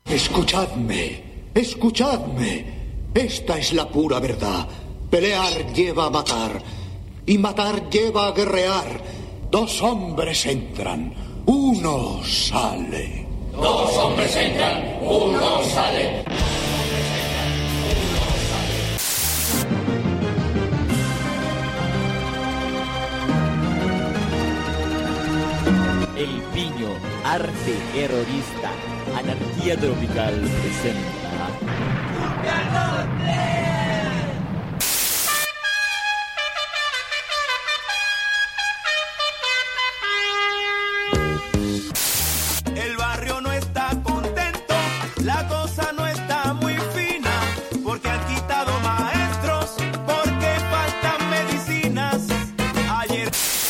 Escuchadme, escuchadme. Esta es la pura verdad. Pelear lleva a matar, y matar lleva a guerrear. Dos hombres entran, uno sale. Dos hombres entran, uno sale. El Piño, arte terrorista, anarquía tropical presenta. El barrio no está contento, la cosa no está muy fina, porque han quitado maestros, porque faltan medicinas. Ayer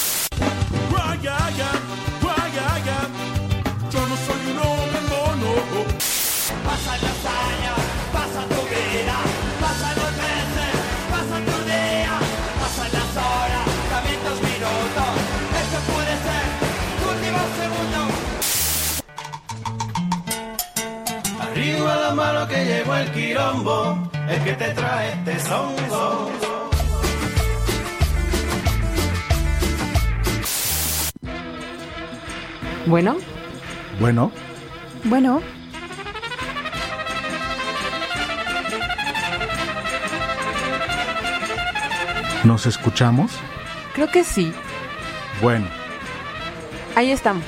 yo no soy un hombre mono. Pasan las años, pasa tu vida, pasan los meses, pasa tu día, pasan las horas, también tus minutos. Esto puede ser tu último segundo. Arriba la mano que llegó el quilombo, el que te trae este songo. Bueno. ¿Nos escuchamos? Creo que sí. Bueno. Ahí estamos.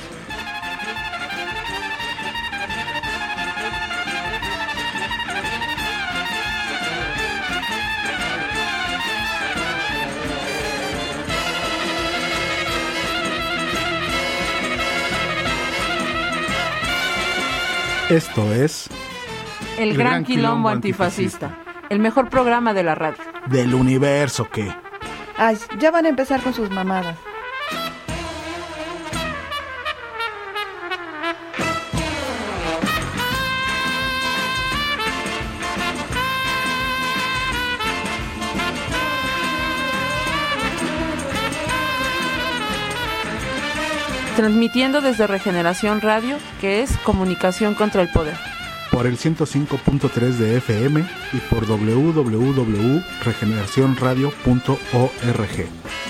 Esto es... El Gran Quilombo Antifascista. El mejor programa de la radio. Del universo, ¿qué? Ay, ya van a empezar con sus mamadas. Transmitiendo desde Regeneración Radio, que es comunicación contra el poder. Por el 105.3 de FM y por www.regeneracionradio.org.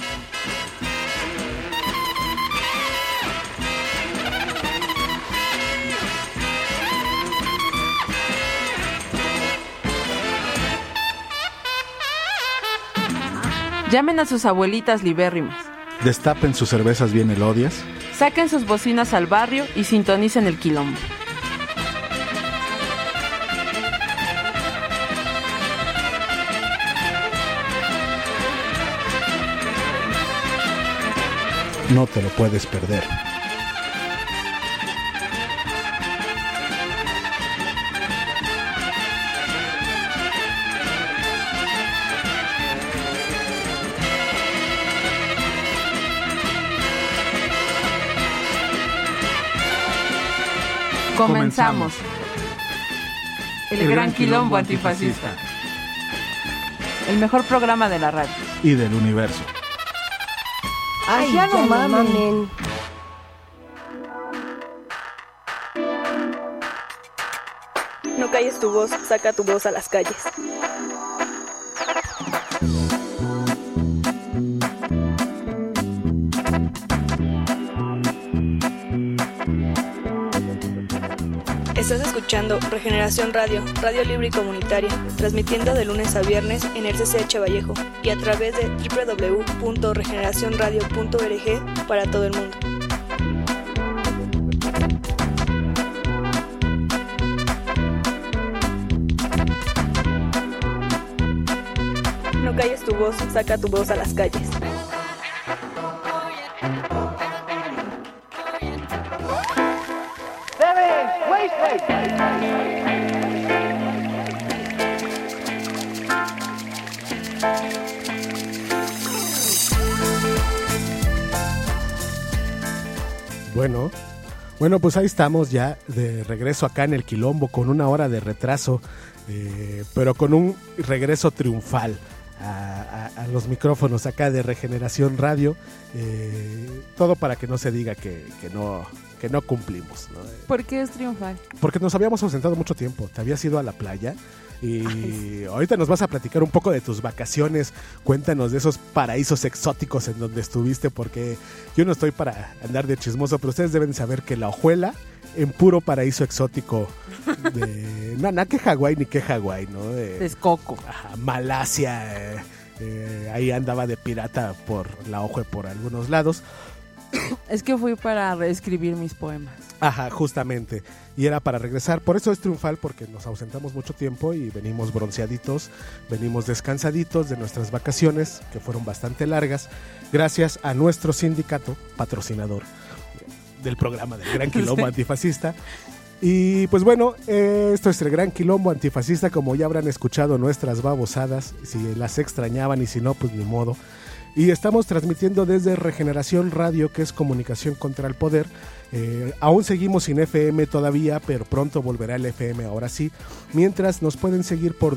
Llamen a sus abuelitas libérrimas. Destapen sus cervezas bien elodias. Saquen sus bocinas al barrio y sintonicen el quilombo. No te lo puedes perder. Comenzamos. El Gran Quilombo Antifascista. El mejor programa de la radio. Y del universo. Ay, ya no mamen. No calles tu voz, saca tu voz a las calles. Estás escuchando Regeneración Radio, radio libre y comunitaria, transmitiendo de lunes a viernes en el CCH Vallejo y a través de www.regeneracionradio.org para todo el mundo. No calles tu voz, saca tu voz a las calles. Bueno, pues ahí estamos ya de regreso acá en el Quilombo con una hora de retraso, pero con un regreso triunfal a los micrófonos acá de Regeneración Radio. todo para que no se diga que no cumplimos, ¿no? ¿Por qué es triunfal? Porque nos habíamos ausentado mucho tiempo. Te habías ido a la playa y ahorita nos vas a platicar un poco de tus vacaciones. Cuéntanos de esos paraísos exóticos en donde estuviste, porque yo no estoy para andar de chismoso, pero ustedes deben saber que La Ojuela, en puro paraíso exótico de... no, que Hawái ni que Hawái, ¿no? Texcoco. Malasia, ahí andaba de pirata por La Ojue por algunos lados. Es que fui para reescribir mis poemas. Ajá, justamente. Y era para regresar. Por eso es triunfal, porque nos ausentamos mucho tiempo y venimos bronceaditos, venimos descansaditos de nuestras vacaciones, que fueron bastante largas, gracias a nuestro sindicato patrocinador del programa del Gran Quilombo Antifascista. Y pues bueno, esto es el Gran Quilombo Antifascista, como ya habrán escuchado nuestras babosadas, si las extrañaban y si no, pues ni modo. Y estamos transmitiendo desde Regeneración Radio, que es comunicación contra el poder. Aún seguimos sin FM todavía, pero pronto volverá el FM, ahora sí. Mientras nos pueden seguir por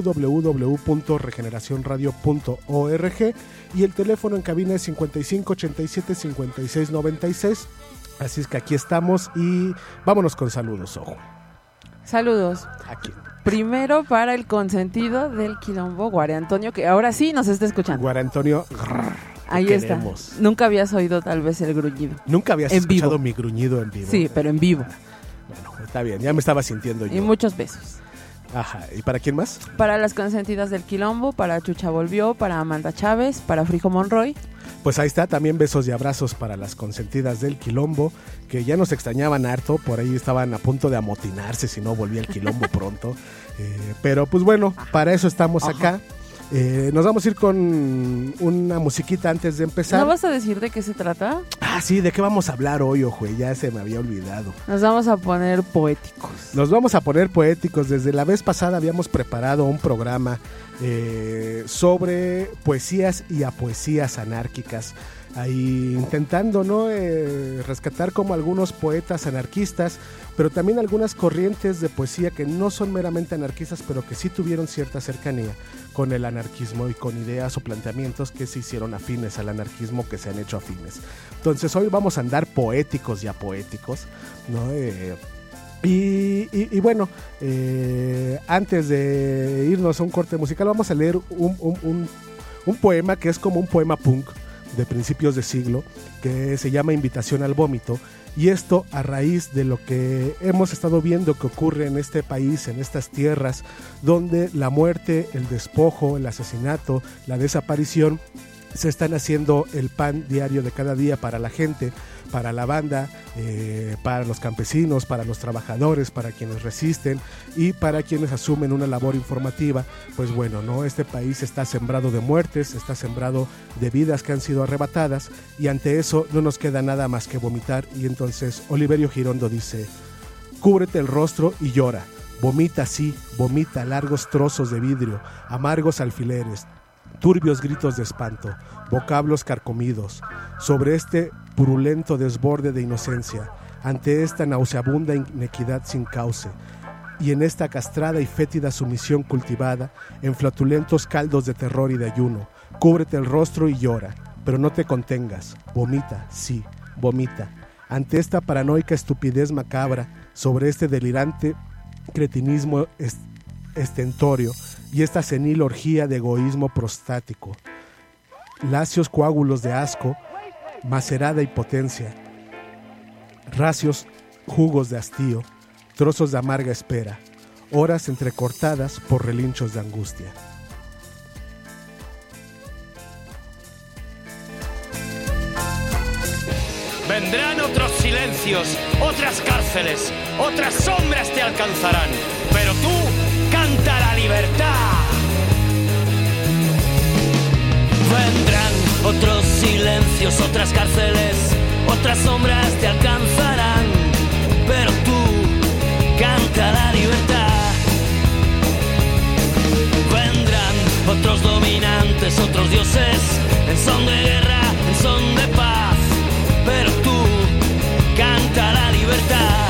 www.regeneracionradio.org y el teléfono en cabina es 55 87 56 96. Así es que aquí estamos y vámonos con saludos, ojo. Saludos. Aquí. Primero para el consentido del Quilombo, Guare Antonio, que ahora sí nos está escuchando. Guare Antonio, ahí queremos. Está. Nunca habías oído tal vez el gruñido. Nunca habías escuchado mi gruñido en vivo. Sí, pero en vivo. Bueno, está bien, ya me estaba sintiendo yo. Y muchos besos. Ajá, ¿y para quién más? Para las consentidas del Quilombo, para Chucha Volvió, para Amanda Chávez, para Frijo Monroy. Pues ahí está, también besos y abrazos para las consentidas del Quilombo, que ya nos extrañaban harto, por ahí estaban a punto de amotinarse si no volvía el Quilombo pronto. Pero pues bueno, para eso estamos acá. Nos vamos a ir con una musiquita antes de empezar. ¿No vas a decir de qué se trata? Ah, sí, ¿de qué vamos a hablar hoy, ojo? Ya se me había olvidado. Nos vamos a poner poéticos. Nos vamos a poner poéticos. Desde la vez pasada habíamos preparado un programa sobre poesías y apoesías anárquicas. Ahí intentando, ¿no? Rescatar como algunos poetas anarquistas, pero también algunas corrientes de poesía que no son meramente anarquistas, pero que sí tuvieron cierta cercanía con el anarquismo y con ideas o planteamientos que se hicieron afines al anarquismo, que se han hecho afines. Entonces hoy vamos a andar poéticos y apoéticos, ¿no? Y bueno, antes de irnos a un corte musical, vamos a leer un poema que es como un poema punk de principios de siglo, que se llama Invitación al Vómito, y esto a raíz de lo que hemos estado viendo que ocurre en este país, en estas tierras, donde la muerte, el despojo, el asesinato, la desaparición se están haciendo el pan diario de cada día para la gente, para la banda, para los campesinos, para los trabajadores, para quienes resisten y para quienes asumen una labor informativa. Pues bueno, ¿no? Este país está sembrado de muertes, está sembrado de vidas que han sido arrebatadas, y ante eso no nos queda nada más que vomitar. Y entonces Oliverio Girondo dice: cúbrete el rostro y llora, vomita, sí, vomita largos trozos de vidrio, amargos alfileres, turbios gritos de espanto, vocablos carcomidos, sobre este purulento desborde de inocencia, ante esta nauseabunda inequidad sin cauce, y en esta castrada y fétida sumisión cultivada, en flatulentos caldos de terror y de ayuno, cúbrete el rostro y llora, pero no te contengas, vomita, sí, vomita, ante esta paranoica estupidez macabra, sobre este delirante cretinismo estentorio, y esta senil orgía de egoísmo prostático, lacios coágulos de asco, macerada impotencia, racios jugos de hastío, trozos de amarga espera, horas entrecortadas por relinchos de angustia. Vendrán otros silencios, otras cárceles, otras sombras te alcanzarán, pero tú canta la libertad. Vendrán otros silencios, otras cárceles, otras sombras te alcanzarán, pero tú canta la libertad. Vendrán otros dominantes, otros dioses, en son de guerra, en son de paz, pero tú canta la libertad.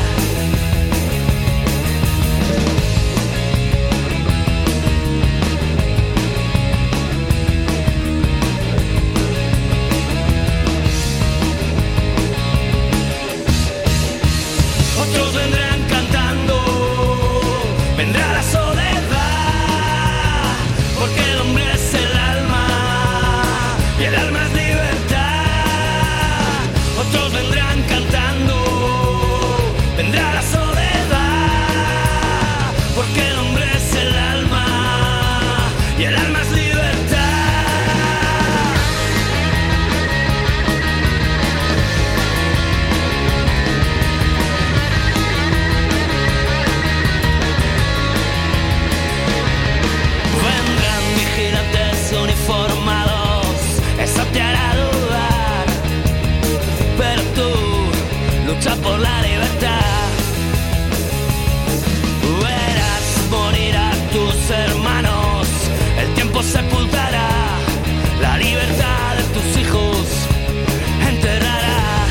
lucha por la libertad. Verás morir a tus hermanos, el tiempo sepultará la libertad de tus hijos, enterrará.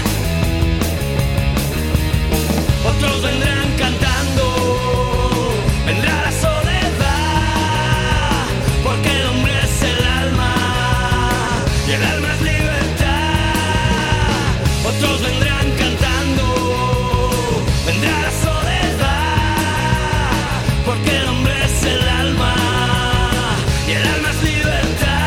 Otros vendrán cantando, vendrá la soledad, porque el hombre es el alma y el alma es libertad. Otros vendrán cantando, vendrá la soledad, porque el hombre es el alma y el alma es libertad.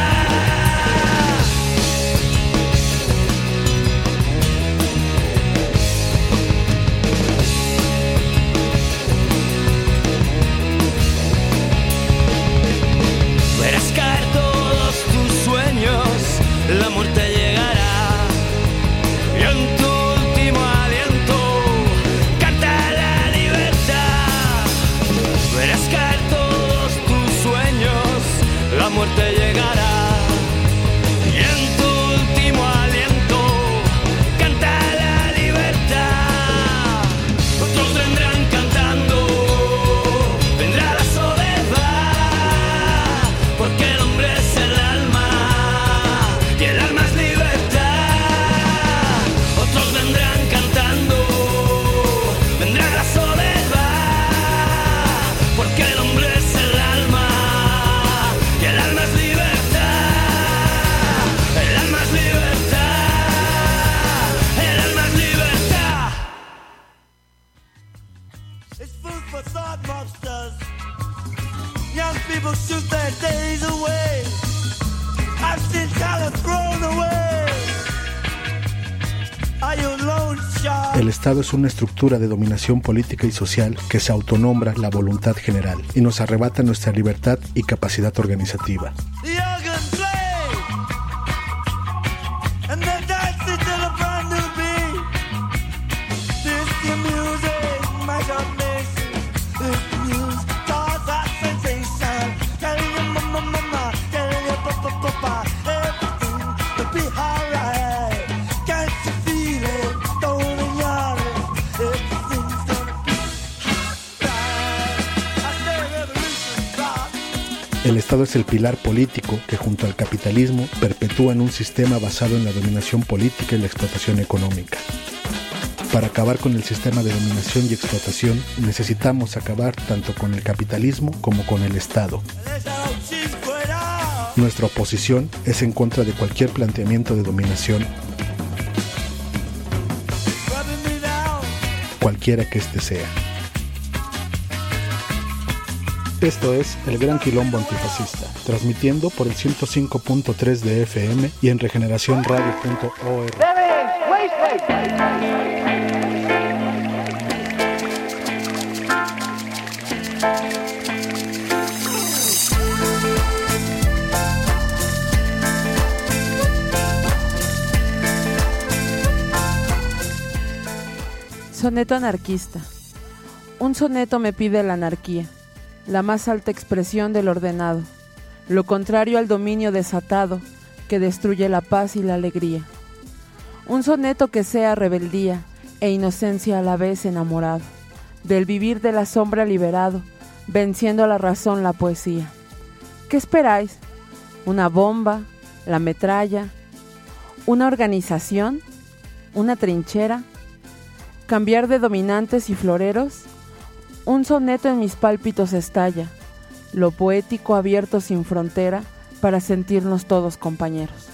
Verás caer todos tus sueños, la muerte llegará y en tu último aliento canta la libertad. Verás caer todos tus sueños, la muerte llegará y en tu último aliento canta la libertad. Otros vendrán cantando, vendrá la soledad, porque el hombre es el alma y el alma es libertad. Otros vendrán cantando, vendrá la soledad, porque el hombre es el alma y el alma es libertad. El alma es libertad, el alma es libertad. It's food for thought monsters. Young people shoot their days away. I've seen talent thrown away. Are you loan shark? El Estado es una estructura de dominación política y social que se autonombra la voluntad general y nos arrebata nuestra libertad y capacidad organizativa. The organ play, and they dance it till a brand new beat. This your music, my God, nation. This news cause a sensation. Telling your mama, telling your papa, everything will be alright. Can't you feel it? Don't ignore it. Everything's gonna be alright. I say revolution rock. El Estado es el pilar político que junto al capitalismo perpetúan un sistema basado en la dominación política y la explotación económica. Para acabar con el sistema de dominación y explotación necesitamos acabar tanto con el capitalismo como con el Estado. Nuestra oposición es en contra de cualquier planteamiento de dominación, cualquiera que éste sea. Esto es El Gran Quilombo Antifascista, transmitiendo por el 105.3 de FM y en regeneracionradio.org. Soneto anarquista. Un soneto me pide la anarquía, la más alta expresión del ordenado, lo contrario al dominio desatado que destruye la paz y la alegría. Un soneto que sea rebeldía e inocencia a la vez enamorado, del vivir de la sombra liberado, venciendo a la razón la poesía. ¿Qué esperáis? ¿Una bomba? ¿La metralla? ¿Una organización? ¿Una trinchera? ¿Cambiar de dominantes y floreros? Un soneto en mis pálpitos estalla, lo poético abierto sin frontera para sentirnos todos compañeros.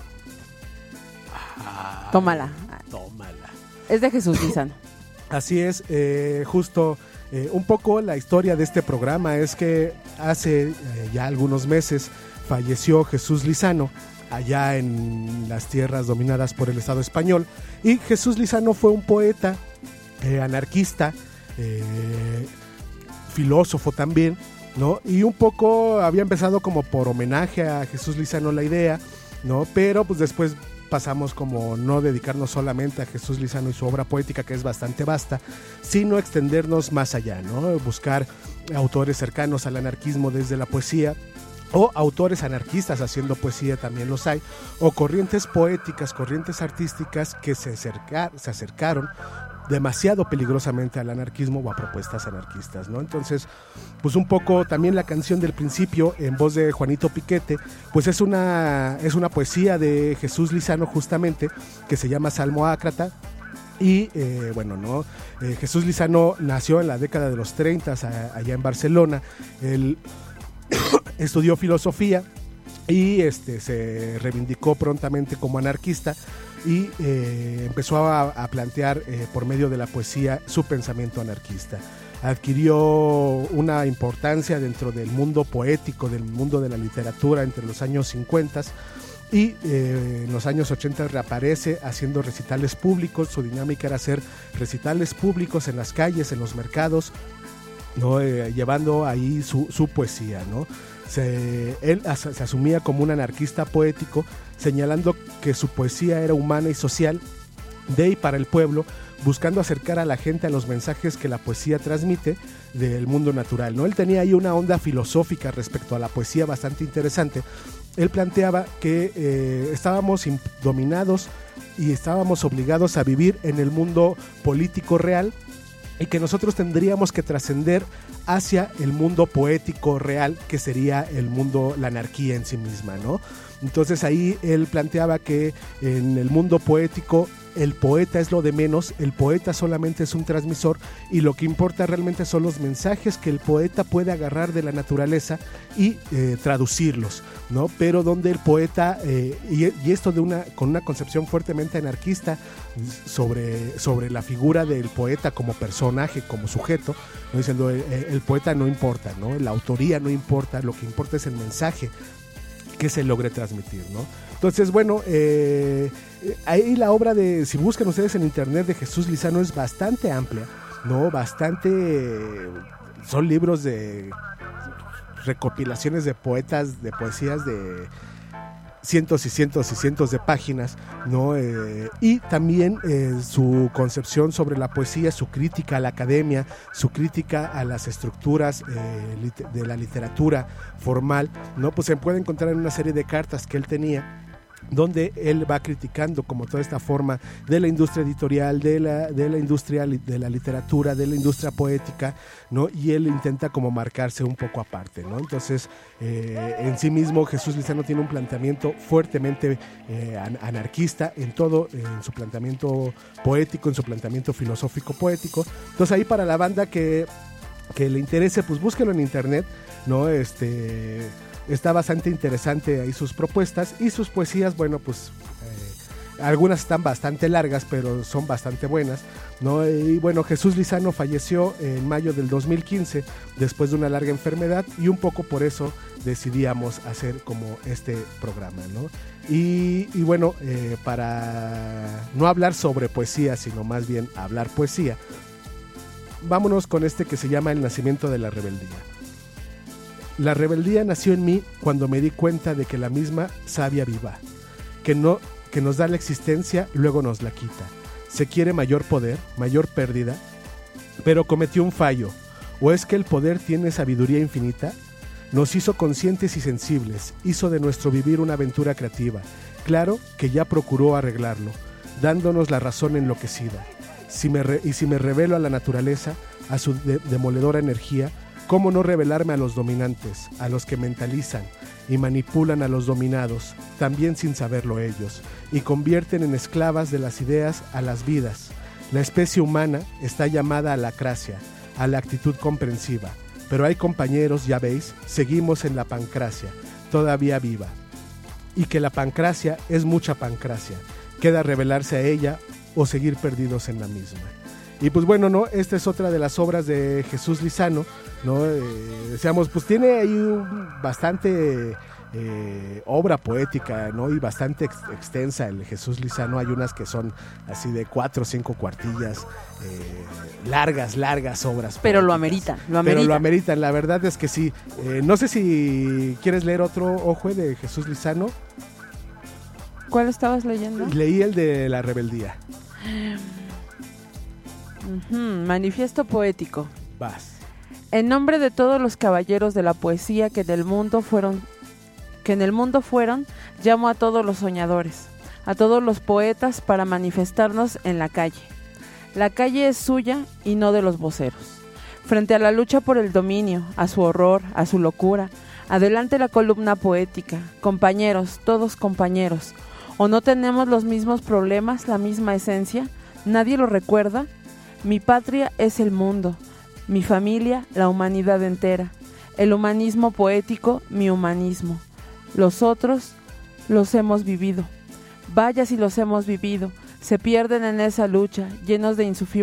Tómala. Es de Jesús Lizano. Así es, justo un poco la historia de este programa es que hace ya algunos meses falleció Jesús Lizano allá en las tierras dominadas por el Estado español, y Jesús Lizano fue un poeta, anarquista, filósofo también, ¿no? Y un poco había empezado como por homenaje a Jesús Lizano la idea, ¿no? Pero pues después pasamos como no dedicarnos solamente a Jesús Lizano y su obra poética, que es bastante vasta, sino extendernos más allá, ¿no? Buscar autores cercanos al anarquismo desde la poesía, o autores anarquistas haciendo poesía, también los hay, o corrientes poéticas, corrientes artísticas que se acercaron demasiado peligrosamente al anarquismo o a propuestas anarquistas, ¿no? Entonces, pues un poco también la canción del principio en voz de Juanito Piquete, pues es una poesía de Jesús Lizano justamente, que se llama Salmoácrata. Y Jesús Lizano nació en la década de los 30 allá en Barcelona. Él estudió filosofía y se reivindicó prontamente como anarquista y empezó a plantear por medio de la poesía su pensamiento anarquista. Adquirió una importancia dentro del mundo poético, del mundo de la literatura entre los años 50 y en los años 80 reaparece haciendo recitales públicos. Su dinámica era hacer recitales públicos en las calles, en los mercados, ¿no? Llevando ahí su poesía, ¿no? Él se asumía como un anarquista poético, señalando que su poesía era humana y social, de y para el pueblo, buscando acercar a la gente a los mensajes que la poesía transmite del mundo natural, ¿no? Él tenía ahí una onda filosófica respecto a la poesía bastante interesante. Él planteaba que estábamos dominados y estábamos obligados a vivir en el mundo político real, y que nosotros tendríamos que trascender hacia el mundo poético real, que sería el mundo, la anarquía en sí misma, ¿no? Entonces ahí él planteaba que en el mundo poético el poeta es lo de menos, el poeta solamente es un transmisor, y lo que importa realmente son los mensajes que el poeta puede agarrar de la naturaleza y traducirlos, ¿no? Pero donde el poeta, y esto con una concepción fuertemente anarquista sobre la figura del poeta como personaje, como sujeto, ¿no? Diciendo el poeta no importa, ¿no? La autoría no importa, lo que importa es el mensaje que se logre transmitir, ¿no? Entonces, bueno, ahí la obra si buscan ustedes en internet, de Jesús Lizano es bastante amplia, ¿no? Son libros de recopilaciones de poetas, de poesías de cientos y cientos y cientos de páginas, ¿no? Y también su concepción sobre la poesía, su crítica a la academia, su crítica a las estructuras de la literatura formal, ¿no? Pues se puede encontrar en una serie de cartas que él tenía, donde él va criticando como toda esta forma de la industria editorial, de la industria de la literatura, de la industria poética, ¿no? Y él intenta como marcarse un poco aparte, ¿no? Entonces, en sí mismo Jesús Lizano tiene un planteamiento fuertemente anarquista en todo, en su planteamiento poético, en su planteamiento filosófico poético. Entonces ahí, para la banda que le interese, pues búsquelo en internet, ¿no? Está bastante interesante ahí sus propuestas, y sus poesías, bueno, pues algunas están bastante largas, pero son bastante buenas, ¿no? Y bueno, Jesús Lizano falleció en mayo del 2015 después de una larga enfermedad, y un poco por eso decidíamos hacer como este programa, ¿no? Y bueno, para no hablar sobre poesía, sino más bien hablar poesía, vámonos con este que se llama El nacimiento de la rebeldía. La rebeldía nació en mí cuando me di cuenta de que la misma savia viva, que nos da la existencia, luego nos la quita. Se quiere mayor poder, mayor pérdida, pero cometió un fallo. ¿O es que el poder tiene sabiduría infinita? Nos hizo conscientes y sensibles, hizo de nuestro vivir una aventura creativa. Claro que ya procuró arreglarlo, dándonos la razón enloquecida. Si me revelo a la naturaleza, a su demoledora energía, ¿cómo no revelarme a los dominantes, a los que mentalizan y manipulan a los dominados, también sin saberlo ellos, y convierten en esclavas de las ideas a las vidas? La especie humana está llamada a la acracia, a la actitud comprensiva, pero hay compañeros, ya veis, seguimos en la pancracia, todavía viva. Y que la pancracia es mucha pancracia, queda revelarse a ella o seguir perdidos en la misma. Y pues bueno, ¿no? Esta es otra de las obras de Jesús Lizano, ¿no? Decíamos, pues tiene ahí bastante obra poética, ¿no? Y bastante extensa el Jesús Lizano. Hay unas que son así de 4 o 5 cuartillas, largas obras. Pero poéticas. Pero lo ameritan, la verdad es que sí. No sé si quieres leer otro ojo de Jesús Lizano. ¿Cuál estabas leyendo? Leí el de la rebeldía. Manifiesto poético. Vas. En nombre de todos los caballeros de la poesía que en el mundo fueron, llamo a todos los soñadores, a todos los poetas para manifestarnos en la calle. La calle es suya y no de los voceros. Frente a la lucha por el dominio, a su horror, a su locura, adelante la columna poética. Compañeros, todos compañeros. ¿O no tenemos los mismos problemas, la misma esencia? ¿Nadie lo recuerda? Mi patria es el mundo, mi familia, la humanidad entera. El humanismo poético, mi humanismo. Los otros los hemos vivido. Vaya si los hemos vivido. Se pierden en esa lucha, llenos de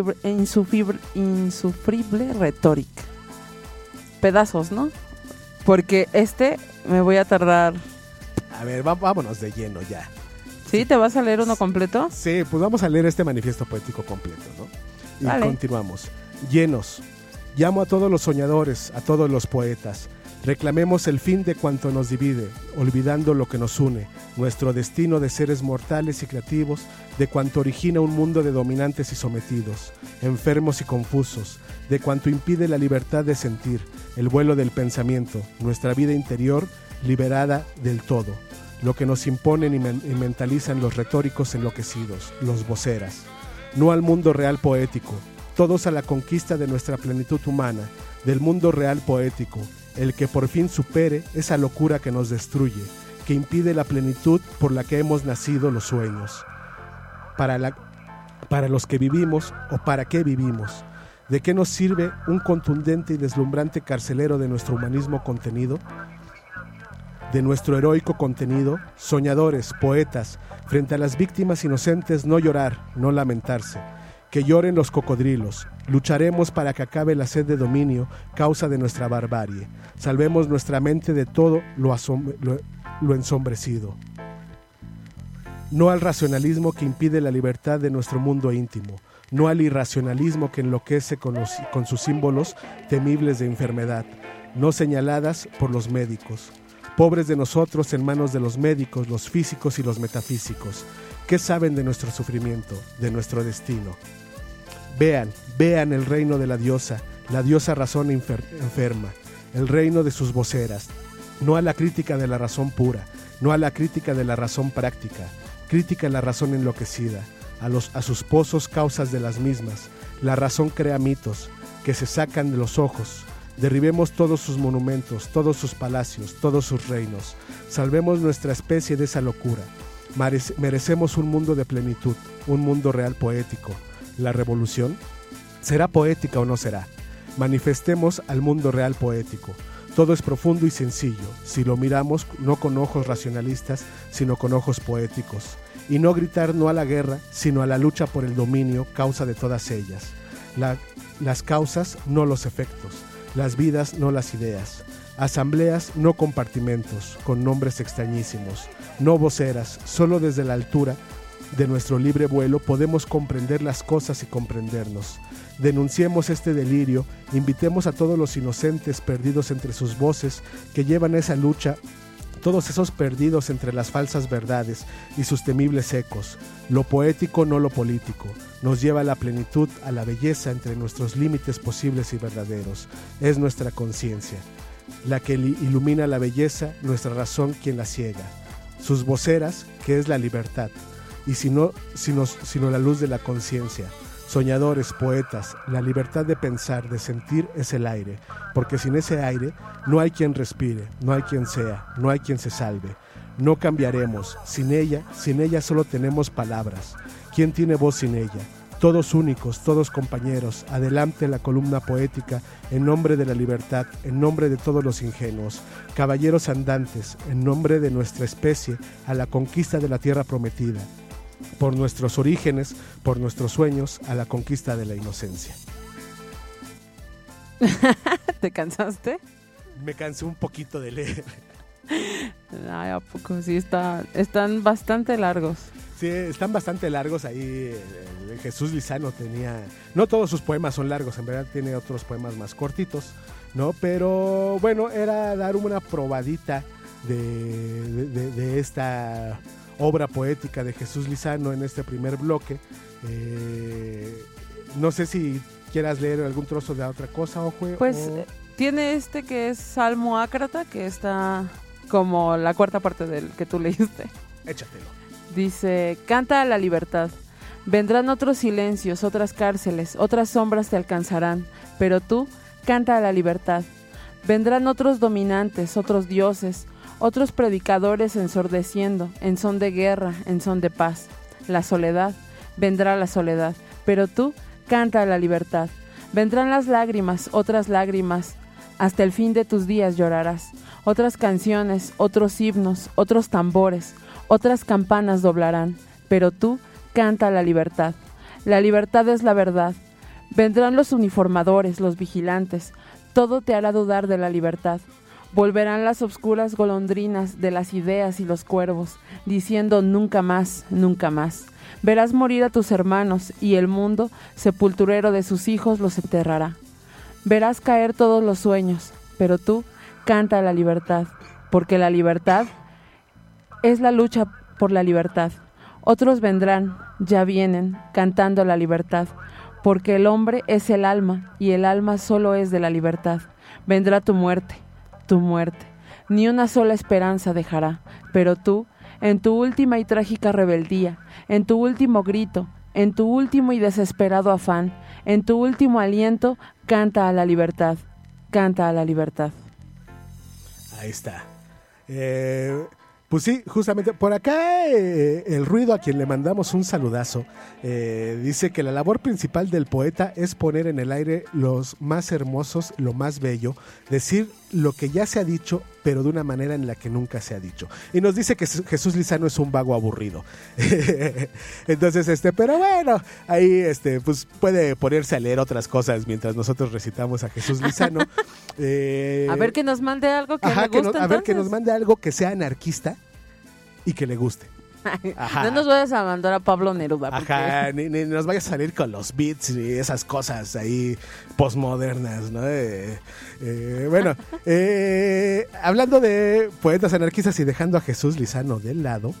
insufrible retórica. Pedazos, ¿no? Porque me voy a tardar. A ver, vámonos de lleno ya. ¿Sí? ¿Te vas a leer uno completo? Sí, pues vamos a leer este manifiesto poético completo, ¿no? Y vale. Continuamos. Llenos. Llamo a todos los soñadores, a todos los poetas. Reclamemos el fin de cuanto nos divide, olvidando lo que nos une, nuestro destino de seres mortales y creativos, de cuanto origina un mundo de dominantes y sometidos, enfermos y confusos, de cuanto impide la libertad de sentir, el vuelo del pensamiento, nuestra vida interior liberada del todo, lo que nos imponen y mentalizan los retóricos enloquecidos, los voceras. No al mundo real poético, todos a la conquista de nuestra plenitud humana, del mundo real poético, el que por fin supere esa locura que nos destruye, que impide la plenitud por la que hemos nacido los sueños. Para los que vivimos o para qué vivimos, ¿de qué nos sirve un contundente y deslumbrante carcelero de nuestro humanismo contenido? De nuestro heroico contenido, soñadores, poetas, frente a las víctimas inocentes no llorar, no lamentarse. Que lloren los cocodrilos. Lucharemos para que acabe la sed de dominio, causa de nuestra barbarie. Salvemos nuestra mente de todo lo ensombrecido. No al racionalismo que impide la libertad de nuestro mundo íntimo. No al irracionalismo que enloquece con sus símbolos temibles de enfermedad, no señaladas por los médicos. Pobres de nosotros en manos de los médicos, los físicos y los metafísicos. ¿Qué saben de nuestro sufrimiento, de nuestro destino? Vean el reino de la diosa razón enferma, el reino de sus voceras, no a la crítica de la razón pura, no a la crítica de la razón práctica, crítica a la razón enloquecida, a sus pozos causas de las mismas. La razón crea mitos que se sacan de los ojos. Derribemos todos sus monumentos, todos sus palacios, todos sus reinos. Salvemos nuestra especie de esa locura. Merecemos un mundo de plenitud, un mundo real poético. ¿La revolución? ¿Será poética o no será? Manifestemos al mundo real poético. Todo es profundo y sencillo, si lo miramos no con ojos racionalistas, sino con ojos poéticos. Y no gritar no a la guerra, sino a la lucha por el dominio, causa de todas ellas. Las causas, no los efectos. Las vidas, no las ideas. Asambleas, no compartimentos, con nombres extrañísimos. No voceras, solo desde la altura de nuestro libre vuelo podemos comprender las cosas y comprendernos. Denunciemos este delirio, invitemos a todos los inocentes perdidos entre sus voces que llevan esa lucha, todos esos perdidos entre las falsas verdades y sus temibles ecos. Lo poético, no lo político, nos lleva a la plenitud, a la belleza entre nuestros límites posibles y verdaderos. Es nuestra conciencia, la que ilumina la belleza, nuestra razón quien la ciega. Sus voceras, que es la libertad, y sino la luz de la conciencia. Soñadores, poetas, la libertad de pensar, de sentir es el aire, porque sin ese aire no hay quien respire, no hay quien sea, no hay quien se salve. No cambiaremos, sin ella solo tenemos palabras. ¿Quién tiene voz sin ella? Todos únicos, todos compañeros, adelante la columna poética, en nombre de la libertad, en nombre de todos los ingenuos, caballeros andantes, en nombre de nuestra especie, a la conquista de la tierra prometida. Por nuestros orígenes, por nuestros sueños, a la conquista de la inocencia. ¿Te cansaste? Me cansé un poquito de leer. Ay, ¿a poco? Sí, están bastante largos. Sí, están bastante largos ahí. Jesús Lizano tenía... No todos sus poemas son largos, en verdad tiene otros poemas más cortitos, ¿no? Pero bueno, era dar una probadita de esta obra poética de Jesús Lizano en este primer bloque. No sé si quieras leer algún trozo de otra cosa, Ojue. Pues tiene que es Salmo Ácrata, que está como la cuarta parte del que tú leíste. Échatelo. Dice: canta a la libertad. Vendrán otros silencios, otras cárceles, otras sombras te alcanzarán, pero tú canta a la libertad. Vendrán otros dominantes, otros dioses, otros predicadores ensordeciendo, en son de guerra, en son de paz. La soledad, vendrá la soledad, pero tú canta a la libertad. Vendrán las lágrimas, otras lágrimas, hasta el fin de tus días llorarás. Otras canciones, otros himnos, otros tambores, otras campanas doblarán, pero tú canta a la libertad. La libertad es la verdad. Vendrán los uniformadores, los vigilantes, todo te hará dudar de la libertad. Volverán las obscuras golondrinas de las ideas y los cuervos, diciendo nunca más, nunca más. Verás morir a tus hermanos y el mundo, sepulturero de sus hijos, los enterrará. Verás caer todos los sueños, pero tú canta a la libertad, porque la libertad es la lucha por la libertad. Otros vendrán, ya vienen, cantando la libertad, porque el hombre es el alma y el alma solo es de la libertad. Vendrá tu muerte, ni una sola esperanza dejará, pero tú, en tu última y trágica rebeldía, en tu último grito, en tu último y desesperado afán, en tu último aliento, canta a la libertad, canta a la libertad. Ahí está. Pues sí, justamente por acá el Ruido, a quien le mandamos un saludazo, dice que la labor principal del poeta es poner en el aire los más hermosos, lo más bello, decir lo que ya se ha dicho, pero de una manera en la que nunca se ha dicho. Y nos dice que Jesús Lizano es un vago aburrido. Entonces, pero bueno, ahí pues puede ponerse a leer otras cosas mientras nosotros recitamos a Jesús Lizano. A ver que nos mande algo que le guste. A ver que nos mande algo que sea anarquista y que le guste. No nos vayas a mandar a Pablo Neruda. Ajá, ni nos vayas a salir con los beats y esas cosas ahí postmodernas, ¿no? Bueno, hablando de poetas anarquistas y dejando a Jesús Lizano de lado,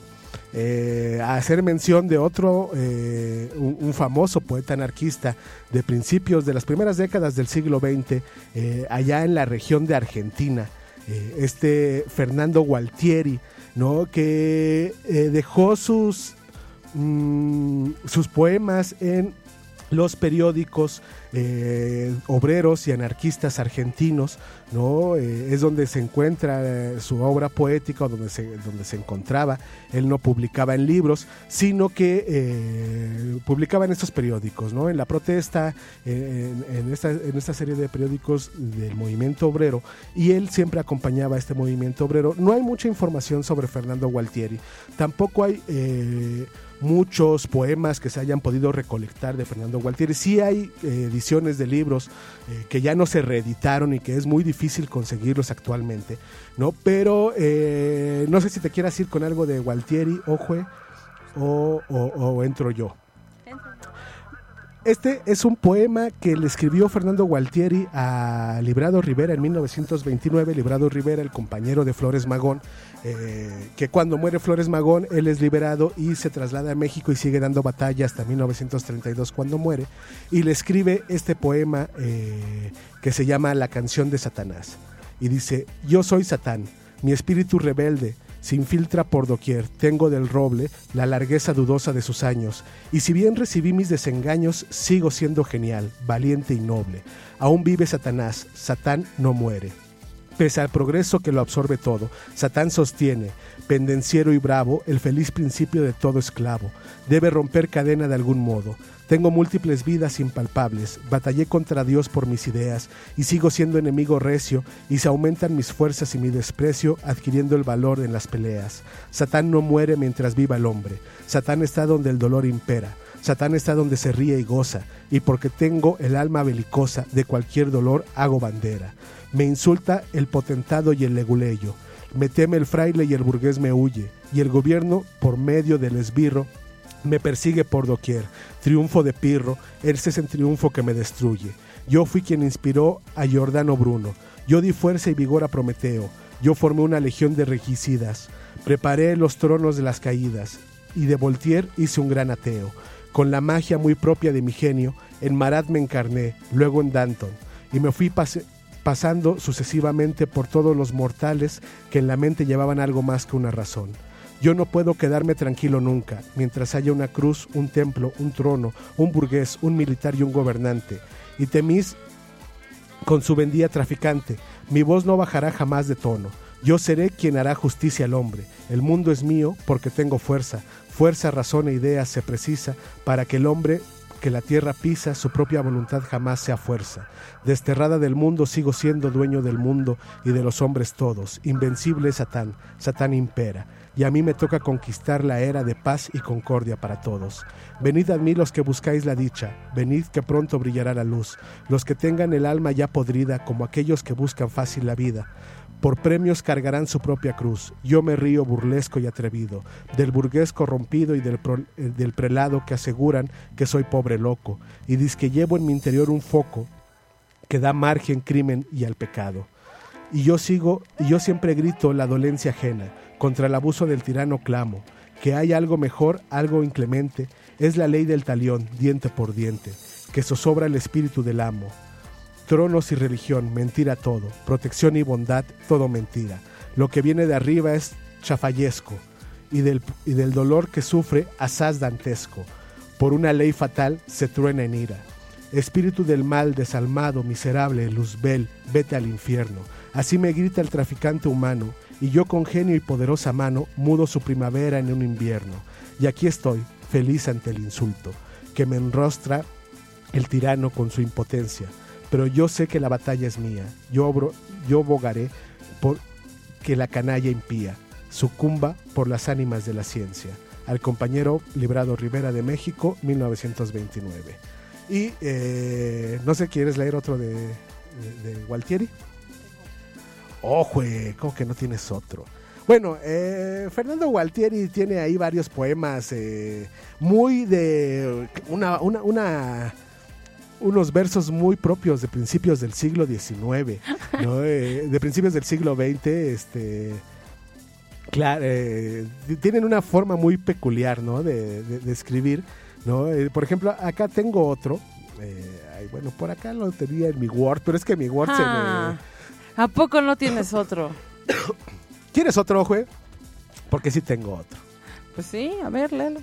a hacer mención de otro, un famoso poeta anarquista de principios de las primeras décadas del siglo XX, allá en la región de Argentina, Fernando Gualtieri, ¿no? Que dejó sus poemas en los periódicos obreros y anarquistas argentinos, ¿no? Es donde se encuentra su obra poética, o donde se encontraba. Él no publicaba en libros, sino que publicaba en estos periódicos, ¿no? En La Protesta, en esta serie de periódicos del movimiento obrero, y él siempre acompañaba a este movimiento obrero. No hay mucha información sobre Fernando Gualtieri, tampoco hay muchos poemas que se hayan podido recolectar de Fernando Gualtieri. Sí hay ediciones de libros que ya no se reeditaron y que es muy difícil conseguirlos actualmente, ¿no? Pero no sé si te quieras ir con algo de Gualtieri, Ojue, o entro yo. Este es un poema que le escribió Fernando Gualtieri a Librado Rivera en 1929. Librado Rivera, el compañero de Flores Magón, que cuando muere Flores Magón, él es liberado y se traslada a México y sigue dando batalla hasta 1932 cuando muere. Y le escribe este poema que se llama La canción de Satanás. Y dice: yo soy Satán, mi espíritu rebelde se infiltra por doquier, tengo del roble la largueza dudosa de sus años, y si bien recibí mis desengaños, sigo siendo genial, valiente y noble. Aún vive Satanás, Satán no muere. Pese al progreso que lo absorbe todo, Satán sostiene, pendenciero y bravo, el feliz principio de todo esclavo. Debe romper cadena de algún modo. Tengo múltiples vidas impalpables, batallé contra Dios por mis ideas y sigo siendo enemigo recio, y se aumentan mis fuerzas y mi desprecio, adquiriendo el valor en las peleas. Satán no muere mientras viva el hombre. Satán está donde el dolor impera. Satán está donde se ríe y goza, y porque tengo el alma belicosa, de cualquier dolor hago bandera. Me insulta el potentado y el leguleyo, me teme el fraile y el burgués me huye, y el gobierno, por medio del esbirro, me persigue por doquier. Triunfo de Pirro, ese es el triunfo que me destruye. Yo fui quien inspiró a Giordano Bruno, yo di fuerza y vigor a Prometeo, yo formé una legión de regicidas, preparé los tronos de las caídas, y de Voltaire hice un gran ateo. Con la magia muy propia de mi genio, en Marat me encarné, luego en Danton, y me fui pasando sucesivamente por todos los mortales que en la mente llevaban algo más que una razón. Yo no puedo quedarme tranquilo nunca, mientras haya una cruz, un templo, un trono, un burgués, un militar y un gobernante. Y Temis con su vendía traficante, mi voz no bajará jamás de tono. Yo seré quien hará justicia al hombre. El mundo es mío porque tengo fuerza. Fuerza, razón e ideas se precisa para que el hombre que la tierra pisa, su propia voluntad jamás sea fuerza. Desterrada del mundo sigo siendo dueño del mundo y de los hombres todos. Invencible es Satán, Satán impera. Y a mí me toca conquistar la era de paz y concordia para todos. Venid a mí los que buscáis la dicha, venid que pronto brillará la luz, los que tengan el alma ya podrida como aquellos que buscan fácil la vida. Por premios cargarán su propia cruz. Yo me río burlesco y atrevido, del burgués corrompido y del prelado que aseguran que soy pobre loco, y diz que llevo en mi interior un foco que da margen, crimen y al pecado. Y yo siempre grito la dolencia ajena, contra el abuso del tirano clamo, que hay algo mejor, algo inclemente, es la ley del talión, diente por diente, que zozobra el espíritu del amo. Tronos y religión, mentira todo, protección y bondad, todo mentira. Lo que viene de arriba es chafallesco, y del dolor que sufre asaz dantesco. Por una ley fatal se truena en ira. Espíritu del mal, desalmado, miserable, Luzbel, vete al infierno. Así me grita el traficante humano, y yo con genio y poderosa mano mudo su primavera en un invierno. Y aquí estoy, feliz ante el insulto, que me enrostra el tirano con su impotencia. Pero yo sé que la batalla es mía, yo bogaré por que la canalla impía sucumba por las ánimas de la ciencia. Al compañero Librado Rivera de México, 1929. Y no sé, ¿quieres leer otro de Gualtieri? Ojo, ¿cómo que no tienes otro? Bueno, Fernando Gualtieri tiene ahí varios poemas muy de unos versos muy propios de principios del siglo XIX, ¿no? De principios del siglo XX, claro, tienen una forma muy peculiar, ¿no? de escribir, ¿no? Por ejemplo, acá tengo otro, bueno, por acá lo tenía en mi Word, pero es que mi Word se me... ¿A poco no tienes otro? ¿Quieres otro, Jue? Porque sí tengo otro. Pues sí, a ver, léelo.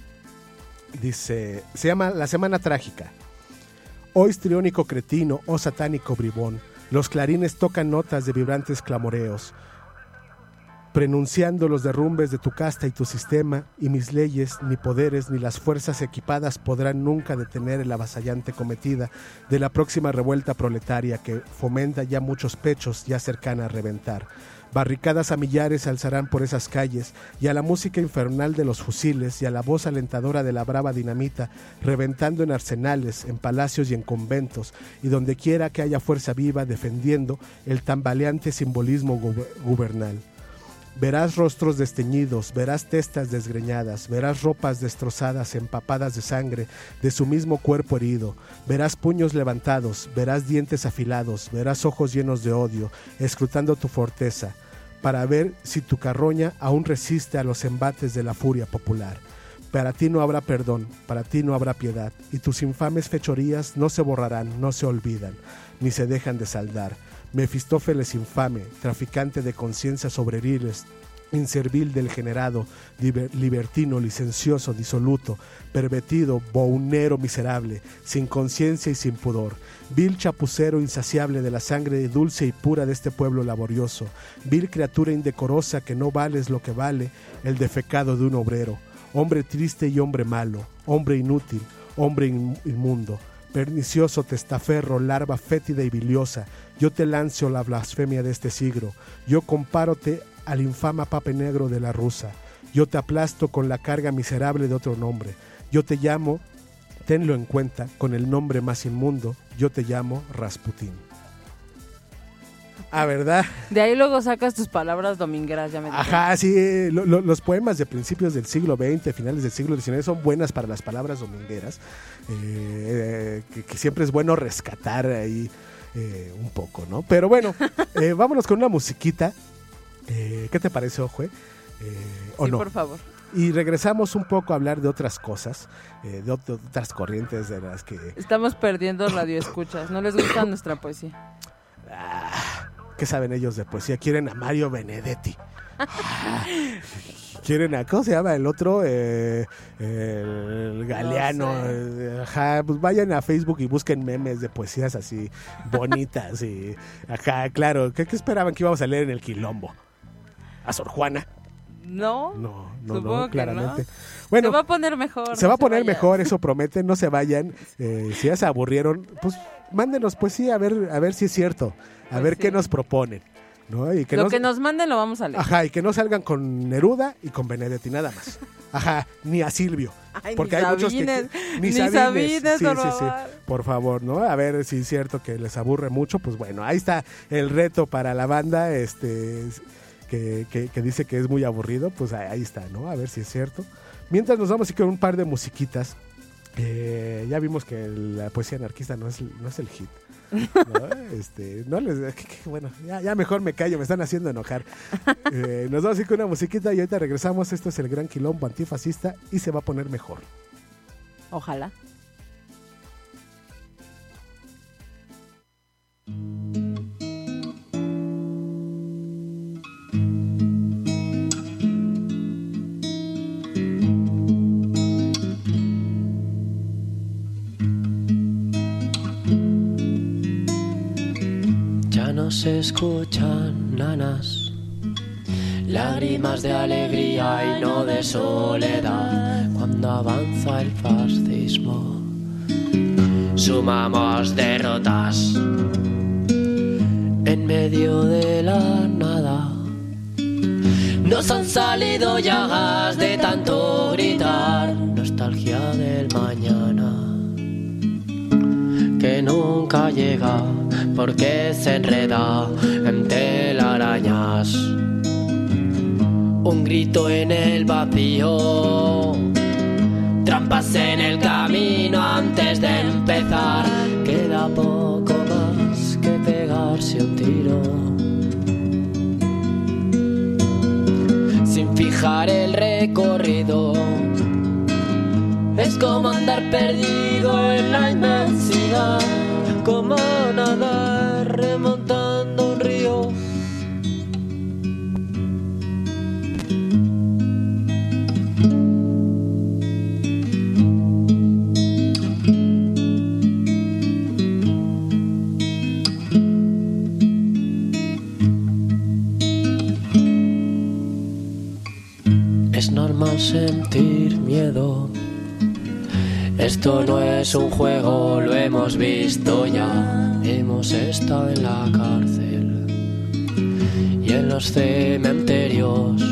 Dice, se llama La Semana Trágica. Oh histriónico cretino, oh satánico bribón, los clarines tocan notas de vibrantes clamoreos, prenunciando los derrumbes de tu casta y tu sistema, y mis leyes, ni poderes, ni las fuerzas equipadas podrán nunca detener la avasallante cometida de la próxima revuelta proletaria que fomenta ya muchos pechos ya cercana a reventar. Barricadas a millares se alzarán por esas calles, y a la música infernal de los fusiles y a la voz alentadora de la brava dinamita, reventando en arsenales, en palacios y en conventos, y donde quiera que haya fuerza viva defendiendo el tambaleante simbolismo gubernal. Verás rostros desteñidos, verás testas desgreñadas, verás ropas destrozadas, empapadas de sangre de su mismo cuerpo herido, verás puños levantados, verás dientes afilados, verás ojos llenos de odio, escrutando tu fortaleza, para ver si tu carroña aún resiste a los embates de la furia popular. Para ti no habrá perdón, para ti no habrá piedad, y tus infames fechorías no se borrarán, no se olvidan, ni se dejan de saldar. Mefistófeles infame, traficante de conciencias sobreriles, inservil del generado, libertino, licencioso, disoluto, pervertido, bounero miserable, sin conciencia y sin pudor, vil chapucero insaciable de la sangre dulce y pura de este pueblo laborioso, vil criatura indecorosa que no vales lo que vale el defecado de un obrero, hombre triste y hombre malo, hombre inútil, hombre inmundo, pernicioso testaferro, larva fétida y biliosa, yo te lancio la blasfemia de este siglo, yo compárote al infama pape negro de la rusa, yo te aplasto con la carga miserable de otro nombre, yo te llamo, tenlo en cuenta, con el nombre más inmundo, yo te llamo Rasputín. Ah, ¿verdad? De ahí luego sacas tus palabras domingueras, ya me dije. Ajá, sí, los poemas de principios del siglo XX, finales del siglo XIX son buenas para las palabras domingueras, que siempre es bueno rescatar ahí un poco, ¿no? Pero bueno, vámonos con una musiquita. ¿Qué te parece, Ojue? ¿O sí, no? por favor. Y regresamos un poco a hablar de otras cosas, de otras corrientes de las que... Estamos perdiendo radioescuchas, no les gusta nuestra poesía. ¿Qué saben ellos de poesía? Quieren a Mario Benedetti. ¿Quieren a cómo se llama el otro? El Galeano. Ajá, pues vayan a Facebook y busquen memes de poesías así bonitas. Y ajá, claro. ¿Qué esperaban que íbamos a leer en el Quilombo? ¿A Sor Juana? No, claramente. No. Bueno, se va a poner mejor. Se va a poner mejor, eso promete. No se vayan. Si ya se aburrieron, pues mándenos poesía a ver si es cierto. A ver qué nos proponen. ¿No? Y que lo que nos manden lo vamos a leer. Ajá, y que no salgan con Neruda y con Benedetti nada más. Ajá, ni a Silvio. Ay, porque ni hay muchos que ni Sabines, sí, por favor, ¿no? A ver si es cierto que les aburre mucho, pues bueno, ahí está el reto para la banda, que dice que es muy aburrido, pues ahí está, ¿no? A ver si es cierto. Mientras nos vamos a ir con un par de musiquitas. Ya vimos que la poesía anarquista no es el hit. Bueno, ya mejor me callo, me están haciendo enojar. Nos vamos a ir con una musiquita y ahorita regresamos. Esto es el Gran Quilombo Antifascista y se va a poner mejor. Ojalá. Se escuchan nanas, lágrimas de alegría y no de soledad. Cuando avanza el fascismo, sumamos derrotas en medio de la nada. Nos han salido llagas de tanto gritar, nostalgia del mañana que nunca llega porque se enreda en telarañas. Un grito en el vacío, trampas en el camino antes de empezar. Queda poco más que pegarse un tiro, sin fijar el recorrido. Es como andar perdido en la inmensidad, como nadar remontando un río. Es normal sentir miedo. Esto no es un juego, lo hemos visto ya. Hemos estado en la cárcel y en los cementerios.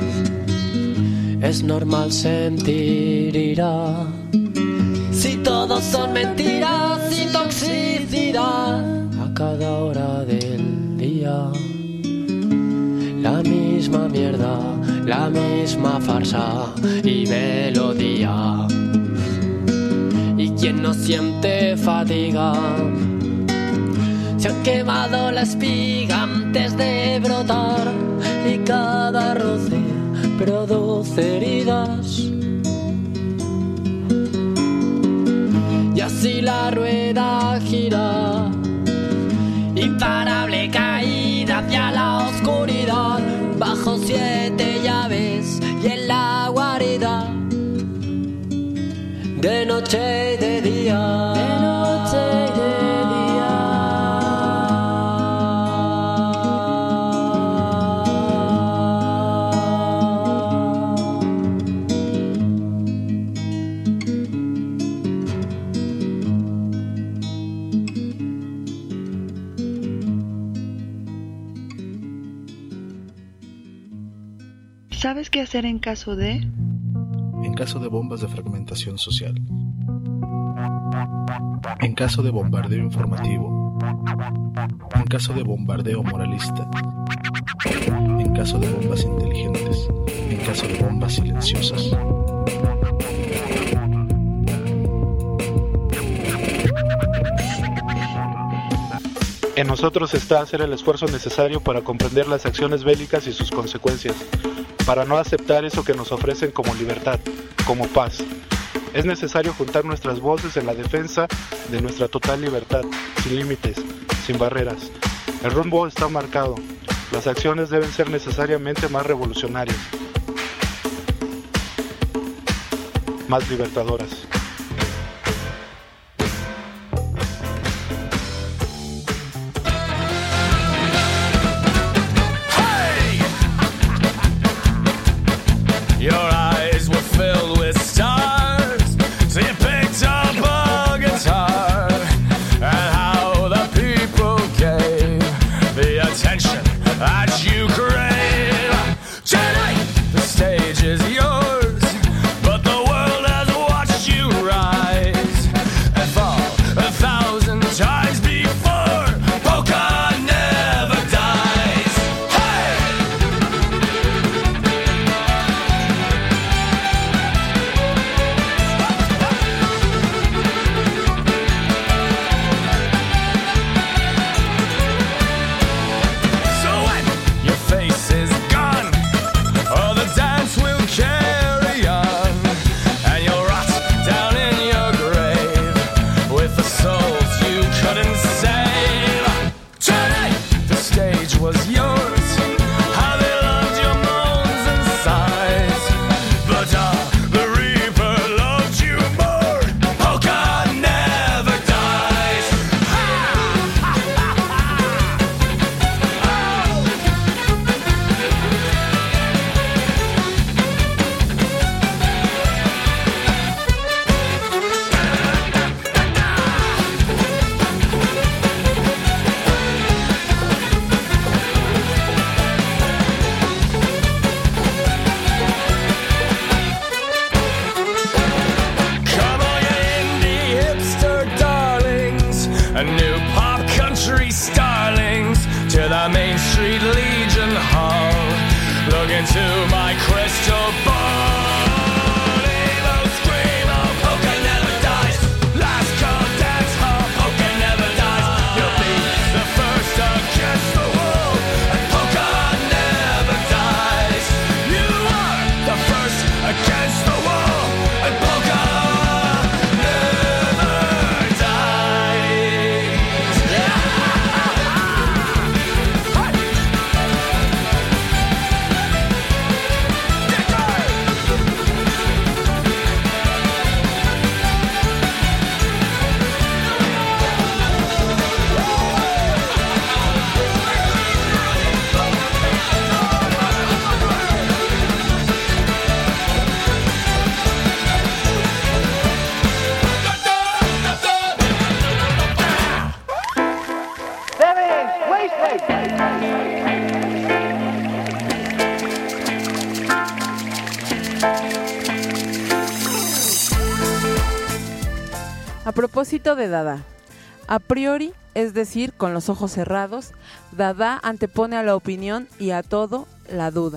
Es normal sentir ira. Si todos son mentiras y toxicidad, a cada hora del día la misma mierda, la misma farsa y melodía. Quien no siente fatiga, se ha quemado la espiga antes de brotar, y cada roce produce heridas. Y así la rueda gira, imparable caída hacia la oscuridad, bajo 7 llaves y en la guarida. De noche y de día, de noche y de día. ¿Sabes qué hacer en caso de? En caso de bombas de fragmentación social, en caso de bombardeo informativo, en caso de bombardeo moralista, en caso de bombas inteligentes, en caso de bombas silenciosas. En nosotros está hacer el esfuerzo necesario para comprender las acciones bélicas y sus consecuencias, para no aceptar eso que nos ofrecen como libertad, como paz. Es necesario juntar nuestras voces en la defensa de nuestra total libertad, sin límites, sin barreras. El rumbo está marcado, Las acciones deben ser necesariamente más revolucionarias, más libertadoras. Your eyes were filled with stars, so you picked up a guitar, and how the people gave the attention that you crave. Tonight, the stage is yours, but the world has watched you rise and fall 1,000 times before. Polka never dies. Hey! So when your face is gone, oh, the dance will carry on, and you'll rot down in your grave with the souls you couldn't save. Tonight, the stage was yours. How they loved your moans and sighs, but the Reaper loved you more. Polka never dies. Come on, you indie hipster darlings, and new pop country starlings, to the Main Street Legion Hall. Look into my crystal ball. Evo screamo, polka never dies. Last call dance hall, polka never dies. You'll be the first against the wall, and polka never dies. You are the first against the wall, and polka never dies. A propósito de Dada, a priori, es decir, con los ojos cerrados, Dada antepone a la opinión y a todo la duda.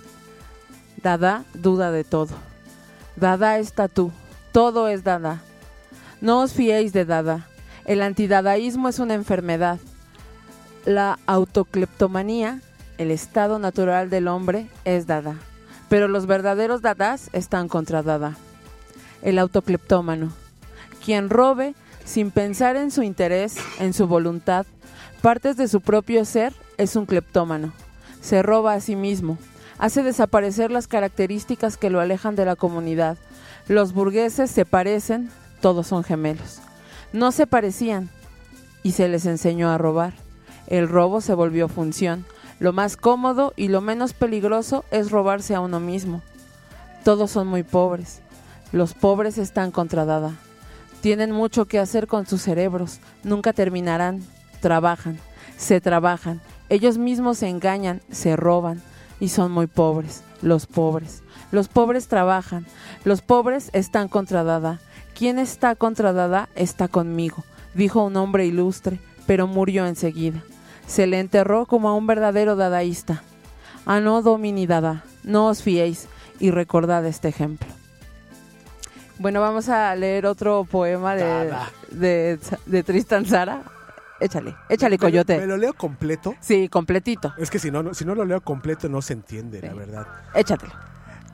Dada duda de todo. Dada es tatú, todo es Dada. No os fiéis de Dada. El antidadaísmo es una enfermedad. La autocleptomanía, el estado natural del hombre, es Dada. Pero los verdaderos Dadas están contra Dada. El autocleptómano. Quien robe, sin pensar en su interés, en su voluntad, partes de su propio ser, es un cleptómano. Se roba a sí mismo. Hace desaparecer las características que lo alejan de la comunidad. Los burgueses se parecen, todos son gemelos. No se parecían y se les enseñó a robar. El robo se volvió función. Lo más cómodo y lo menos peligroso es robarse a uno mismo. Todos son muy pobres. Los pobres están contra Dada. Tienen mucho que hacer con sus cerebros. Nunca terminarán. Trabajan. Se trabajan. Ellos mismos se engañan, se roban. Y son muy pobres. Los pobres. Los pobres trabajan. Los pobres están contra Dada. ¿Quién está contra Dada? Está conmigo, dijo un hombre ilustre, pero murió enseguida. Se le enterró como a un verdadero dadaísta. Anno Domini Dada, no os fiéis y recordad este ejemplo. Bueno, vamos a leer otro poema de Tristan Tzara. Échale, Coyote. ¿Me lo leo completo? Sí, completito. Es que si no lo leo completo no se entiende, sí. La verdad. Échatelo.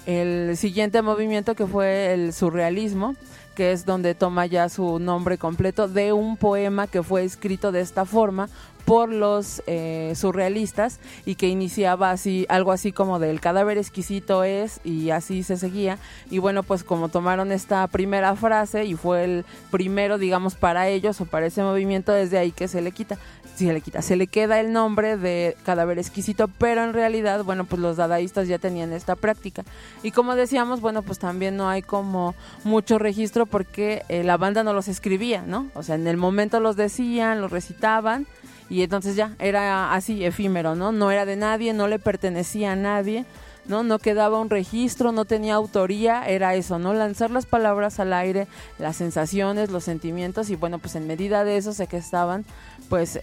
el siguiente movimiento, que fue el surrealismo, que es donde toma ya su nombre completo de un poema que fue escrito de esta forma por los surrealistas, y que iniciaba así, algo así como del cadáver exquisito es, y así se seguía. Y bueno, pues como tomaron esta primera frase y fue el primero, digamos, para ellos o para ese movimiento, desde ahí que se le queda el nombre de cadáver exquisito, pero en realidad, bueno, pues los dadaístas ya tenían esta práctica. Y como decíamos, bueno, pues también no hay como mucho registro porque la banda no los escribía, ¿no? O sea, en el momento los decían, los recitaban, y entonces ya era así, efímero, ¿no? No era de nadie, no le pertenecía a nadie, ¿no? No quedaba un registro, no tenía autoría, era eso, ¿no? Lanzar las palabras al aire, las sensaciones, los sentimientos, y bueno, pues en medida de eso se gestaban, pues,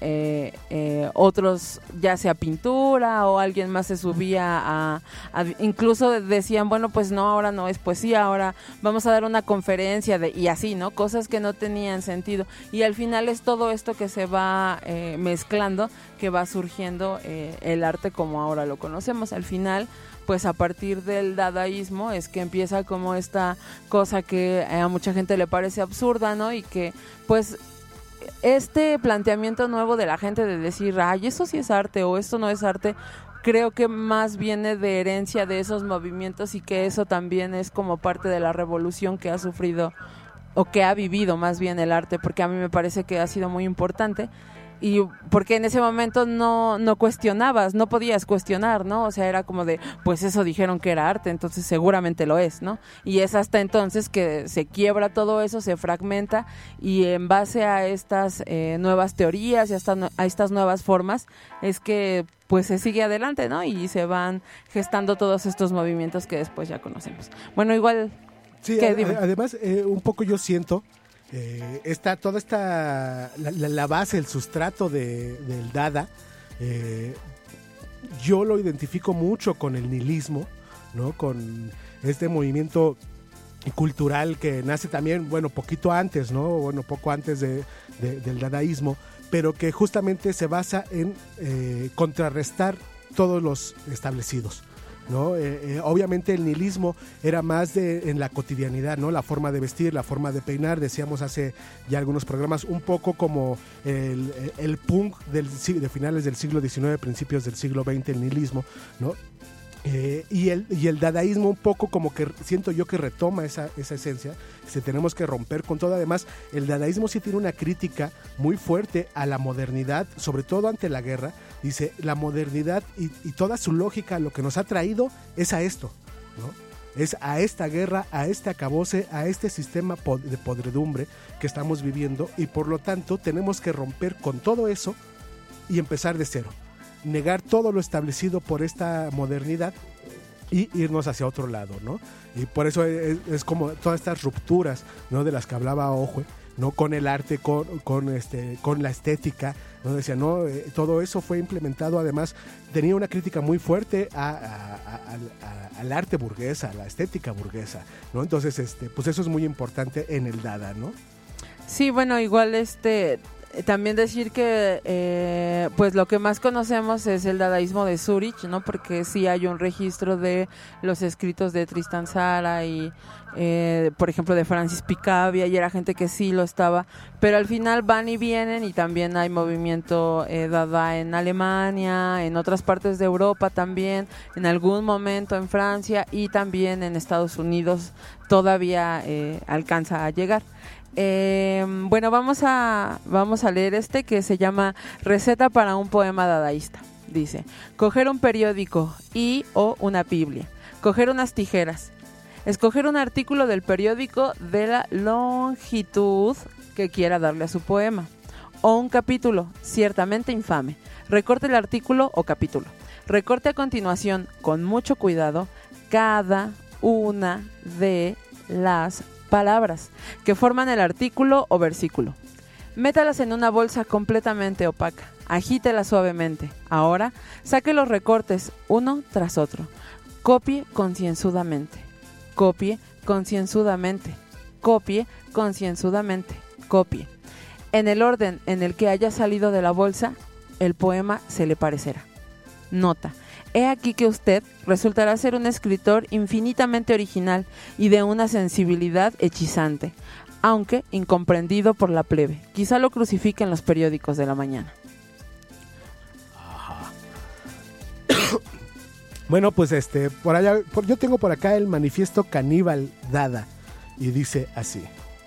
otros, ya sea pintura, o alguien más se subía a incluso decían, bueno, pues no, ahora no es poesía, ahora vamos a dar una conferencia, y así, ¿no? Cosas que no tenían sentido, y al final es todo esto que se va mezclando, que va surgiendo el arte como ahora lo conocemos. Al final, pues a partir del dadaísmo es que empieza como esta cosa que a mucha gente le parece absurda, ¿no? Y que pues este planteamiento nuevo de la gente de decir, ay, eso sí es arte o esto no es arte, creo que más viene de herencia de esos movimientos, y que eso también es como parte de la revolución que ha sufrido, o que ha vivido más bien el arte, porque a mí me parece que ha sido muy importante. Y porque en ese momento no cuestionabas, no podías cuestionar, ¿no? O sea, era como de, pues eso dijeron que era arte, entonces seguramente lo es, ¿no? Y es hasta entonces que se quiebra todo eso, se fragmenta, y en base a estas nuevas teorías y a estas nuevas formas es que pues se sigue adelante, ¿no? Y se van gestando todos estos movimientos que después ya conocemos. Bueno, igual... Sí, además, un poco yo siento... toda esta la base, el sustrato del Dada, yo lo identifico mucho con el nihilismo, ¿no? Con este movimiento cultural que nace también, bueno, poquito antes, ¿no? Bueno, poco antes del dadaísmo, pero que justamente se basa en contrarrestar todos los establecidos, ¿no? Obviamente el nihilismo era más en la cotidianidad, ¿no? La forma de vestir, la forma de peinar, decíamos hace ya algunos programas, un poco como el punk de finales del siglo XIX, principios del siglo XX, el nihilismo, ¿no? Y el dadaísmo un poco como que siento yo que retoma esa esencia, que tenemos que romper con todo. Además, el dadaísmo sí tiene una crítica muy fuerte a la modernidad, sobre todo ante la guerra. Dice, la modernidad y toda su lógica lo que nos ha traído es a esto, ¿no? Es a esta guerra, a este acabose, a este sistema de podredumbre que estamos viviendo, y por lo tanto tenemos que romper con todo eso y empezar de cero. Negar todo lo establecido por esta modernidad y irnos hacia otro lado, ¿no? Y por eso es como todas estas rupturas, ¿no? De las que hablaba Ojue, ¿no? Con el arte, con la estética, ¿no? Decía, no, todo eso fue implementado. Además, tenía una crítica muy fuerte al arte burguesa, a la estética burguesa, ¿no? Entonces, pues eso es muy importante en el Dada, ¿no? Sí, bueno, igual también decir que pues lo que más conocemos es el dadaísmo de Zúrich, ¿no? Porque sí hay un registro de los escritos de Tristan Tzara y por ejemplo de Francis Picabia, y era gente que sí lo estaba, pero al final van y vienen, y también hay movimiento dada en Alemania, en otras partes de Europa también, en algún momento en Francia, y también en Estados Unidos todavía alcanza a llegar. Bueno, vamos a leer que se llama Receta para un poema dadaísta. Dice: coger un periódico o una Biblia, coger unas tijeras, escoger un artículo del periódico de la longitud que quiera darle a su poema, o un capítulo ciertamente infame. Recorte el artículo o capítulo. Recorte a continuación, con mucho cuidado, cada una de las palabras que forman el artículo o versículo. Métalas en una bolsa completamente opaca. Agítelas suavemente. Ahora, saque los recortes uno tras otro. Copie concienzudamente. Copie concienzudamente. Copie concienzudamente. Copie. En el orden en el que haya salido de la bolsa, el poema se le parecerá. Nota: He aquí que usted resultará ser un escritor infinitamente original y de una sensibilidad hechizante, aunque incomprendido por la plebe. Quizá lo crucifiquen los periódicos de la mañana. Ajá. Bueno, pues por allá, yo tengo por acá el manifiesto Caníbal Dada y dice así: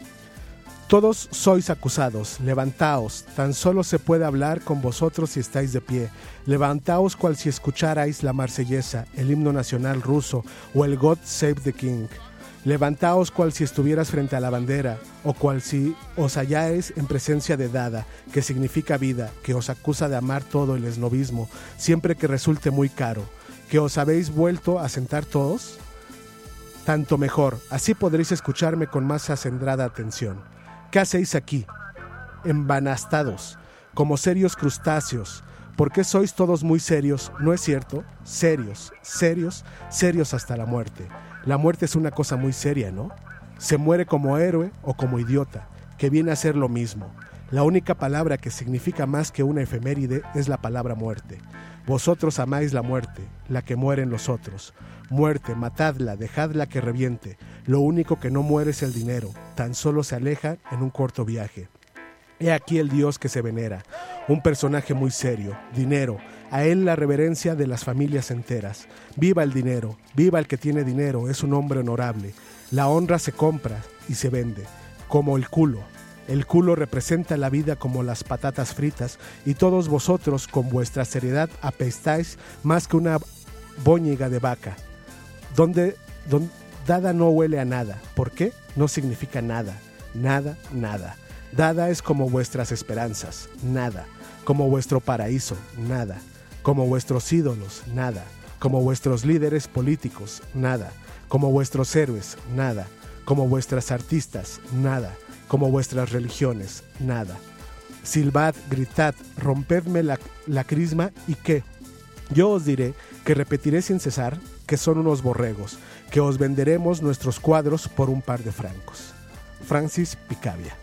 todos sois acusados, levantaos, tan solo se puede hablar con vosotros si estáis de pie. Levantaos cual si escucharais la Marsellesa, el himno nacional ruso o el God Save the King. Levantaos cual si estuvieras frente a la bandera, o cual si os halláis en presencia de Dada, que significa vida, que os acusa de amar todo el esnovismo, siempre que resulte muy caro. ¿Que os habéis vuelto a sentar todos? Tanto mejor, así podréis escucharme con más acendrada atención. ¿Qué hacéis aquí? Embanastados, como serios crustáceos. ¿Por qué sois todos muy serios? ¿No es cierto? Serios, serios, serios hasta la muerte. La muerte es una cosa muy seria, ¿no? Se muere como héroe o como idiota, que viene a ser lo mismo. La única palabra que significa más que una efeméride es la palabra muerte. Vosotros amáis la muerte, la que mueren los otros. Muerte, matadla, dejadla que reviente. Lo único que no muere es el dinero, tan solo se aleja en un corto viaje. He aquí el Dios que se venera, un personaje muy serio, dinero, a él la reverencia de las familias enteras. Viva el dinero, viva el que tiene dinero, es un hombre honorable. La honra se compra y se vende, como el culo. El culo representa la vida como las patatas fritas, y todos vosotros con vuestra seriedad apestáis más que una bóñiga de vaca. Donde Dada no huele a nada. ¿Por qué? No significa nada, nada, nada. Dada es como vuestras esperanzas, nada. Como vuestro paraíso, nada. Como vuestros ídolos, nada. Como vuestros líderes políticos, nada. Como vuestros héroes, nada. Como vuestras artistas, nada. Como vuestras religiones, nada. Silbad, gritad, rompedme la crisma, ¿y qué? Yo os diré que repetiré sin cesar que son unos borregos, que os venderemos nuestros cuadros por un par de francos. Francis Picabia.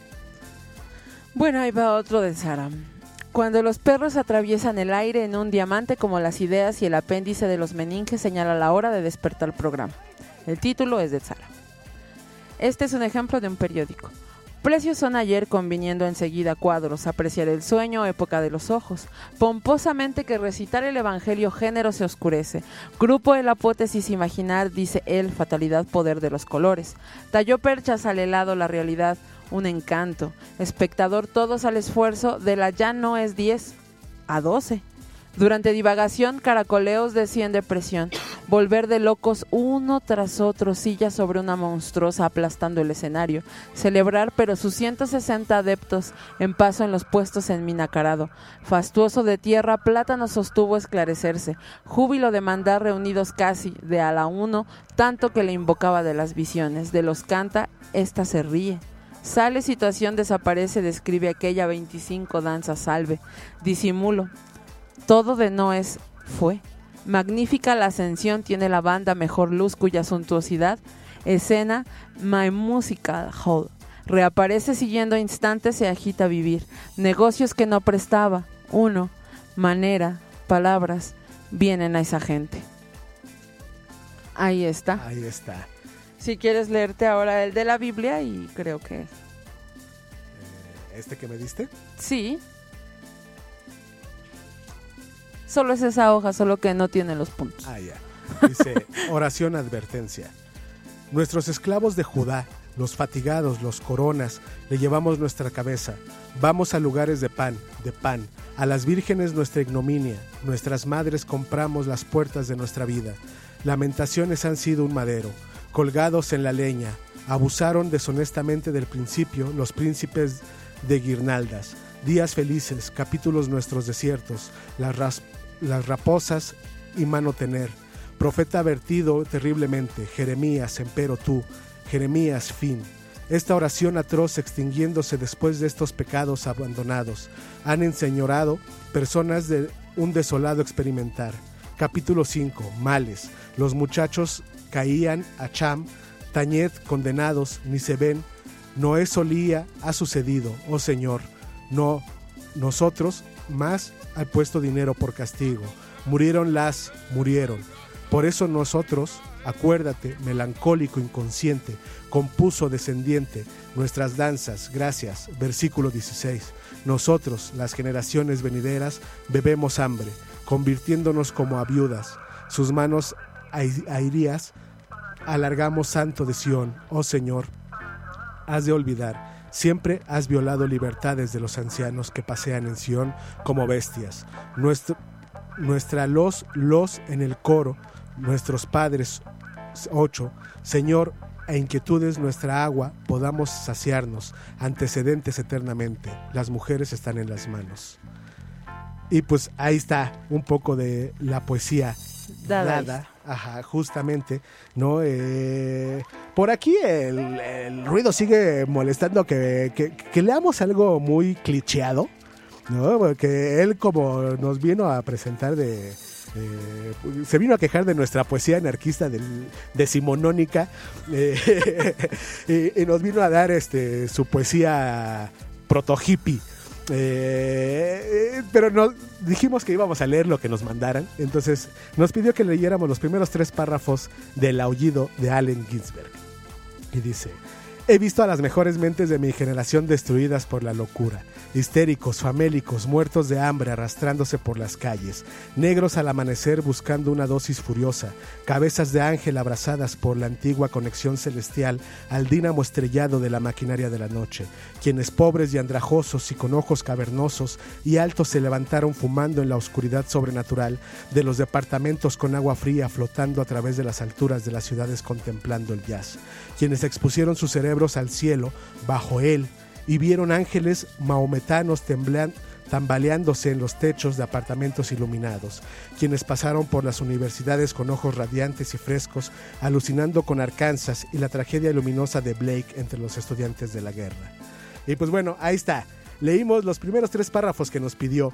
Bueno, ahí va otro de Sara. Cuando los perros atraviesan el aire en un diamante como las ideas y el apéndice de los meninges señala la hora de despertar el programa. El título es de Sara. Este es un ejemplo de un periódico. Precios son ayer conviniendo enseguida cuadros, apreciar el sueño, época de los ojos. Pomposamente que recitar el evangelio género se oscurece. Grupo el apótesis imaginar, dice él, fatalidad poder de los colores. Talló perchas al helado la realidad, un encanto. Espectador todos al esfuerzo, de la ya no es 10 a 12. Durante divagación, caracoleos decían depresión, volver de locos uno tras otro, silla sobre una monstruosa aplastando el escenario, celebrar pero sus 160 adeptos en paso en los puestos en Minacarado, fastuoso de tierra, plátano sostuvo esclarecerse, júbilo de mandar reunidos casi, de a la uno, tanto que le invocaba de las visiones, de los canta, esta se ríe. Sale situación, desaparece, describe aquella 25 danza salve, disimulo. Todo de no es fue. Magnífica la ascensión tiene la banda, mejor luz cuya suntuosidad. Escena My Musical Hall. Reaparece siguiendo instantes, se agita vivir. Negocios que no prestaba. Uno, manera, palabras, vienen a esa gente. Ahí está. Ahí está. Si quieres leerte ahora el de la Biblia y creo que... ¿Este que me diste? Sí. Solo es esa hoja, solo que no tiene los puntos. Ah, ya. Dice, oración advertencia. Nuestros esclavos de Judá, los fatigados, los coronas, le llevamos nuestra cabeza. Vamos a lugares de pan, a las vírgenes nuestra ignominia. Nuestras madres compramos las puertas de nuestra vida. Lamentaciones han sido un madero, colgados en la leña. Abusaron deshonestamente del principio los príncipes de guirnaldas. Días felices, capítulos nuestros desiertos, las raposas y mano tener. Profeta advertido terriblemente, Jeremías, empero tú, Jeremías, fin. Esta oración atroz extinguiéndose después de estos pecados abandonados. Han enseñorado personas de un desolado experimentar. Capítulo 5, males. Los muchachos caían a Cham, Tañet, condenados, ni se ven. Noé solía, ha sucedido, oh Señor. No, nosotros más ha puesto dinero por castigo. murieron. Por eso nosotros, acuérdate, melancólico inconsciente, compuso descendiente, nuestras danzas, gracias, versículo 16. Nosotros, las generaciones venideras, bebemos hambre, convirtiéndonos como a viudas. Sus manos airías alargamos santo de Sión, oh Señor, has de olvidar. Siempre has violado libertades de los ancianos que pasean en Sión como bestias. Nuestra los en el coro, nuestros padres 8, Señor, a inquietudes nuestra agua podamos saciarnos, antecedentes eternamente, las mujeres están en las manos. Y pues ahí está un poco de la poesía dada. Ajá, justamente, ¿no? Por aquí el ruido sigue molestando que leamos algo muy clicheado, ¿no? Porque él, como nos vino a presentar se vino a quejar de nuestra poesía anarquista decimonónica y nos vino a dar su poesía proto-hippie. Pero dijimos que íbamos a leer lo que nos mandaran, entonces nos pidió que leyéramos los primeros 3 párrafos del Aullido de Allen Ginsberg. Y dice: he visto a las mejores mentes de mi generación destruidas por la locura, histéricos, famélicos, muertos de hambre arrastrándose por las calles, negros al amanecer buscando una dosis furiosa, cabezas de ángel abrazadas por la antigua conexión celestial al dínamo estrellado de la maquinaria de la noche, quienes pobres y andrajosos y con ojos cavernosos y altos se levantaron fumando en la oscuridad sobrenatural de los departamentos con agua fría flotando a través de las alturas de las ciudades contemplando el jazz, quienes expusieron sus cerebros al cielo bajo él y vieron ángeles mahometanos tambaleándose en los techos de apartamentos iluminados, quienes pasaron por las universidades con ojos radiantes y frescos, alucinando con Arkansas y la tragedia luminosa de Blake entre los estudiantes de la guerra. Y pues bueno, ahí está. Leímos los primeros 3 párrafos que nos pidió.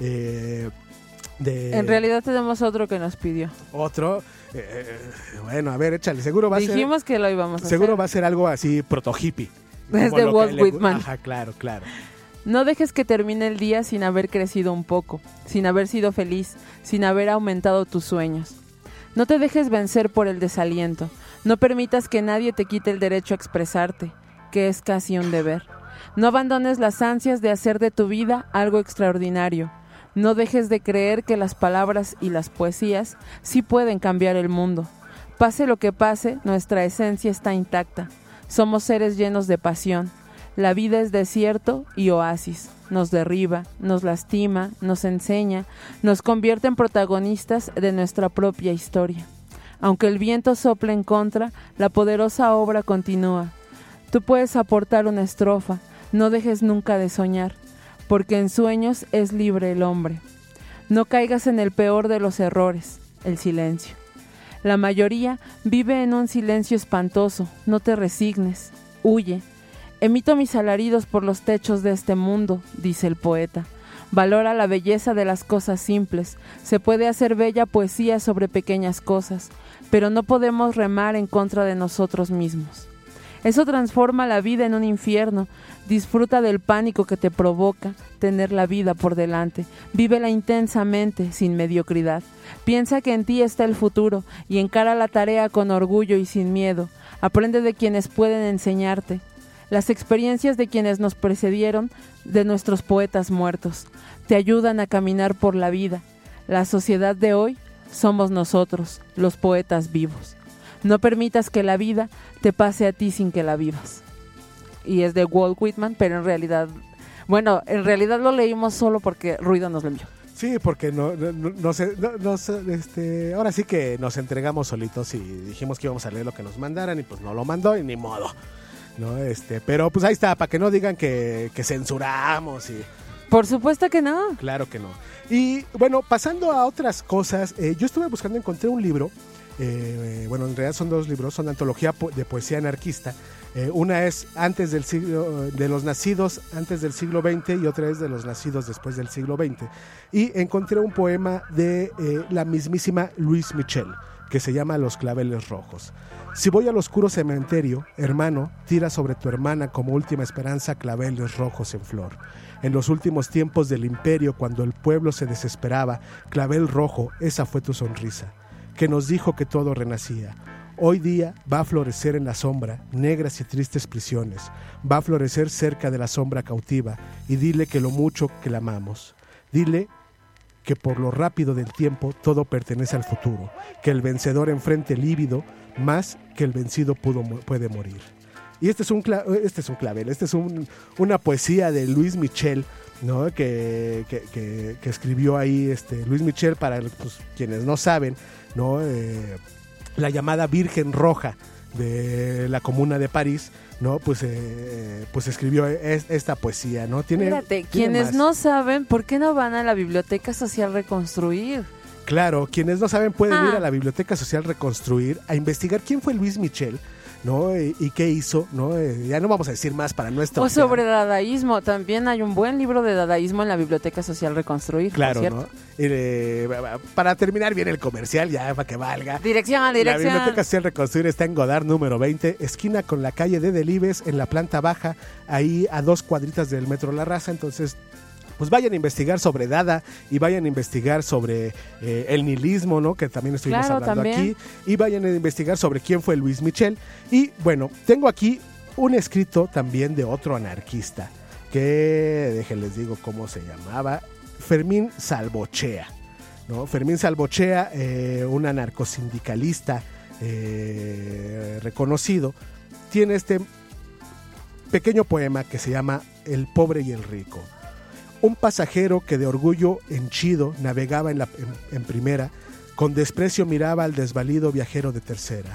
En realidad tenemos otro que nos pidió. Otro. Bueno, a ver, échale. Seguro va a ser. Dijimos que lo íbamos a hacer. Seguro va a ser algo así proto-hippie. Es de Walt Whitman. Ajá, claro. No dejes que termine el día sin haber crecido un poco, sin haber sido feliz, sin haber aumentado tus sueños. No te dejes vencer por el desaliento. No permitas que nadie te quite el derecho a expresarte, que es casi un deber. No abandones las ansias de hacer de tu vida algo extraordinario. No dejes de creer que las palabras y las poesías sí pueden cambiar el mundo. Pase lo que pase, nuestra esencia está intacta. Somos seres llenos de pasión. La vida es desierto y oasis. Nos derriba, nos lastima, nos enseña, nos convierte en protagonistas de nuestra propia historia. Aunque el viento sople en contra, la poderosa obra continúa. Tú puedes aportar una estrofa, no dejes nunca de soñar, porque en sueños es libre el hombre. No caigas en el peor de los errores, el silencio. La mayoría vive en un silencio espantoso, no te resignes, huye. Emito mis alaridos por los techos de este mundo, dice el poeta. Valora la belleza de las cosas simples. Se puede hacer bella poesía sobre pequeñas cosas, pero no podemos remar en contra de nosotros mismos. Eso transforma la vida en un infierno. Disfruta del pánico que te provoca tener la vida por delante. Vívela intensamente, sin mediocridad. Piensa que en ti está el futuro y encara la tarea con orgullo y sin miedo. Aprende de quienes pueden enseñarte. Las experiencias de quienes nos precedieron, de nuestros poetas muertos, te ayudan a caminar por la vida. La sociedad de hoy somos nosotros, los poetas vivos. No permitas que la vida te pase a ti sin que la vivas. Y es de Walt Whitman, pero en realidad lo leímos solo porque Ruido nos lo envió. Sí, porque ahora sí que nos entregamos solitos y dijimos que íbamos a leer lo que nos mandaran y pues no lo mandó y ni modo. ¿No? Pero pues ahí está, para que no digan que censuramos y... Por supuesto que no. Claro que no. Y bueno, pasando a otras cosas, yo estuve buscando, encontré un libro, en realidad son 2 libros, son antología de poesía anarquista. Una es de los nacidos antes del siglo XX y otra es de los nacidos después del siglo XX. Y encontré un poema de la mismísima Louise Michel, que se llama Los claveles rojos. Si voy al oscuro cementerio, hermano, tira sobre tu hermana como última esperanza claveles rojos en flor. En los últimos tiempos del imperio, cuando el pueblo se desesperaba, clavel rojo, esa fue tu sonrisa, que nos dijo que todo renacía. Hoy día va a florecer en la sombra, negras y tristes prisiones, va a florecer cerca de la sombra cautiva, y dile que lo mucho que la amamos. Dile que por lo rápido del tiempo todo pertenece al futuro, que el vencedor enfrente lívido más que el vencido puede morir. Y este es un clavel, una poesía de Luis Michel, ¿no? que escribió ahí Luis Michel, para quienes no saben, ¿no? La llamada Virgen Roja de la Comuna de París, ¿no? Pues escribió esta poesía, ¿no? Espérate, quienes no saben, ¿por qué no van a la Biblioteca Social Reconstruir? Claro, quienes no saben pueden ir a la Biblioteca Social Reconstruir a investigar quién fue Luis Michel, ¿no? Y qué hizo, ¿no? Ya no vamos a decir más para nuestro... O sobre dadaísmo, también hay un buen libro de dadaísmo en la Biblioteca Social Reconstruir. Claro, ¿no? Para terminar bien el comercial, ya para que valga. Dirección. La Biblioteca Social Reconstruir está en Godard número 20, esquina con la calle de Delibes, en la planta baja, ahí a 2 cuadritas del Metro La Raza. Entonces, pues vayan a investigar sobre Dada y vayan a investigar sobre el nihilismo, ¿no? Que también estuvimos hablando aquí. Y vayan a investigar sobre quién fue Luis Michel. Y bueno, tengo aquí un escrito también de otro anarquista, que déjenles digo cómo se llamaba, Fermín Salvochea, ¿no? Fermín Salvochea, un anarcosindicalista reconocido, tiene este pequeño poema que se llama El pobre y el rico. Un pasajero que de orgullo henchido navegaba en primera, con desprecio miraba al desvalido viajero de tercera.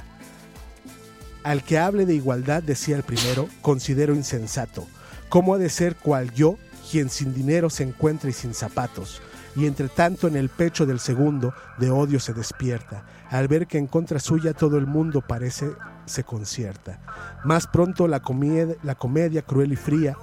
Al que hable de igualdad, decía el primero, considero insensato. ¿Cómo ha de ser cual yo, quien sin dinero se encuentra y sin zapatos? Y entre tanto en el pecho del segundo de odio se despierta, al ver que en contra suya todo el mundo parece se concierta. Más pronto la comedia cruel y fría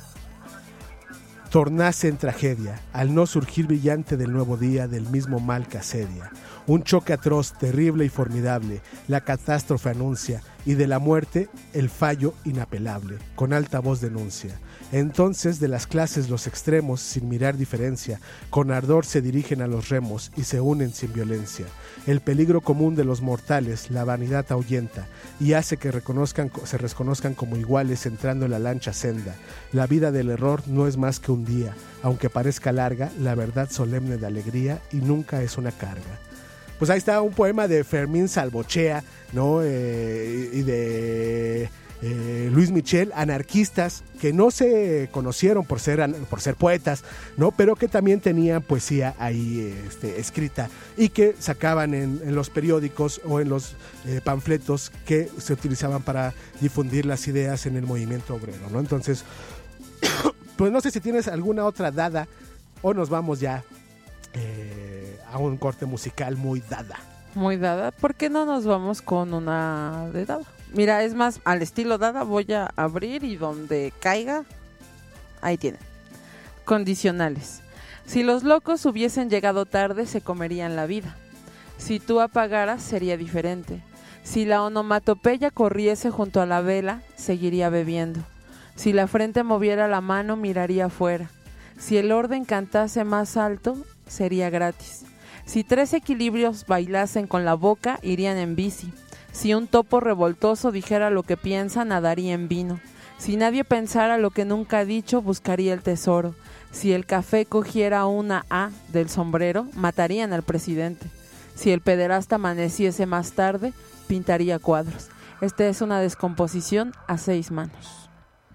tornase en tragedia, al no surgir brillante del nuevo día del mismo mal que asedia. Un choque atroz, terrible y formidable, la catástrofe anuncia, y de la muerte el fallo inapelable, con alta voz denuncia. Entonces de las clases los extremos, sin mirar diferencia, con ardor se dirigen a los remos y se unen sin violencia. El peligro común de los mortales la vanidad ahuyenta y hace que se reconozcan como iguales entrando en la lancha senda. La vida del error no es más que un día, aunque parezca larga, la verdad solemne de alegría y nunca es una carga. Pues ahí está un poema de Fermín Salvochea, ¿no? Y de Luis Michel, anarquistas que no se conocieron por ser poetas, ¿no? Pero que también tenían poesía ahí escrita y que sacaban en los periódicos o en los panfletos que se utilizaban para difundir las ideas en el movimiento obrero, ¿no? Entonces, pues no sé si tienes alguna otra dada o nos vamos ya a un corte musical muy dada. Muy dada, ¿por qué no nos vamos con una de dada? Mira, es más, al estilo dada voy a abrir y donde caiga, ahí tienen. Condicionales. Si los locos hubiesen llegado tarde, se comerían la vida. Si tú apagaras, sería diferente. Si la onomatopeya corriese junto a la vela, seguiría bebiendo. Si la frente moviera la mano, miraría afuera. Si el orden cantase más alto, sería gratis. Si 3 equilibrios bailasen con la boca, irían en bici. Si un topo revoltoso dijera lo que piensa, nadaría en vino. Si nadie pensara lo que nunca ha dicho, buscaría el tesoro. Si el café cogiera una A del sombrero, matarían al presidente. Si el pederasta amaneciese más tarde, pintaría cuadros. Esta es una descomposición a 6 manos.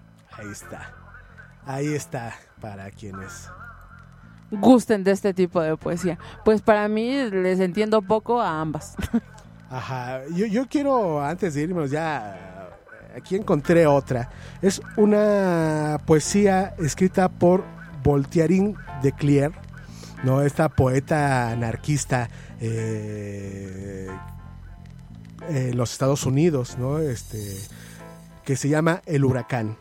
Ahí está, para quienes gusten de este tipo de poesía. Pues para mí les entiendo poco a ambas. Ajá, yo quiero, antes de irnos ya, aquí encontré otra. Es una poesía escrita por Voltaire de Clear, ¿no? Esta poeta anarquista en los Estados Unidos, ¿no? Que se llama El Huracán.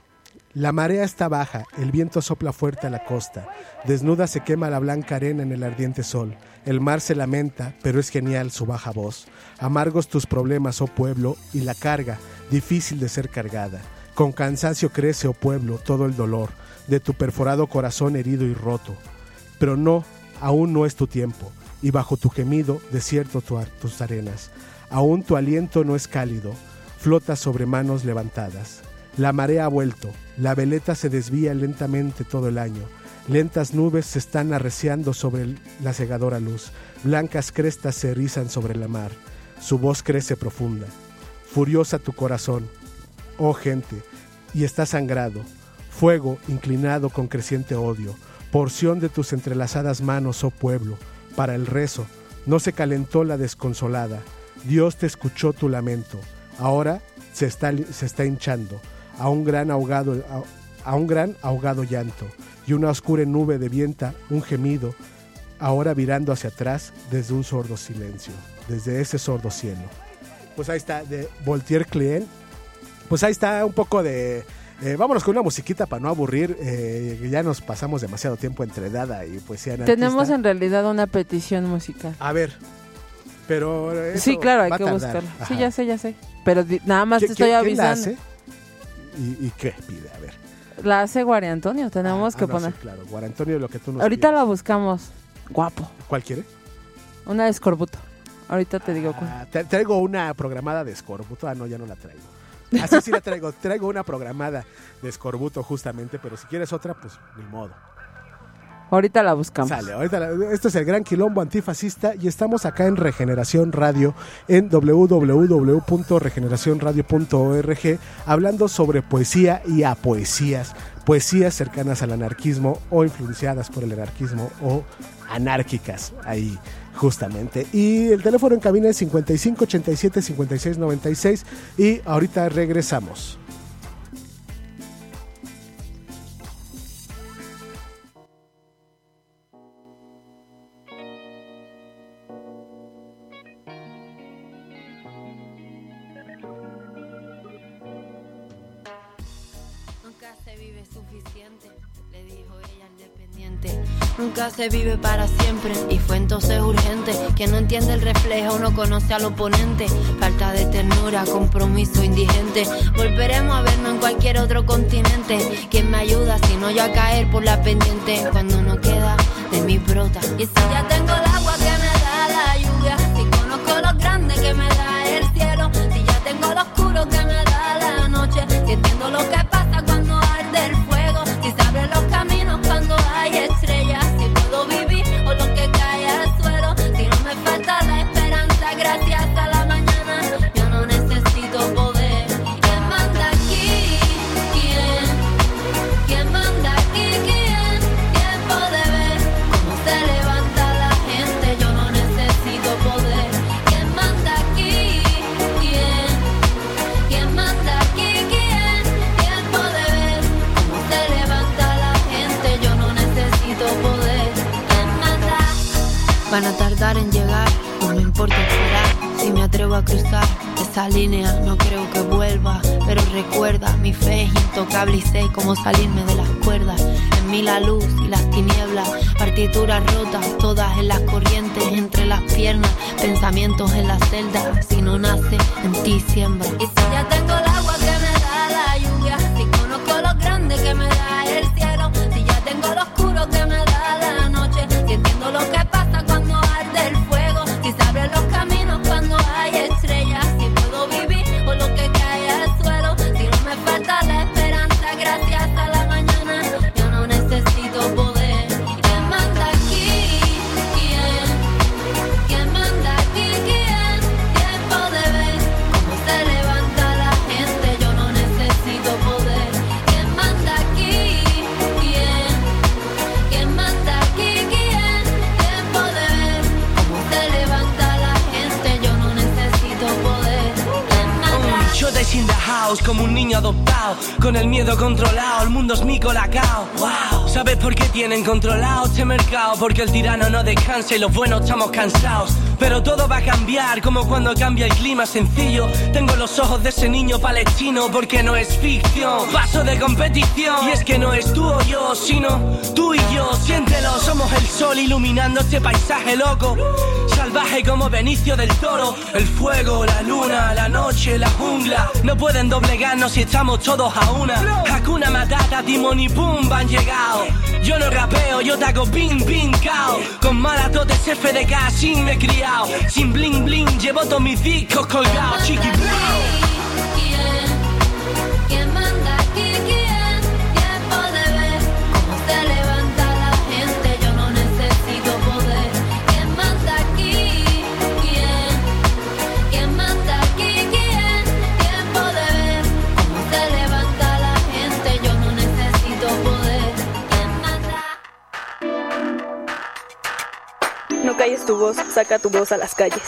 La marea está baja, el viento sopla fuerte a la costa. Desnuda se quema la blanca arena en el ardiente sol. El mar se lamenta, pero es genial su baja voz. Amargos tus problemas, oh pueblo, y la carga, difícil de ser cargada. Con cansancio crece, oh pueblo, todo el dolor de tu perforado corazón herido y roto. Pero no, aún no es tu tiempo, y bajo tu gemido desierto tus arenas. Aún tu aliento no es cálido, flotas sobre manos levantadas. La marea ha vuelto, la veleta se desvía lentamente todo el año. Lentas nubes se están arreciando sobre la cegadora luz. Blancas crestas se erizan sobre la mar. Su voz crece profunda. Furiosa tu corazón, oh gente, y está sangrado. Fuego inclinado con creciente odio. Porción de tus entrelazadas manos, oh pueblo. Para el rezo, no se calentó la desconsolada. Dios te escuchó tu lamento. Ahora se está hinchando a un gran ahogado llanto, y una oscura nube devienta un gemido, ahora virando hacia atrás desde un sordo silencio, desde ese sordo cielo. Pues ahí está, de Voltaire Klein. Pues ahí está un poco de... vámonos con una musiquita para no aburrir, ya nos pasamos demasiado tiempo entre Dada y poesía anarquista. Tenemos en realidad una petición musical. A ver, pero... Sí, claro, hay que buscarla. Sí, ya sé. Pero nada más te estoy avisando. ¿Quién la hace? ¿Y qué pide? A ver. La hace Guari Antonio, tenemos que poner. Sí, claro, Guari Antonio, lo que tú nos ahorita pides. La buscamos. Guapo. ¿Cuál quiere? Una de Escorbuto. Ahorita te digo cuál. Traigo una programada de Escorbuto. No, ya no la traigo. Así sí la traigo. Traigo una programada de Escorbuto justamente, pero si quieres otra, pues ni modo. Ahorita la buscamos. Sale, esto es el Gran Quilombo Antifascista y estamos acá en Regeneración Radio, en www.regeneracionradio.org, hablando sobre poesía y apoesías, poesías cercanas al anarquismo o influenciadas por el anarquismo o anárquicas ahí justamente. Y el teléfono en cabina es 55 87 56 96 y ahorita regresamos. Nunca se vive para siempre y fue entonces urgente. Quien no entiende el reflejo no conoce al oponente. Falta de ternura, compromiso indigente. Volveremos a vernos en cualquier otro continente. ¿Quién me ayuda si no yo a caer por la pendiente? Cuando no queda de mi brota. Y si ya tengo el agua que me da la lluvia, si conozco lo grande que me da el cielo, si ya tengo lo oscuro que me da la noche, si entiendo lo que pasa cuando arde el fuego, si se abren los caminos cuando hay estrellas, si puedo vivir o lo que cae al suelo, si no me falta la esperanza gracias a la mañana, yo no necesito poder. ¿Quién manda aquí? ¿Quién manda aquí? Tiempo de ver cómo se levanta la gente, yo no necesito poder. ¿Quién manda aquí? ¿Quién manda aquí? Tiempo de ver cómo se levanta la gente, yo no necesito poder. ¿Quién manda? Van a tardar en llegar, no me importa esperar. Si me atrevo a cruzar esa línea, no creo que vuelva. Pero recuerda, mi fe es intocable y sé cómo salirme de las cuerdas. En mí la luz y las tinieblas, partituras rotas, todas en las corrientes, entre las piernas, pensamientos en la celda. Si no nace, en ti siembra. Y si ya tengo el agua que me da la lluvia, si conozco lo grande que me da el cielo, si ya tengo lo oscuro que me da la noche, si entiendo lo que pasa cuando arde el fuego, si se abren los caminos cuando hay estrellas, si puedo vivir o lo que cae al suelo, si no me falta la esperanza gracias a la mañana, yo no necesito poder. ¿Quién manda aquí? ¿Quién manda aquí? Tiempo de ver cómo se levanta la gente, yo no necesito poder. ¿Quién manda aquí? ¿Quién manda aquí? Tiempo de ver cómo se levanta la gente, yo no necesito poder. ¿Quién manda? Yo te in the house como un niño adoptado, con el miedo controlado, el mundo es mi colacao. Wow. ¿Sabes por qué tienen controlado este mercado? Porque el tirano no descansa y los buenos estamos cansados. pero todo va a cambiar como cuando cambia el clima. Sencillo, tengo los ojos de ese niño palestino, porque no es ficción, paso de competición. Y es que no es tú o yo, sino tú y yo. Siéntelo, somos el sol iluminando este paisaje loco, salvaje como Benicio del Toro. El fuego, la luna, la noche, la jungla no pueden doblegarnos si estamos todos a una. Hakuna Matata, Timón y Pumba han llegado. Yo no rapeo, yo te hago ping ping cao. Con maratotes FDK sin me he criado. Sin bling bling llevo todos mis discos colgados. Chiqui ¿Quién manda aquí? ¿Quién? Tiempo de ver cómo se levanta la gente. Yo no necesito poder. ¿Quién manda aquí? ¿Quién manda aquí? ¿Quién? Tiempo de ver cómo se levanta la gente. Yo no necesito poder. ¿Quién manda? No calles tu voz, saca tu voz a las calles.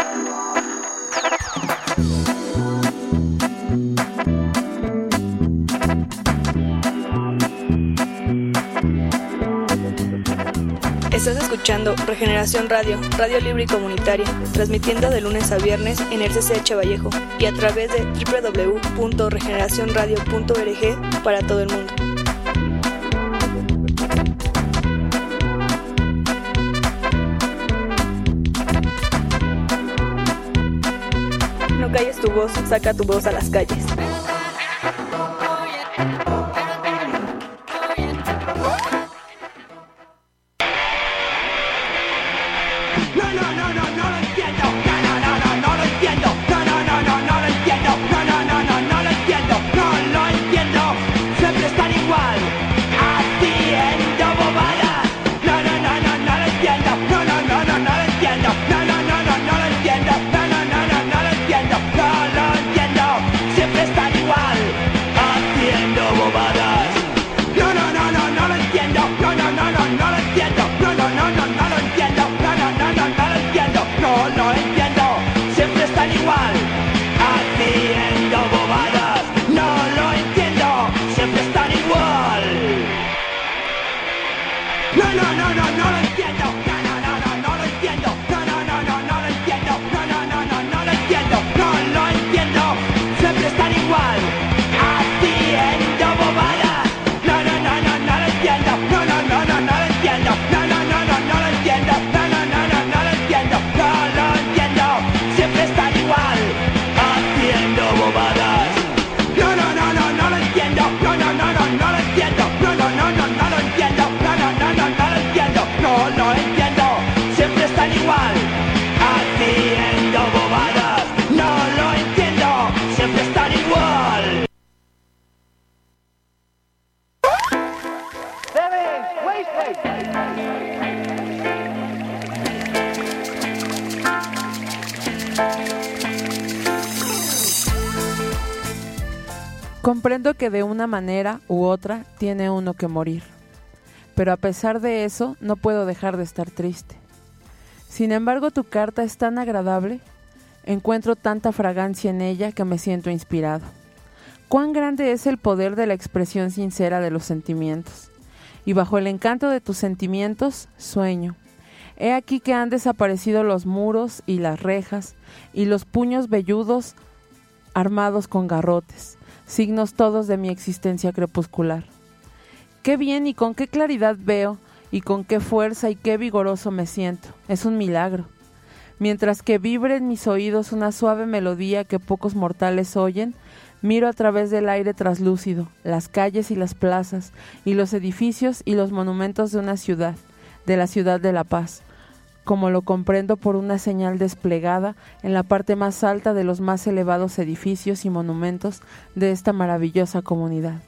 Estás escuchando Regeneración Radio, radio libre y comunitaria, transmitiendo de lunes a viernes en RCCH Vallejo y a través de www.regeneracionradio.org para todo el mundo. No calles tu voz, saca tu voz a las calles. Comprendo que de una manera u otra tiene uno que morir, pero a pesar de eso no puedo dejar de estar triste. Sin embargo, tu carta es tan agradable, encuentro tanta fragancia en ella que me siento inspirado. Cuán grande es el poder de la expresión sincera de los sentimientos, y bajo el encanto de tus sentimientos sueño. He aquí que han desaparecido los muros y las rejas, y los puños velludos armados con garrotes, signos todos de mi existencia crepuscular. Qué bien y con qué claridad veo, y con qué fuerza y qué vigoroso me siento. Es un milagro. Mientras que vibra en mis oídos una suave melodía que pocos mortales oyen, miro a través del aire traslúcido, las calles y las plazas, y los edificios y los monumentos de una ciudad, de la ciudad de La Paz, como lo comprendo por una señal desplegada en la parte más alta de los más elevados edificios y monumentos de esta maravillosa comunidad.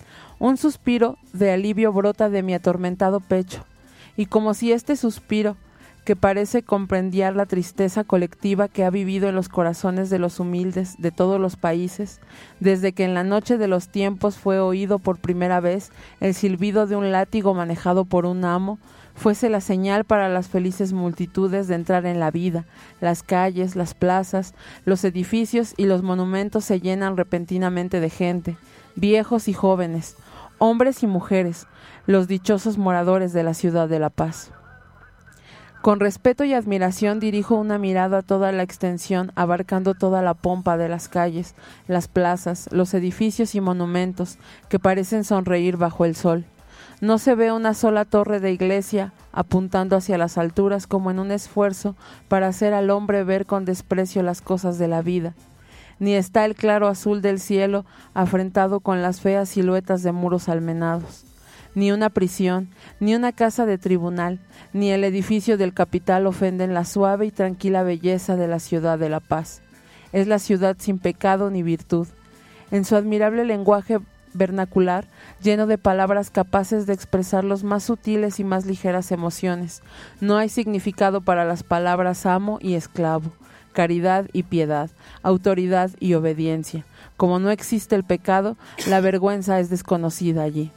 Un suspiro de alivio brota de mi atormentado pecho, y como si este suspiro, que parece comprender la tristeza colectiva que ha vivido en los corazones de los humildes de todos los países, desde que en la noche de los tiempos fue oído por primera vez el silbido de un látigo manejado por un amo, fuese la señal para las felices multitudes de entrar en la vida. Las calles, las plazas, los edificios y los monumentos se llenan repentinamente de gente, viejos y jóvenes, hombres y mujeres, los dichosos moradores de la ciudad de La Paz. Con respeto y admiración dirijo una mirada a toda la extensión, abarcando toda la pompa de las calles, las plazas, los edificios y monumentos que parecen sonreír bajo el sol. No se ve una sola torre de iglesia apuntando hacia las alturas como en un esfuerzo para hacer al hombre ver con desprecio las cosas de la vida. Ni está el claro azul del cielo afrentado con las feas siluetas de muros almenados. Ni una prisión, ni una casa de tribunal, ni el edificio del capital ofenden la suave y tranquila belleza de la ciudad de la paz. Es la ciudad sin pecado ni virtud. En su admirable lenguaje vernacular, lleno de palabras capaces de expresar los más sutiles y más ligeras emociones, no hay significado para las palabras amo y esclavo, caridad y piedad, autoridad y obediencia. Como no existe el pecado, la vergüenza es desconocida allí.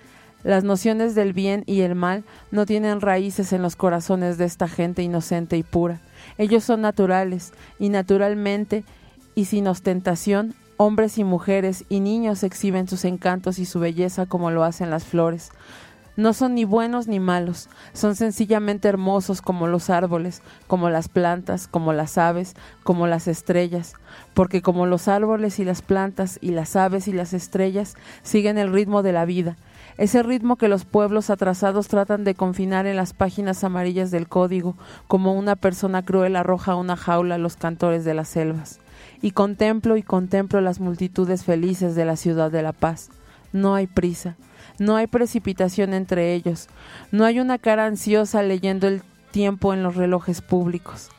Las nociones del bien y el mal no tienen raíces en los corazones de esta gente inocente y pura. Ellos son naturales, y naturalmente y sin ostentación, hombres y mujeres y niños exhiben sus encantos y su belleza como lo hacen las flores. No son ni buenos ni malos, son sencillamente hermosos como los árboles, como las plantas, como las aves, como las estrellas, porque como los árboles y las plantas y las aves y las estrellas siguen el ritmo de la vida, ese ritmo que los pueblos atrasados tratan de confinar en las páginas amarillas del código, como una persona cruel arroja a una jaula a los cantores de las selvas. Y contemplo las multitudes felices de la ciudad de la paz. No hay prisa, no hay precipitación entre ellos, no hay una cara ansiosa leyendo el tiempo en los relojes públicos.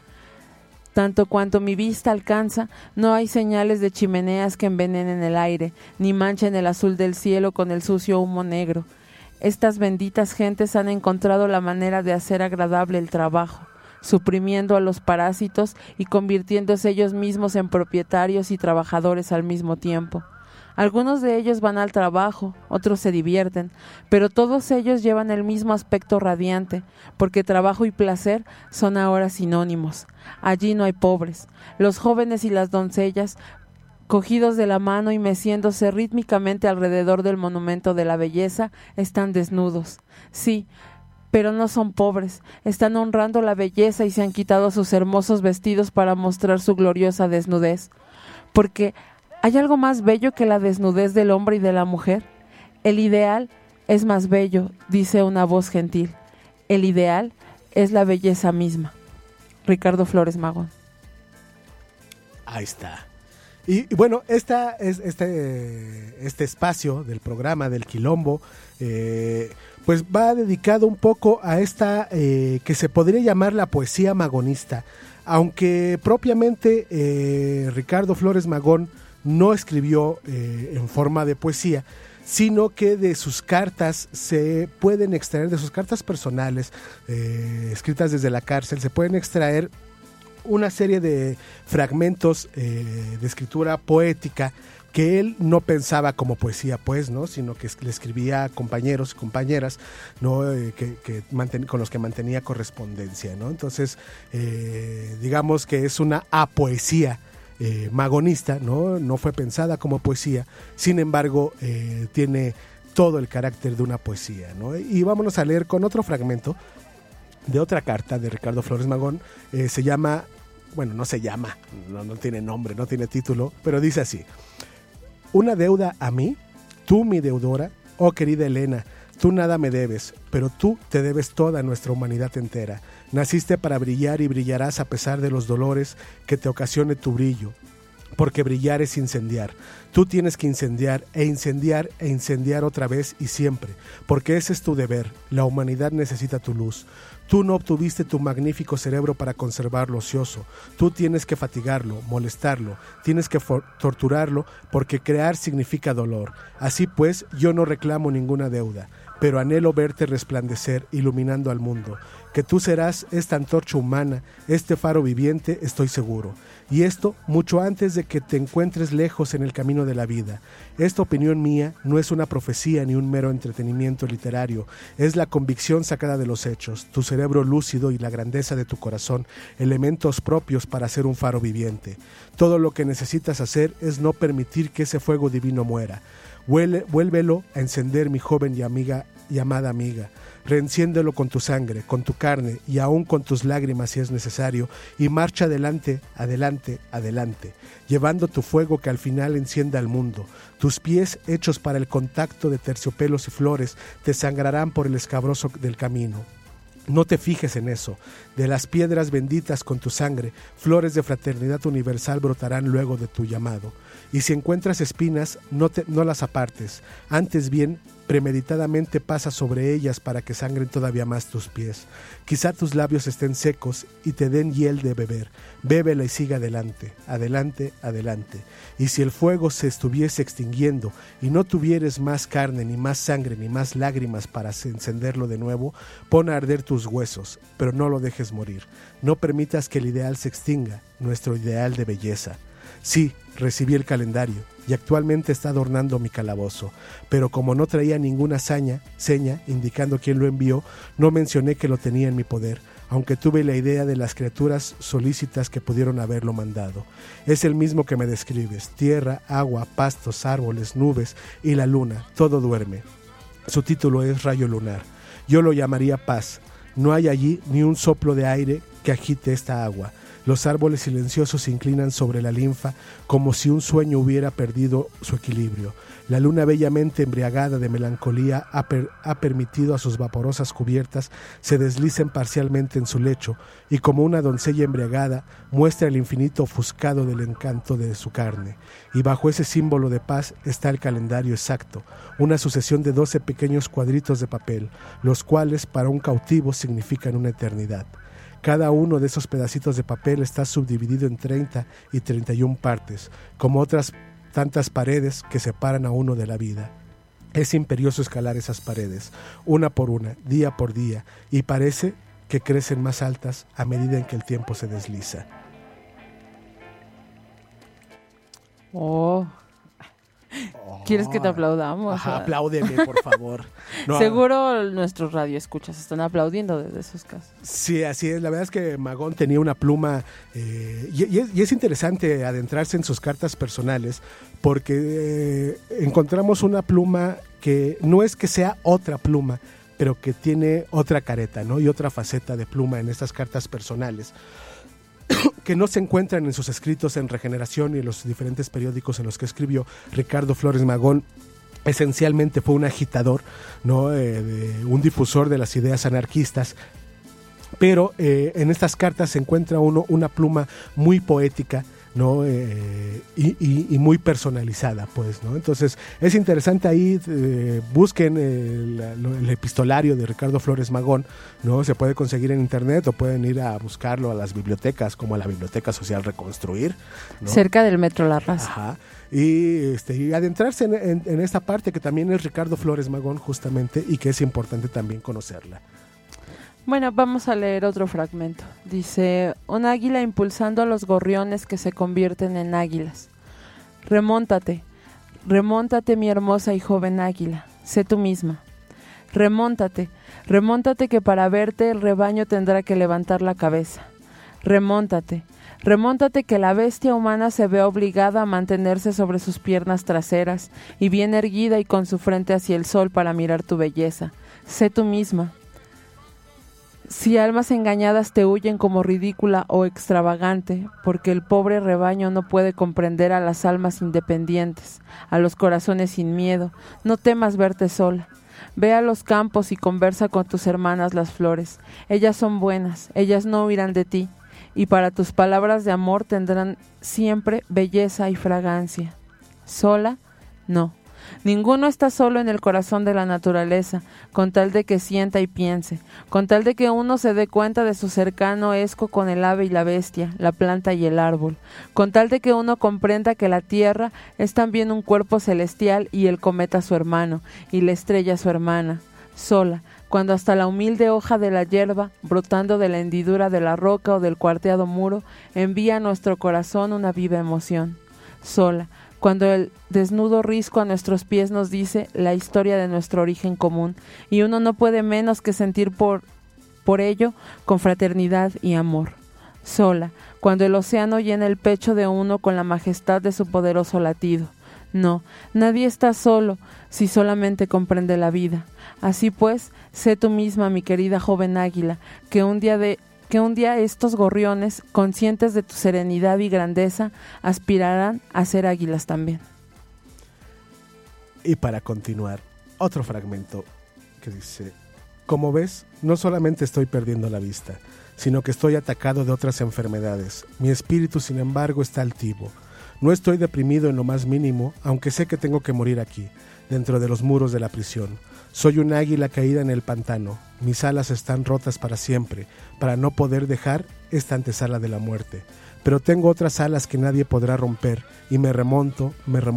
Tanto cuanto mi vista alcanza, no hay señales de chimeneas que envenenen el aire, ni manchen el azul del cielo con el sucio humo negro. Estas benditas gentes han encontrado la manera de hacer agradable el trabajo, suprimiendo a los parásitos y convirtiéndose ellos mismos en propietarios y trabajadores al mismo tiempo. Algunos de ellos van al trabajo, otros se divierten, pero todos ellos llevan el mismo aspecto radiante, porque trabajo y placer son ahora sinónimos. Allí no hay pobres. Los jóvenes y las doncellas, cogidos de la mano y meciéndose rítmicamente alrededor del monumento de la belleza, están desnudos. Sí, pero no son pobres, están honrando la belleza y se han quitado sus hermosos vestidos para mostrar su gloriosa desnudez. Porque ¿hay algo más bello que la desnudez del hombre y de la mujer? El ideal es más bello, dice una voz gentil. El ideal es la belleza misma. Ricardo Flores Magón. Ahí está. Y bueno, este espacio del programa del Quilombo, pues va dedicado un poco a esta que se podría llamar la poesía magonista, aunque propiamente Ricardo Flores Magón no escribió en forma de poesía, sino que de sus cartas se pueden extraer, de sus cartas personales, escritas desde la cárcel, se pueden extraer una serie de fragmentos de escritura poética que él no pensaba como poesía, pues, ¿no? Sino que le escribía a compañeros y compañeras, ¿no? Con los que mantenía correspondencia, ¿no? Entonces, digamos que es una apoesía magonista, no fue pensada como poesía, sin embargo tiene todo el carácter de una poesía, ¿no? Y vámonos a leer con otro fragmento de otra carta de Ricardo Flores Magón. Se llama, bueno, no se llama, no tiene nombre, no tiene título, pero dice así: una deuda a mí, tú mi deudora, oh querida Elena, tú nada me debes, pero tú te debes toda nuestra humanidad entera. Naciste para brillar y brillarás a pesar de los dolores que te ocasione tu brillo, porque brillar es incendiar. Tú tienes que incendiar e incendiar e incendiar otra vez y siempre, porque ese es tu deber. La humanidad necesita tu luz. Tú no obtuviste tu magnífico cerebro para conservarlo ocioso. Tú tienes que fatigarlo, molestarlo, tienes que torturarlo, porque crear significa dolor. Así pues, yo no reclamo ninguna deuda, pero anhelo verte resplandecer, iluminando al mundo. Que tú serás esta antorcha humana, este faro viviente, estoy seguro. Y esto mucho antes de que te encuentres lejos en el camino de la vida. Esta opinión mía no es una profecía ni un mero entretenimiento literario, es la convicción sacada de los hechos, tu cerebro lúcido y la grandeza de tu corazón, elementos propios para ser un faro viviente. Todo lo que necesitas hacer es no permitir que ese fuego divino muera. Vuélvelo a encender, mi joven y amada amiga. reenciéndelo con tu sangre, con tu carne y aún con tus lágrimas si es necesario, y marcha adelante, adelante, adelante, llevando tu fuego que al final encienda al mundo. Tus pies, hechos para el contacto de terciopelos y flores, te sangrarán por el escabroso del camino. No te fijes en eso. De las piedras benditas con tu sangre, flores de fraternidad universal brotarán luego de tu llamado. Y si encuentras espinas, no las apartes. Antes bien, premeditadamente pasa sobre ellas para que sangren todavía más tus pies. Quizá tus labios estén secos y te den hiel de beber. Bébela y siga adelante, adelante, adelante. Y si el fuego se estuviese extinguiendo y no tuvieres más carne, ni más sangre, ni más lágrimas para encenderlo de nuevo, pon a arder tus huesos, pero no lo dejes morir. No permitas que el ideal se extinga, nuestro ideal de belleza. Sí, recibí el calendario y actualmente está adornando mi calabozo, pero como no traía ninguna seña indicando quién lo envió, no mencioné que lo tenía en mi poder, aunque tuve la idea de las criaturas solícitas que pudieron haberlo mandado. Es el mismo que me describes: tierra, agua, pastos, árboles, nubes y la luna, todo duerme. Su título es Rayo Lunar. Yo lo llamaría paz. No hay allí ni un soplo de aire que agite esta agua. Los árboles silenciosos se inclinan sobre la linfa como si un sueño hubiera perdido su equilibrio. La luna, bellamente embriagada de melancolía, ha permitido a sus vaporosas cubiertas se deslicen parcialmente en su lecho y como una doncella embriagada muestra el infinito ofuscado del encanto de su carne. Y bajo ese símbolo de paz está el calendario exacto, una sucesión de 12 pequeños cuadritos de papel, los cuales para un cautivo significan una eternidad. Cada uno de esos pedacitos de papel está subdividido en 30 y 31 partes, como otras tantas paredes que separan a uno de la vida. Es imperioso escalar esas paredes, una por una, día por día, y parece que crecen más altas a medida en que el tiempo se desliza. ¿Quieres que te aplaudamos? Ajá, apláudeme, por favor. No, seguro nuestros radioescuchas están aplaudiendo desde esos casos. Sí, así es. La verdad es que Magón tenía una pluma y es interesante adentrarse en sus cartas personales porque encontramos una pluma que no es que sea otra pluma, pero que tiene otra careta, ¿no? Y otra faceta de pluma en estas cartas personales que no se encuentran en sus escritos en Regeneración y en los diferentes periódicos en los que escribió. Ricardo Flores Magón esencialmente fue un agitador, ¿no? Un difusor de las ideas anarquistas, pero en estas cartas se encuentra una pluma muy poética, ¿no? Y muy personalizada, pues, ¿no? Entonces es interesante ahí, busquen el epistolario de Ricardo Flores Magón, ¿no? Se puede conseguir en internet o pueden ir a buscarlo a las bibliotecas, como a la Biblioteca Social Reconstruir, ¿no? Cerca del Metro La Raza. Ajá. Y adentrarse en esta parte que también es Ricardo Flores Magón justamente y que es importante también conocerla. Bueno, vamos a leer otro fragmento. Dice: un águila impulsando a los gorriones que se convierten en águilas. Remóntate, remóntate mi hermosa y joven águila, sé tú misma. Remóntate, remóntate que para verte el rebaño tendrá que levantar la cabeza. Remóntate, remóntate que la bestia humana se ve obligada a mantenerse sobre sus piernas traseras y bien erguida y con su frente hacia el sol para mirar tu belleza. Sé tú misma. Si almas engañadas te huyen como ridícula o extravagante, porque el pobre rebaño no puede comprender a las almas independientes, a los corazones sin miedo, no temas verte sola. Ve a los campos y conversa con tus hermanas las flores. Ellas son buenas, ellas no huirán de ti, y para tus palabras de amor tendrán siempre belleza y fragancia. ¿Sola? No. Ninguno está solo en el corazón de la naturaleza, con tal de que sienta y piense, con tal de que uno se dé cuenta de su cercano esco con el ave y la bestia, la planta y el árbol, con tal de que uno comprenda que la tierra es también un cuerpo celestial y el cometa su hermano, y la estrella su hermana. Sola, cuando hasta la humilde hoja de la hierba, brotando de la hendidura de la roca o del cuarteado muro, envía a nuestro corazón una viva emoción. Sola, cuando el desnudo risco a nuestros pies nos dice la historia de nuestro origen común, y uno no puede menos que sentir por ello con fraternidad y amor. Sola, cuando el océano llena el pecho de uno con la majestad de su poderoso latido. No, nadie está solo si solamente comprende la vida. Así pues, sé tú misma, mi querida joven águila, que un día estos gorriones, conscientes de tu serenidad y grandeza, aspirarán a ser águilas también. Y para continuar, otro fragmento que dice: como ves, no solamente estoy perdiendo la vista, sino que estoy atacado de otras enfermedades. Mi espíritu, sin embargo, está altivo. No estoy deprimido en lo más mínimo, aunque sé que tengo que morir aquí, dentro de los muros de la prisión. Soy un águila caída en el pantano. Mis alas están rotas para siempre, para no poder dejar esta antesala de la muerte. Pero tengo otras alas que nadie podrá romper, y me remonto,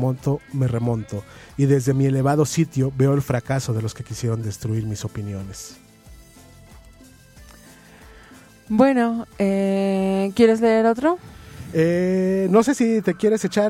y desde mi elevado sitio veo el fracaso de los que quisieron destruir mis opiniones. Bueno, ¿quieres leer otro? No sé si te quieres echar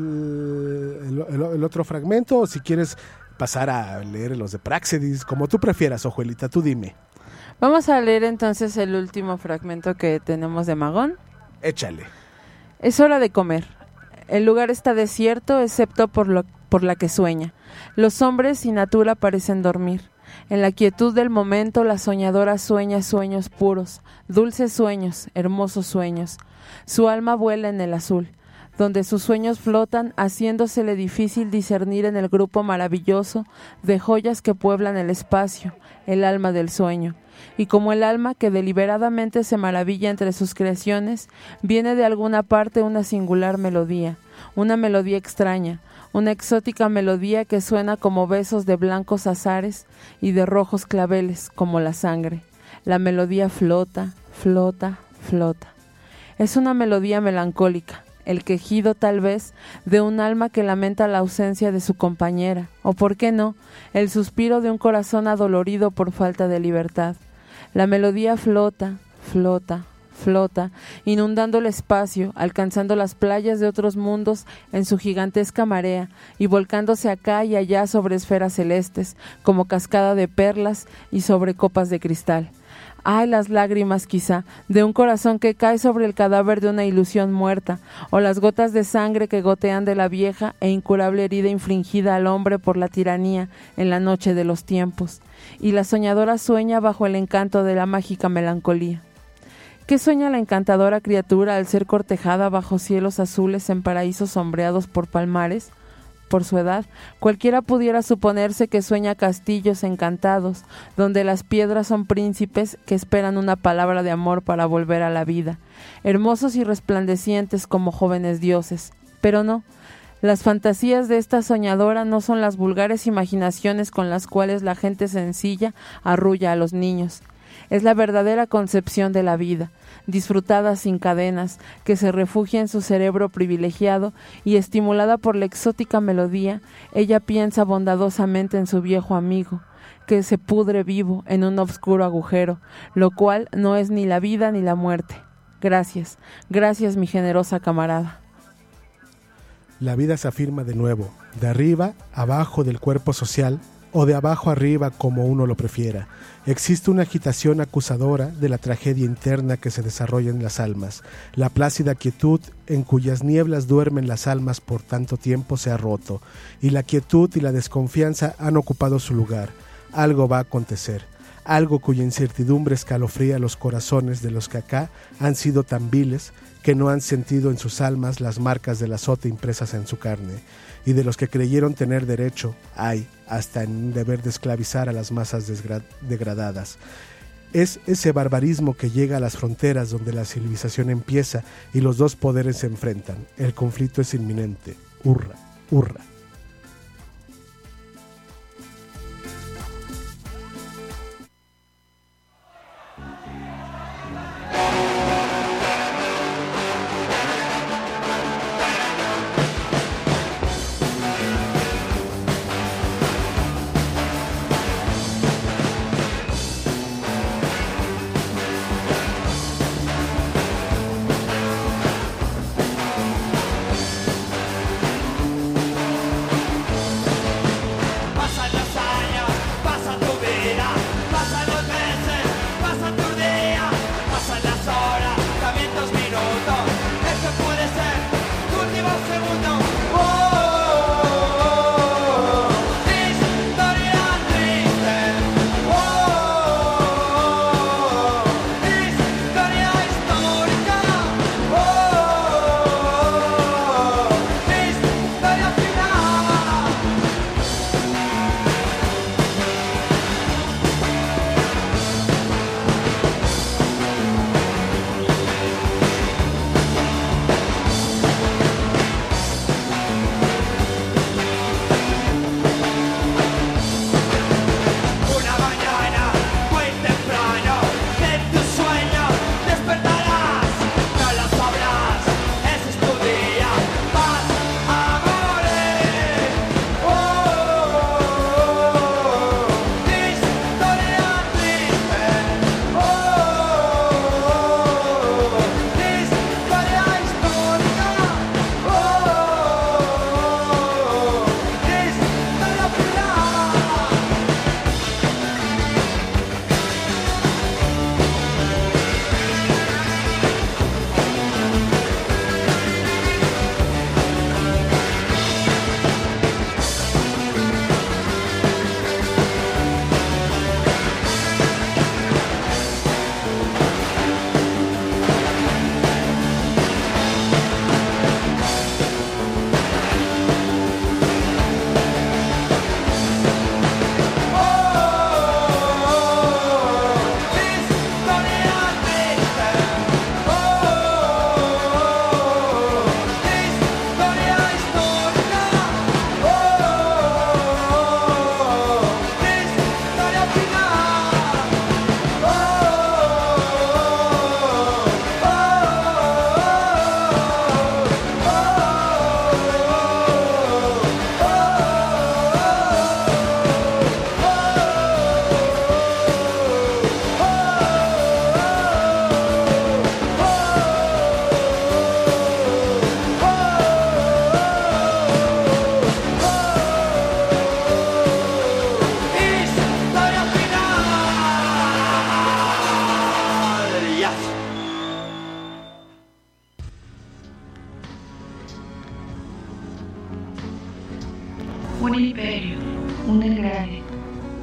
el otro fragmento o si quieres pasar a leer los de Praxedis, como tú prefieras, Ojuelita, tú dime. Vamos a leer entonces el último fragmento que tenemos de Magón. Échale. Es hora de comer. El lugar está desierto, excepto por la que sueña. Los hombres y natura parecen dormir. En la quietud del momento, la soñadora sueña sueños puros, dulces sueños, hermosos sueños. Su alma vuela en el azul, donde sus sueños flotan, haciéndosele difícil discernir en el grupo maravilloso de joyas que pueblan el espacio, el alma del sueño. Y como el alma que deliberadamente se maravilla entre sus creaciones, viene de alguna parte una singular melodía, una melodía extraña, una exótica melodía que suena como besos de blancos azares y de rojos claveles como la sangre. La melodía flota, flota, flota. Es una melodía melancólica, el quejido tal vez de un alma que lamenta la ausencia de su compañera, o por qué no, el suspiro de un corazón adolorido por falta de libertad. La melodía flota, flota, flota, inundando el espacio, alcanzando las playas de otros mundos en su gigantesca marea y volcándose acá y allá sobre esferas celestes, como cascada de perlas y sobre copas de cristal. ¡Ay, las lágrimas quizá de un corazón que cae sobre el cadáver de una ilusión muerta, o las gotas de sangre que gotean de la vieja e incurable herida infligida al hombre por la tiranía en la noche de los tiempos! Y la soñadora sueña bajo el encanto de la mágica melancolía. ¿Qué sueña la encantadora criatura al ser cortejada bajo cielos azules en paraísos sombreados por palmares? Por su edad, cualquiera pudiera suponerse que sueña castillos encantados, donde las piedras son príncipes que esperan una palabra de amor para volver a la vida, hermosos y resplandecientes como jóvenes dioses. Pero no, las fantasías de esta soñadora no son las vulgares imaginaciones con las cuales la gente sencilla arrulla a los niños. Es la verdadera concepción de la vida, disfrutada sin cadenas, que se refugia en su cerebro privilegiado y estimulada por la exótica melodía, ella piensa bondadosamente en su viejo amigo, que se pudre vivo en un oscuro agujero, lo cual no es ni la vida ni la muerte. Gracias, gracias mi generosa camarada. La vida se afirma de nuevo, de arriba, abajo del cuerpo social, o de abajo arriba como uno lo prefiera. Existe una agitación acusadora de la tragedia interna que se desarrolla en las almas. La plácida quietud en cuyas nieblas duermen las almas por tanto tiempo se ha roto, y la quietud y la desconfianza han ocupado su lugar. Algo va a acontecer, algo cuya incertidumbre escalofría los corazones de los que acá han sido tan viles que no han sentido en sus almas las marcas del azote impresas en su carne, y de los que creyeron tener derecho, hasta en un deber de esclavizar a las masas degradadas. Es ese barbarismo que llega a las fronteras donde la civilización empieza y los dos poderes se enfrentan. El conflicto es inminente. Hurra, hurra.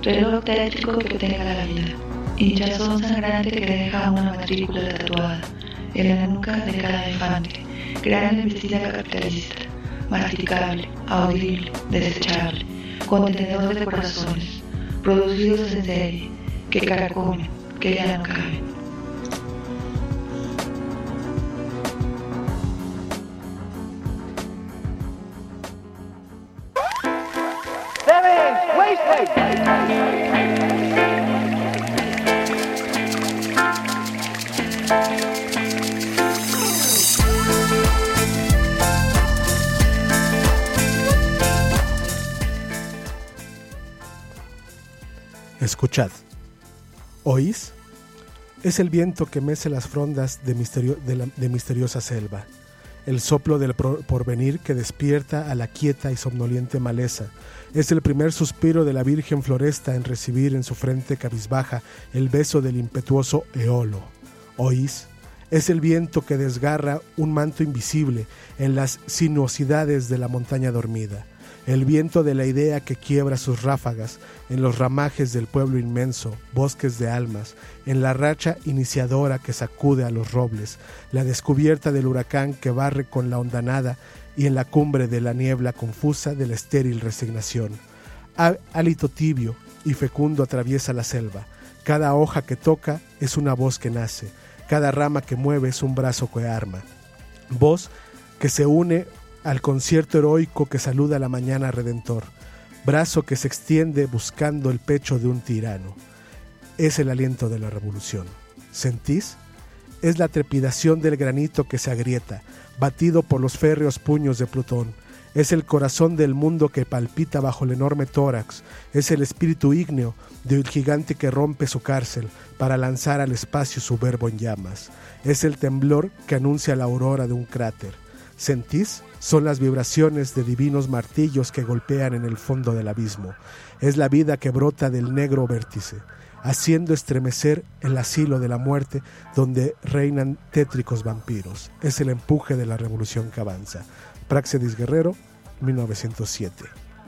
reloj tétrico que tenga la vida, hinchazón sangrante que deja una matrícula tatuada en la nuca de cada infante, gran embestida capitalista, masticable, audible, desechable, contenedor de corazones, producidos en serie, que caracomen, que ya no caben. Escuchad. ¿Oís? Es el viento que mece las frondas de misteriosa selva, el soplo del porvenir que despierta a la quieta y somnoliente maleza. Es el primer suspiro de la virgen floresta en recibir en su frente cabizbaja el beso del impetuoso eolo. ¿Oís? Es el viento que desgarra un manto invisible en las sinuosidades de la montaña dormida. El viento de la idea que quiebra sus ráfagas en los ramajes del pueblo inmenso, bosques de almas, en la racha iniciadora que sacude a los robles, la descubierta del huracán que barre con la hondanada y en la cumbre de la niebla confusa de la estéril resignación. Hálito tibio y fecundo atraviesa la selva. Cada hoja que toca es una voz que nace, cada rama que mueve es un brazo que arma. Voz que se une al concierto heroico que saluda la mañana redentor, brazo que se extiende buscando el pecho de un tirano. Es el aliento de la revolución. ¿Sentís? Es la trepidación del granito que se agrieta, batido por los férreos puños de Plutón. Es el corazón del mundo que palpita bajo el enorme tórax. Es el espíritu ígneo del gigante que rompe su cárcel para lanzar al espacio su verbo en llamas. Es el temblor que anuncia la aurora de un cráter. ¿Sentís? Son las vibraciones de divinos martillos que golpean en el fondo del abismo. Es la vida que brota del negro vértice, haciendo estremecer el asilo de la muerte donde reinan tétricos vampiros. Es el empuje de la revolución que avanza. Praxedis Guerrero, 1907.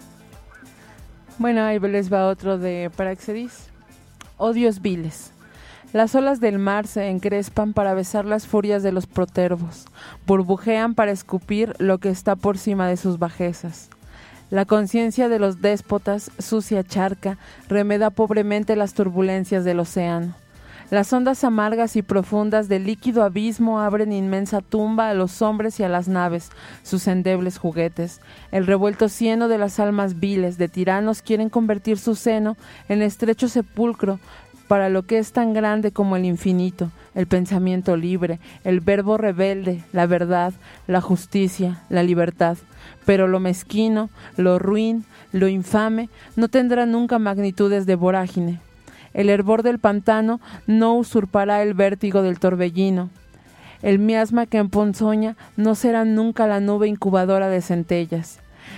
Bueno, ahí les va otro de Praxedis. Odios viles. Las olas del mar se encrespan para besar las furias de los protervos, burbujean para escupir lo que está por cima de sus bajezas. La conciencia de los déspotas, sucia charca, remeda pobremente las turbulencias del océano. Las ondas amargas y profundas del líquido abismo abren inmensa tumba a los hombres y a las naves, sus endebles juguetes. El revuelto cieno de las almas viles de tiranos quieren convertir su seno en estrecho sepulcro para lo que es tan grande como el infinito, el pensamiento libre, el verbo rebelde, la verdad, la justicia, la libertad. Pero lo mezquino, lo ruin, lo infame, no tendrá nunca magnitudes de vorágine. El hervor del pantano no usurpará el vértigo del torbellino. El miasma que emponzoña no será nunca la nube incubadora de centellas.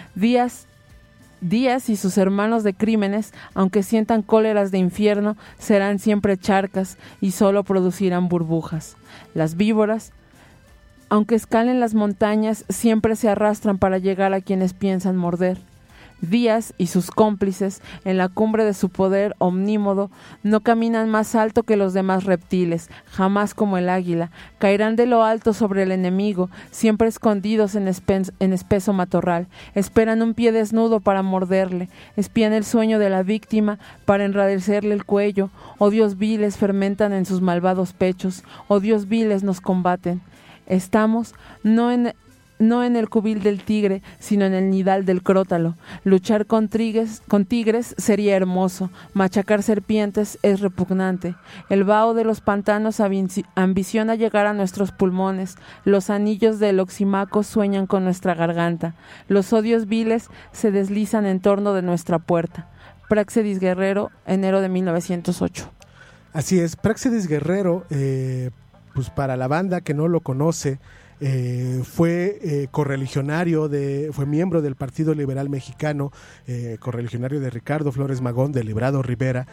Díaz y sus hermanos de crímenes, aunque sientan cóleras de infierno, serán siempre charcas y solo producirán burbujas. Las víboras, aunque escalen las montañas, siempre se arrastran para llegar a quienes piensan morder. Díaz y sus cómplices, en la cumbre de su poder omnímodo, no caminan más alto que los demás reptiles, jamás como el águila. Caerán de lo alto sobre el enemigo, siempre escondidos en espeso matorral. Esperan un pie desnudo para morderle, espían el sueño de la víctima para enradecerle el cuello. Odios viles fermentan en sus malvados pechos, odios viles nos combaten. Estamos no en el cubil del tigre, sino en el nidal del crótalo. Luchar con tigres sería hermoso, machacar serpientes es repugnante. El vaho de los pantanos ambiciona llegar a nuestros pulmones, los anillos del oximaco sueñan con nuestra garganta, los odios viles se deslizan en torno de nuestra puerta. Praxedis Guerrero, enero de 1908. Así es, Praxedis Guerrero, pues para la banda que no lo conoce, fue correligionario fue miembro del Partido Liberal Mexicano, correligionario de Ricardo Flores Magón, de Librado Rivera,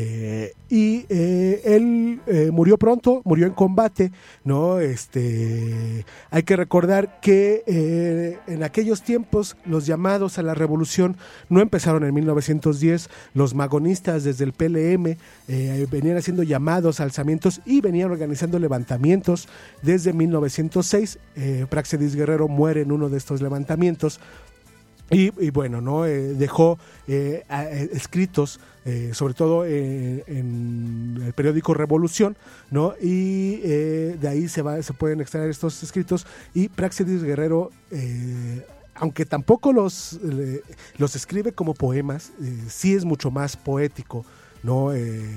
y él murió pronto, murió en combate, ¿no? Hay que recordar que en aquellos tiempos los llamados a la revolución no empezaron en 1910, los magonistas desde el PLM venían haciendo llamados, alzamientos y venían organizando levantamientos desde 1906. Práxedis Guerrero muere en uno de estos levantamientos y bueno, ¿no? Dejó escritos, sobre todo en el periódico Revolución, ¿no? Y de ahí se pueden extraer estos escritos, y Práxedis Guerrero, aunque tampoco los escribe como poemas, sí es mucho más poético, ¿no?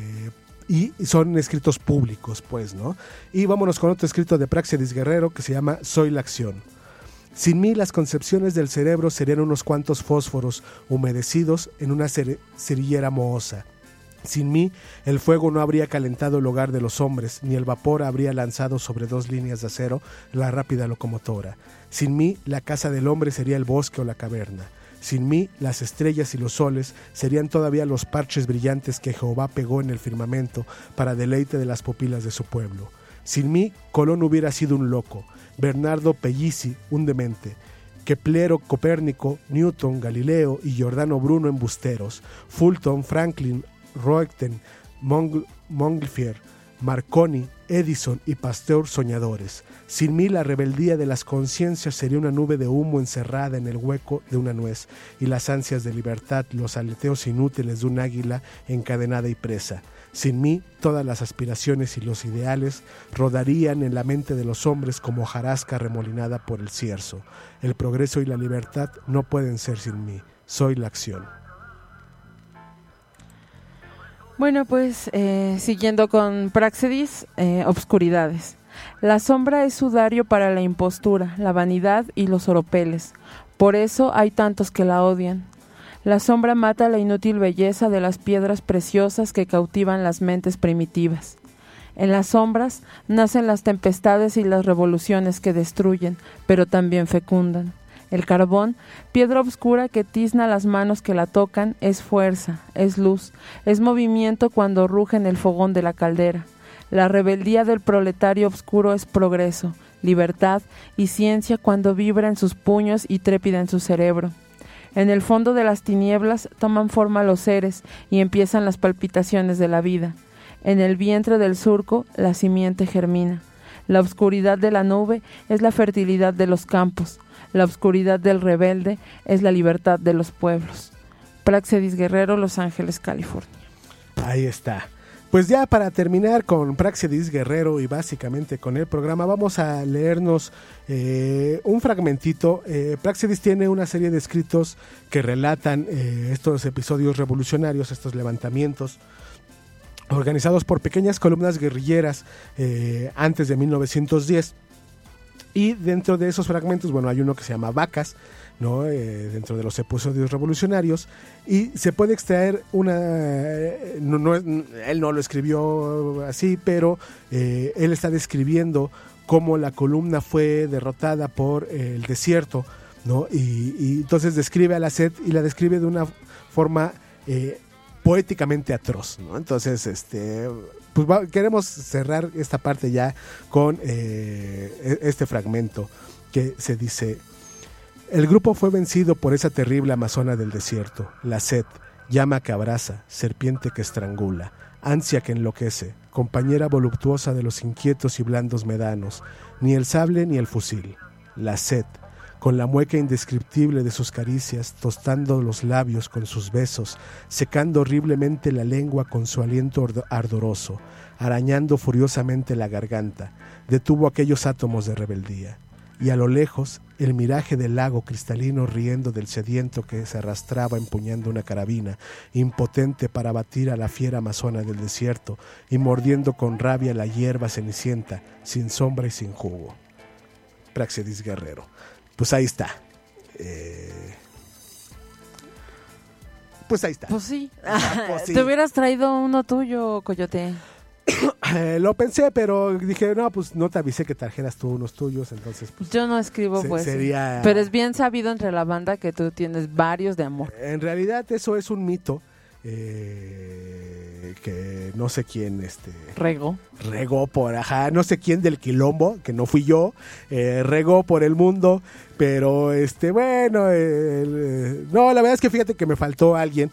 Y son escritos públicos, pues, ¿no? Y vámonos con otro escrito de Práxedis Guerrero que se llama Soy la acción. Sin mí las concepciones del cerebro serían unos cuantos fósforos humedecidos en una cerillera mohosa. Sin mí el fuego no habría calentado el hogar de los hombres, ni el vapor habría lanzado sobre 2 líneas de acero la rápida locomotora. Sin mí la casa del hombre sería el bosque o la caverna. Sin mí, las estrellas y los soles serían todavía los parches brillantes que Jehová pegó en el firmamento para deleite de las pupilas de su pueblo. Sin mí, Colón hubiera sido un loco, Bernardo Pellici un demente, Keplero, Copérnico, Newton, Galileo y Giordano Bruno embusteros, Fulton, Franklin, Roentgen, Montgolfier, Marconi, Edison y Pasteur soñadores. Sin mí la rebeldía de las conciencias sería una nube de humo encerrada en el hueco de una nuez, y las ansias de libertad los aleteos inútiles de un águila encadenada y presa. Sin mí todas las aspiraciones y los ideales rodarían en la mente de los hombres como hojarasca remolinada por el cierzo. El progreso y la libertad no pueden ser sin mí. Soy la acción. Bueno, pues siguiendo con Práxedis, obscuridades. La sombra es sudario para la impostura, la vanidad y los oropeles. Por eso hay tantos que la odian. La sombra mata la inútil belleza de las piedras preciosas que cautivan las mentes primitivas. En las sombras nacen las tempestades y las revoluciones que destruyen, pero también fecundan. El carbón, piedra oscura que tizna las manos que la tocan, es fuerza, es luz, es movimiento cuando ruge en el fogón de la caldera. La rebeldía del proletario oscuro es progreso, libertad y ciencia cuando vibra en sus puños y trépida en su cerebro. En el fondo de las tinieblas toman forma los seres y empiezan las palpitaciones de la vida. En el vientre del surco la simiente germina. La oscuridad de la nube es la fertilidad de los campos. La oscuridad del rebelde es la libertad de los pueblos. Práxedis Guerrero, Los Ángeles, California. Ahí está. Pues ya para terminar con Práxedis Guerrero y básicamente con el programa, vamos a leernos un fragmentito. Práxedis tiene una serie de escritos que relatan estos episodios revolucionarios, estos levantamientos organizados por pequeñas columnas guerrilleras antes de 1910. Y dentro de esos fragmentos, bueno, hay uno que se llama Vacas, ¿no? Dentro de los episodios revolucionarios, y se puede extraer él no lo escribió así, pero él está describiendo cómo la columna fue derrotada por el desierto, ¿no? Y entonces describe a la SED y la describe de una forma poéticamente atroz, ¿no? Entonces, pues queremos cerrar esta parte ya con este fragmento que se dice: el grupo fue vencido por esa terrible amazona del desierto, la sed, llama que abraza, serpiente que estrangula, ansia que enloquece, compañera voluptuosa de los inquietos y blandos medanos, ni el sable ni el fusil, la sed, con la mueca indescriptible de sus caricias, tostando los labios con sus besos, secando horriblemente la lengua con su aliento ardoroso, arañando furiosamente la garganta, detuvo aquellos átomos de rebeldía. Y a lo lejos, el miraje del lago cristalino riendo del sediento que se arrastraba empuñando una carabina, impotente para batir a la fiera amazona del desierto y mordiendo con rabia la hierba cenicienta, sin sombra y sin jugo. Práxedis Guerrero. Pues ahí está. Pues ahí está. Pues sí. Pues sí. Te hubieras traído uno tuyo, Coyote. Lo pensé, pero dije, no, pues no te avisé que trajeras tú unos tuyos, entonces pues... Yo no escribo poesía, sería... pero es bien sabido entre la banda que tú tienes varios de amor. En realidad eso es un mito que no sé quién regó por, no sé quién del quilombo, que no fui yo, regó por el mundo, pero bueno, no, la verdad es que fíjate que me faltó alguien,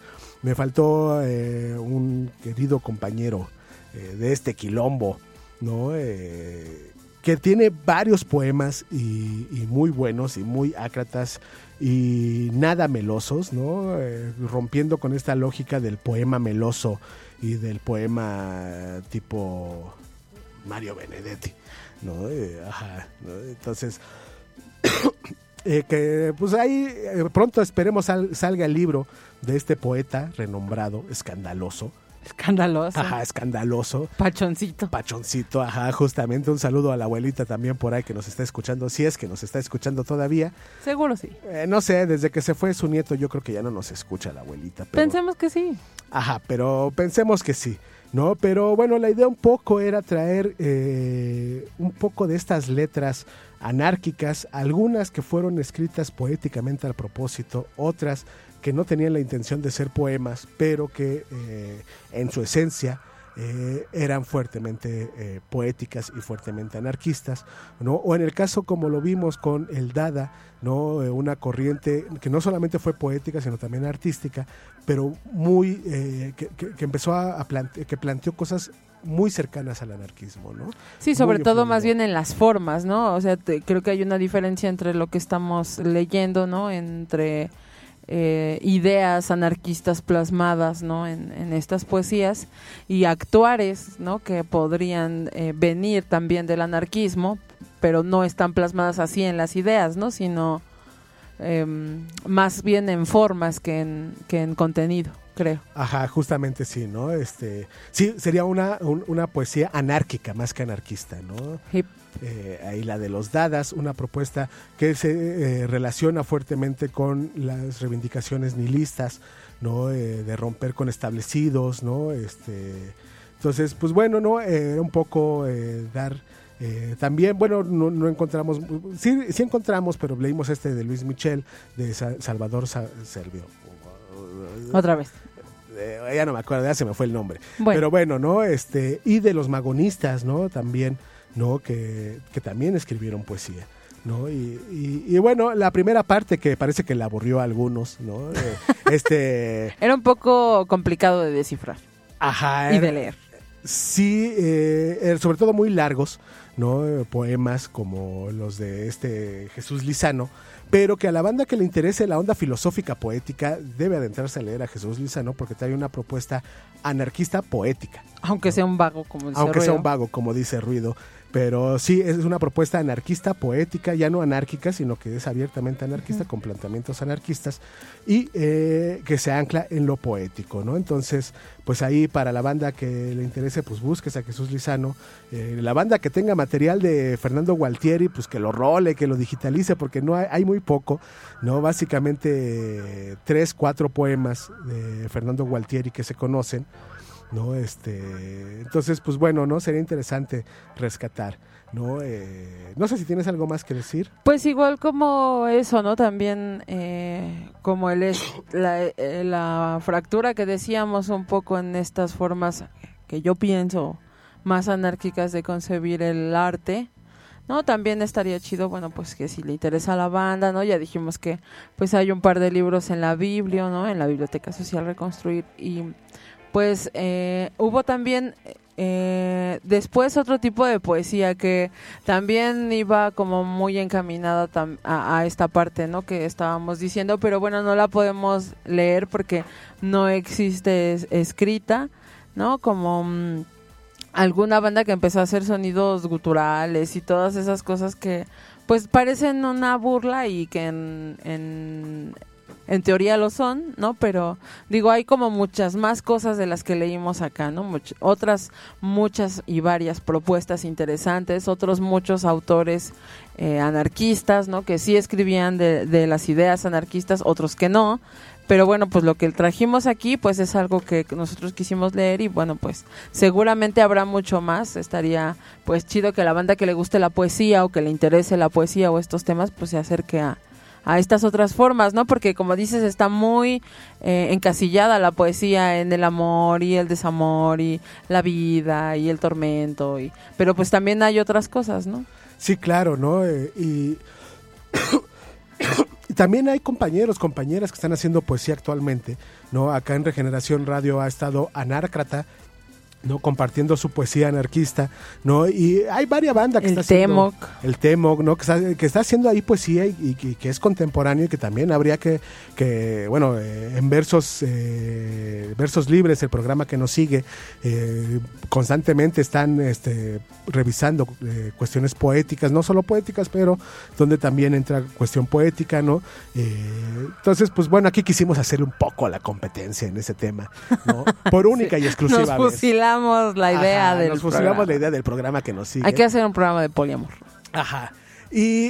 un querido compañero de este quilombo, ¿no? Que tiene varios poemas y muy buenos y muy ácratas y nada melosos, ¿no? Rompiendo con esta lógica del poema meloso y del poema tipo Mario Benedetti, ¿no? ¿no? Entonces, que pues ahí pronto esperemos salga el libro de este poeta renombrado, escandaloso. Escandaloso. Pachoncito, justamente un saludo a la abuelita también por ahí que nos está escuchando, si es que nos está escuchando todavía. Seguro sí. No sé, desde que se fue su nieto yo creo que ya no nos escucha la abuelita. Pero... Pensemos que sí. Pero pensemos que sí, ¿no? Pero bueno, la idea un poco era traer un poco de estas letras anárquicas, algunas que fueron escritas poéticamente al propósito, otras que no tenían la intención de ser poemas, pero que en su esencia eran fuertemente poéticas y fuertemente anarquistas, ¿no? O en el caso como lo vimos con el Dada, ¿no? Una corriente que no solamente fue poética, sino también artística, pero muy que empezó que planteó cosas muy cercanas al anarquismo, ¿no? Sí, sobre todo más bien en las formas, ¿no? O sea, creo que hay una diferencia entre lo que estamos leyendo, ¿no? Entre ideas anarquistas plasmadas, ¿no? en estas poesías y actuares, ¿no? Que podrían venir también del anarquismo, pero no están plasmadas así en las ideas, ¿no? Sino más bien en formas que en contenido, creo. Justamente sí, ¿no? Sí, sería una poesía anárquica más que anarquista, ¿no? Ahí la de los Dadas, una propuesta que se relaciona fuertemente con las reivindicaciones nihilistas, ¿no? De romper con establecidos, ¿no? Entonces, pues bueno, ¿no? Era un poco dar... también, bueno, no encontramos, sí encontramos, pero leímos de Luis Michel, de Salvador Servio. Otra vez. Ya no me acuerdo, ya se me fue el nombre. Bueno. Pero bueno, ¿no? Y de los magonistas, ¿no? También, ¿no? Que también escribieron poesía, ¿no? Y bueno, la primera parte que parece que le aburrió a algunos, ¿no? Era un poco complicado de descifrar. Y de leer. Sí, sobre todo muy largos, ¿no? Poemas como los de Jesús Lizano, pero que a la banda que le interese la onda filosófica poética debe adentrarse a leer a Jesús Lizano porque trae una propuesta anarquista poética. Aunque sea un vago, como dice Ruido. Pero sí, es una propuesta anarquista, poética, ya no anárquica, sino que es abiertamente anarquista, con planteamientos anarquistas, y que se ancla en lo poético, ¿no? Entonces, pues ahí para la banda que le interese, pues busques a Jesús Lizano. La banda que tenga material de Fernando Gualtieri, pues que lo role, que lo digitalice, porque no hay muy poco, ¿no? Básicamente 3-4 poemas de Fernando Gualtieri que se conocen, ¿no? Entonces, pues bueno, ¿no? Sería interesante rescatar, ¿no? No sé si tienes algo más que decir. Pues igual como eso, ¿no? También como la fractura que decíamos un poco en estas formas que yo pienso más anárquicas de concebir el arte, ¿no? También estaría chido, bueno, pues que si le interesa a la banda, ¿no? Ya dijimos que pues hay un par de libros en la Biblia, ¿no? En la Biblioteca Social Reconstruir, y pues hubo también después otro tipo de poesía que también iba como muy encaminada a esta parte, ¿no? Que estábamos diciendo, pero bueno, no la podemos leer porque no existe escrita, ¿no? Como alguna banda que empezó a hacer sonidos guturales y todas esas cosas que pues parecen una burla y que en teoría lo son, ¿no? Pero digo, hay como muchas más cosas de las que leímos acá, ¿no? Otras muchas y varias propuestas interesantes, otros muchos autores anarquistas, ¿no? Que sí escribían de las ideas anarquistas, otros que no, Pero bueno, pues lo que trajimos aquí pues es algo que nosotros quisimos leer y bueno, pues seguramente habrá mucho más. Estaría pues chido que la banda que le guste la poesía o que le interese la poesía o estos temas pues se acerque a estas otras formas, ¿no? Porque como dices, está muy encasillada la poesía en el amor y el desamor y la vida y el tormento, pero pues también hay otras cosas, ¿no? Sí, claro, ¿no? Y también hay compañeras que están haciendo poesía actualmente, ¿no? Acá en Regeneración Radio ha estado Anárcrata, ¿no? Compartiendo su poesía anarquista, ¿no? Y hay varias bandas que está haciendo el Temoc, ¿no? Que está haciendo ahí poesía y que es contemporáneo y que también habría que bueno, en versos libres, el programa que nos sigue, constantemente están revisando cuestiones poéticas, no solo poéticas, pero donde también entra cuestión poética, ¿no? Entonces, pues bueno, aquí quisimos hacer un poco la competencia en ese tema, ¿no? Por única y exclusiva vez. La idea nos fusilamos la idea del programa que nos sigue. Hay que hacer un programa de poliamor. Ajá. Y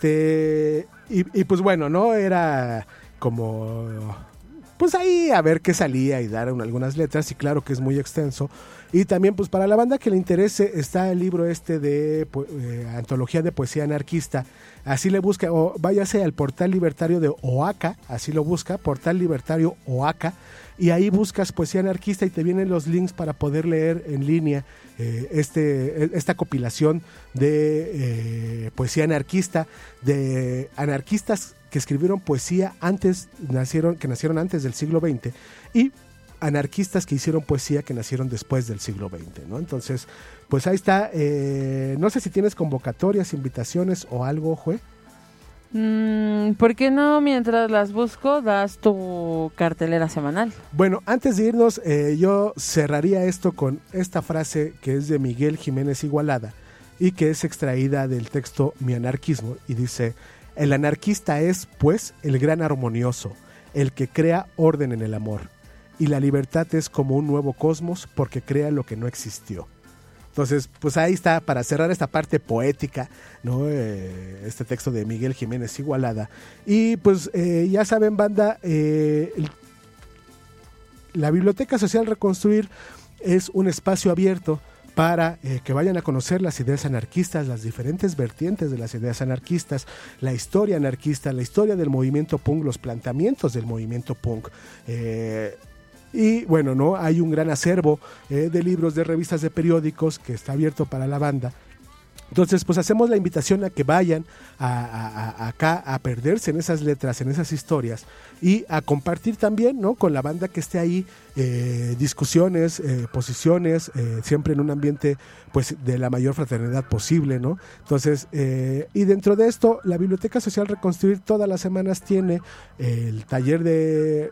pues bueno, no era como pues ahí a ver qué salía y dar algunas letras, y claro que es muy extenso. Y también pues para la banda que le interese está el libro de antología de poesía anarquista. Así le busca, o váyase al portal libertario de OACA, así lo busca, portal libertario OACA, y ahí buscas poesía anarquista y te vienen los links para poder leer en línea esta compilación de poesía anarquista, de anarquistas que escribieron poesía que nacieron antes del siglo XX, y anarquistas que hicieron poesía que nacieron después del siglo XX, ¿no? Entonces, pues ahí está. No sé si tienes convocatorias, invitaciones o algo, Jue. ¿Por qué no, mientras las busco, das tu cartelera semanal? Bueno, antes de irnos, yo cerraría esto con esta frase que es de Miguel Jiménez Igualada y que es extraída del texto Mi Anarquismo, y dice: el anarquista es, pues, el gran armonioso, el que crea orden en el amor, y la libertad es como un nuevo cosmos porque crea lo que no existió. Entonces, pues ahí está, para cerrar esta parte poética, ¿no? Este texto de Miguel Jiménez Igualada. Y pues ya saben, banda, la Biblioteca Social Reconstruir es un espacio abierto para que vayan a conocer las ideas anarquistas, las diferentes vertientes de las ideas anarquistas, la historia anarquista, la historia del movimiento punk, los planteamientos del movimiento punk. Y bueno, no hay un gran acervo de libros, de revistas, de periódicos que está abierto para la banda. Entonces, pues hacemos la invitación a que vayan acá a perderse en esas letras, en esas historias, y a compartir también, ¿no?, con la banda que esté ahí, discusiones, posiciones, siempre en un ambiente pues de la mayor fraternidad posible, ¿no? Entonces, y dentro de esto, la Biblioteca Social Reconstruir todas las semanas tiene el taller de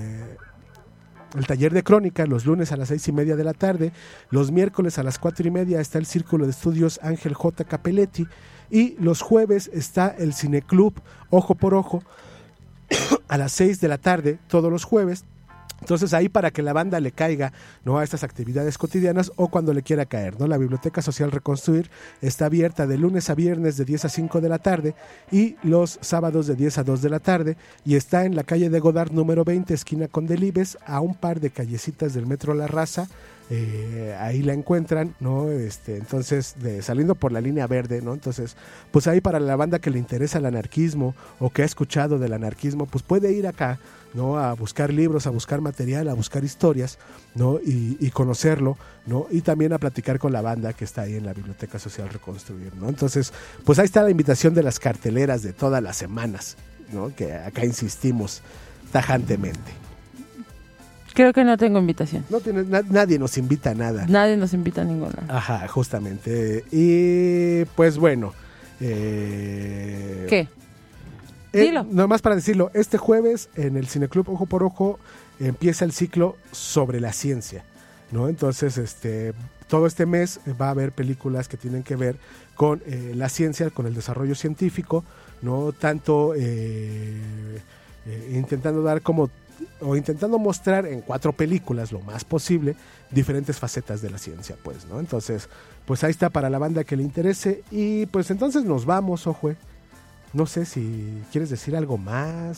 crónica, los lunes a las 6:30 de la tarde, los miércoles a las 4:30 está el Círculo de Estudios Ángel J. Capelletti, y los jueves está el Cineclub Ojo por Ojo a las 6 de la tarde, todos los jueves. Entonces ahí para que la banda le caiga, ¿no?, a estas actividades cotidianas o cuando le quiera caer, ¿no? La Biblioteca Social Reconstruir está abierta de lunes a viernes de 10 a 5 de la tarde y los sábados de 10 a 2 de la tarde, y está en la calle de Godard número 20, esquina con Delibes, a un par de callecitas del Metro La Raza. Ahí la encuentran, ¿no? Entonces, saliendo por la línea verde, ¿no? Entonces, pues ahí para la banda que le interesa el anarquismo o que ha escuchado del anarquismo, pues puede ir acá, ¿no?, a buscar libros, a buscar material, a buscar historias, ¿no?, y conocerlo, ¿no?, y también a platicar con la banda que está ahí en la Biblioteca Social Reconstruir, ¿no? Entonces, pues ahí está la invitación de las carteleras de todas las semanas, ¿no?, que acá insistimos tajantemente. Creo que no tengo invitación. No tienes, nadie nos invita a nada. Nadie nos invita a ninguna. Ajá, justamente. Y pues bueno. ¿Qué? Dilo. Nomás para decirlo, este jueves en el Cineclub Ojo por Ojo empieza el ciclo sobre la ciencia, ¿no? Entonces, todo este mes va a haber películas que tienen que ver con la ciencia, con el desarrollo científico, ¿no? Tanto intentando dar o intentando mostrar en 4 películas lo más posible diferentes facetas de la ciencia, pues, ¿no? Entonces, pues ahí está para la banda que le interese. Y pues entonces nos vamos, Ojue. No sé si quieres decir algo más.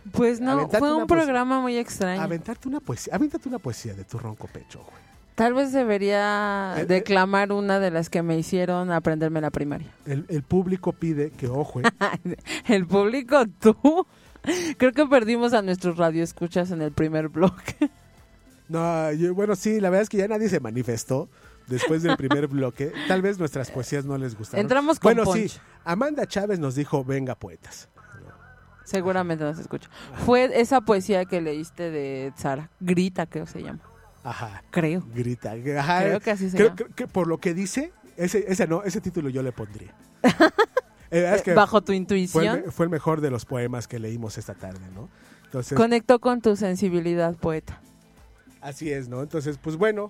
Pues no, Aventarte fue una un programa muy extraño. Avéntate una poesía de tu ronco pecho, güey. Tal vez debería declamar una de las que me hicieron aprenderme la primaria. El público pide que ojo. El público, tú. Creo que perdimos a nuestros radioescuchas en el primer bloque. No, bueno, sí, la verdad es que ya nadie se manifestó después del primer bloque. Tal vez nuestras poesías no les gustaron. Entramos con Bueno, punch. sí, Amanda Chávez nos dijo, venga, poetas. Seguramente nos escucha. Fue esa poesía que leíste de Sara. Grita, creo se llama. Ajá. Creo. Grita. Ajá. Creo que así se llama. Creo que por lo que dice, ese título yo le pondría. Es que bajo tu intuición. Fue el mejor de los poemas que leímos esta tarde, ¿no? Entonces, conectó con tu sensibilidad, poeta. Así es, ¿no? Entonces, pues bueno.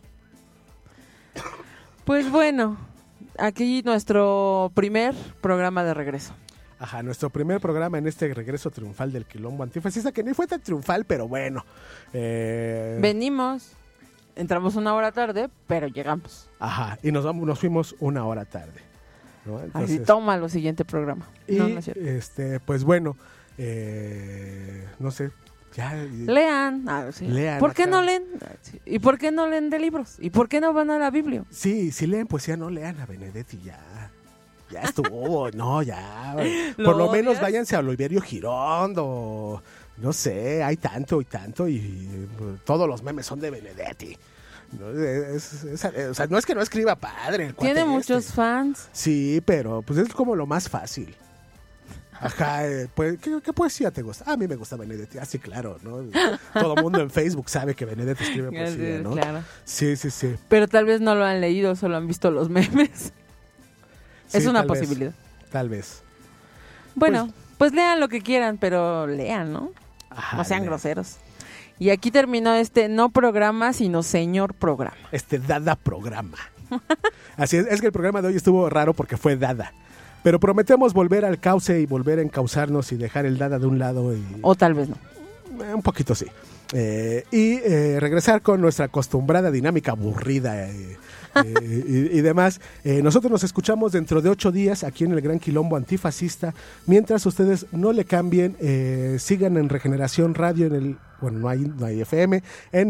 Pues bueno, aquí nuestro primer programa de regreso. Ajá, nuestro primer programa en este regreso triunfal del Quilombo Antifascista, que ni fue tan triunfal, pero bueno. Venimos, entramos una hora tarde, pero llegamos. Ajá, y nos fuimos una hora tarde, ¿no? Entonces, así toma lo siguiente programa. Y no es cierto. pues bueno, no sé, ya lean. Sí. Lean. ¿Por qué acá. no leen? ¿Y por qué no leen de libros? ¿Y por qué no van a la Biblia? Sí, si leen poesía, no lean a Benedetti, ya. Ya estuvo, no, ya. Por lo menos váyanse a Oliverio Girondo. No sé, hay tanto y tanto y todos los memes son de Benedetti. No, o sea, no es que no escriba padre. El Tiene muchos fans. Sí, pero pues es como lo más fácil. Ajá, pues, ¿qué poesía te gusta? A mí me gusta Benedetti, sí, claro, ¿no? Todo el mundo en Facebook sabe que Benedetti escribe poesía, ¿no? Claro. Sí. Pero tal vez no lo han leído, solo han visto los memes. Sí, es una posibilidad. Tal vez. Bueno, pues lean lo que quieran, pero lean, ¿no? Ajá, no sean groseros. Y aquí terminó este no programa, sino señor programa. Dada programa. Así es que el programa de hoy estuvo raro porque fue dada. Pero prometemos volver al cauce y volver a encauzarnos y dejar el dada de un lado. O tal vez no. Un poquito sí. Y regresar con nuestra acostumbrada dinámica aburrida y demás. Nosotros nos escuchamos dentro de 8 días aquí en el Gran Quilombo Antifascista. Mientras ustedes no le cambien, sigan en Regeneración Radio no hay FM, en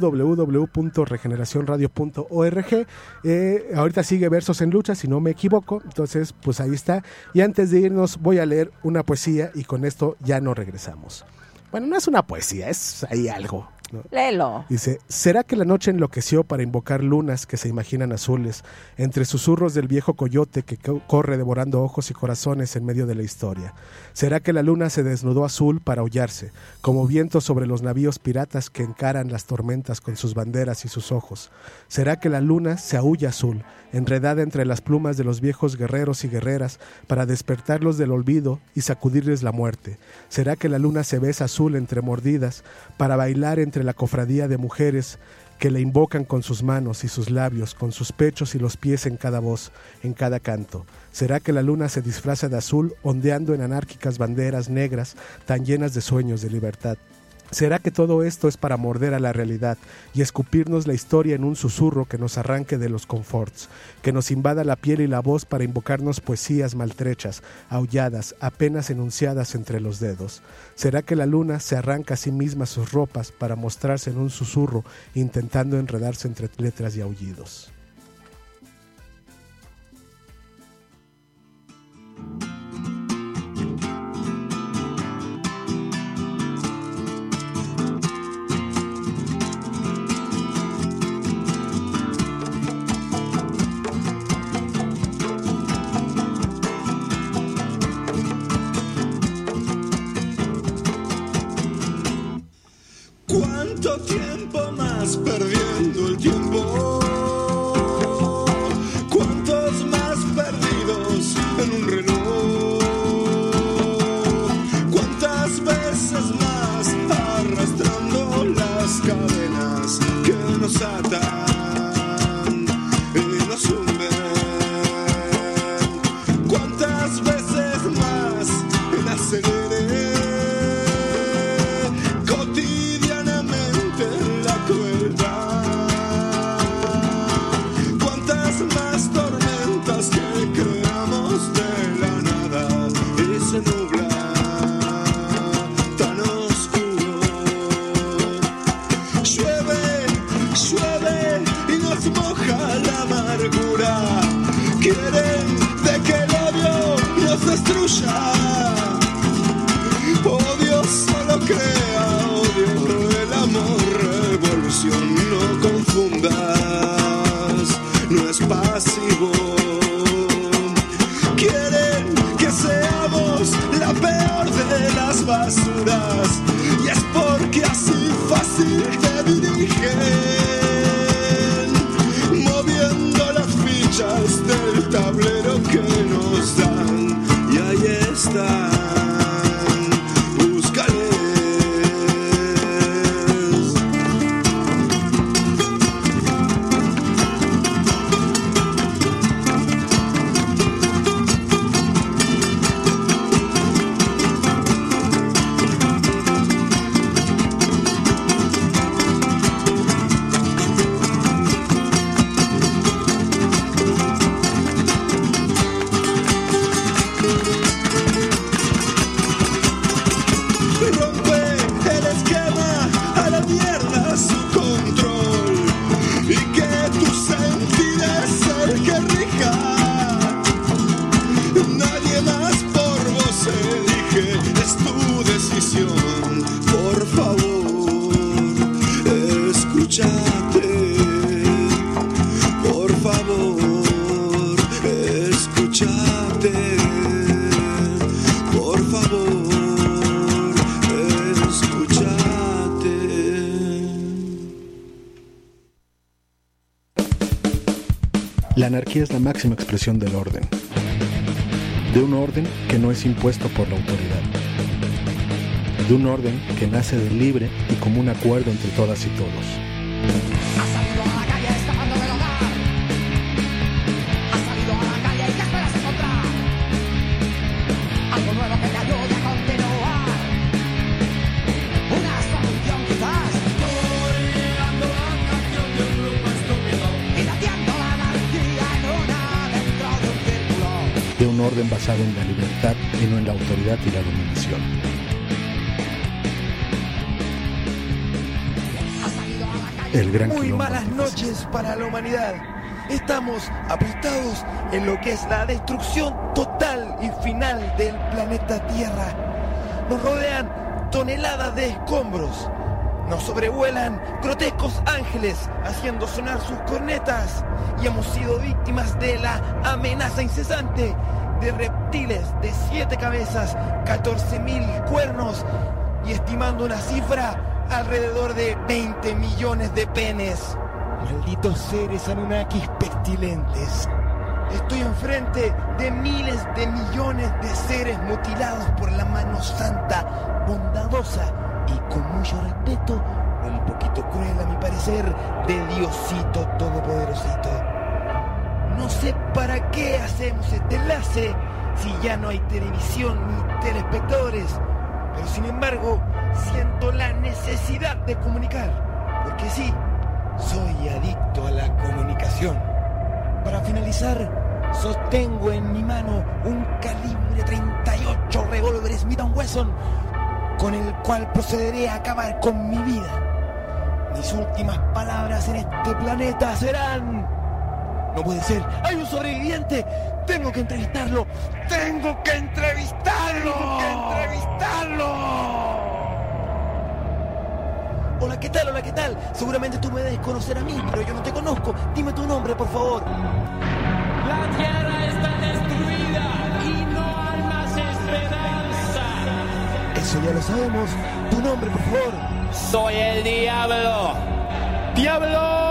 www.regeneracionradio.org. Ahorita sigue Versos en Lucha, si no me equivoco. Entonces, pues ahí está. Y antes de irnos voy a leer una poesía y con esto ya no regresamos. Bueno, no es una poesía, es ahí algo, ¿no? Léelo. Dice, ¿será que la noche enloqueció para invocar lunas que se imaginan azules entre susurros del viejo coyote que corre devorando ojos y corazones en medio de la historia? ¿Será que la luna se desnudó azul para aullarse, como viento sobre los navíos piratas que encaran las tormentas con sus banderas y sus ojos? ¿Será que la luna se aúlla azul, enredada entre las plumas de los viejos guerreros y guerreras para despertarlos del olvido y sacudirles la muerte? ¿Será que la luna se besa azul entre mordidas para bailar entre la cofradía de mujeres que le invocan con sus manos y sus labios, con sus pechos y los pies en cada voz, en cada canto? ¿Será que la luna se disfraza de azul, ondeando en anárquicas banderas negras tan llenas de sueños de libertad? ¿Será que todo esto es para morder a la realidad y escupirnos la historia en un susurro que nos arranque de los conforts, que nos invada la piel y la voz para invocarnos poesías maltrechas, aulladas, apenas enunciadas entre los dedos? ¿Será que la luna se arranca a sí misma sus ropas para mostrarse en un susurro, intentando enredarse entre letras y aullidos? ¿Cuánto tiempo más perdiendo el tiempo? ¿Cuántos más perdidos en un reloj? ¿Cuántas veces más arrastrando las cadenas que nos atan y nos hunden? ¿Cuántas veces más en acelere? ¿Cuántas más tormentas que creamos de la quieren de que el odio nos destruya. Odio solo crea odio, el amor revolución. No confundas, no es pasivo. Quieren que seamos la peor de las basuras, y es porque así fácil te dirigen, moviendo las fichas del tablero que nos dan, y ahí están. La anarquía es la máxima expresión del orden, de un orden que no es impuesto por la autoridad, de un orden que nace del libre y común acuerdo entre todas y todos. Ha salido a la calle escapando del hogar. Ha salido a la calle y ¿qué esperas encontrar? Algo nuevo que te ayude a continuar. Una solución quizás. Coreando la canción de un grupo estúpido y latiendo la anarquía en una dentro de un círculo. De un orden basado en la libertad y no en la autoridad y la dominación. El gran Muy quilombo malas noches para la humanidad. Estamos apostados en lo que es la destrucción total y final del planeta Tierra. Nos rodean toneladas de escombros. Nos sobrevuelan grotescos ángeles haciendo sonar sus cornetas. Y hemos sido víctimas de la amenaza incesante de reptiles de 7 cabezas, 14.000 cuernos y, estimando una cifra, alrededor de 20 millones de penes. Malditos seres Anunnakis pestilentes. Estoy enfrente de miles de millones de seres mutilados por la mano santa, bondadosa y con mucho respeto, un poquito cruel a mi parecer, de Diosito Todopoderosito. No sé para qué hacemos este enlace si ya no hay televisión ni telespectadores, pero sin embargo siento la necesidad de comunicar, porque sí, soy adicto a la comunicación. Para finalizar, sostengo en mi mano un calibre 38 revólver Smith & Wesson, con el cual procederé a acabar con mi vida. Mis últimas palabras en este planeta serán: no puede ser, hay un sobreviviente, tengo que entrevistarlo, tengo que entrevistarlo. Hola, ¿qué tal? Hola, ¿qué tal? Seguramente tú me debes conocer a mí, pero yo no te conozco. Dime tu nombre, por favor. La tierra está destruida y no hay más esperanza. Eso ya lo sabemos. Tu nombre, por favor. Soy el diablo. ¡Diablo!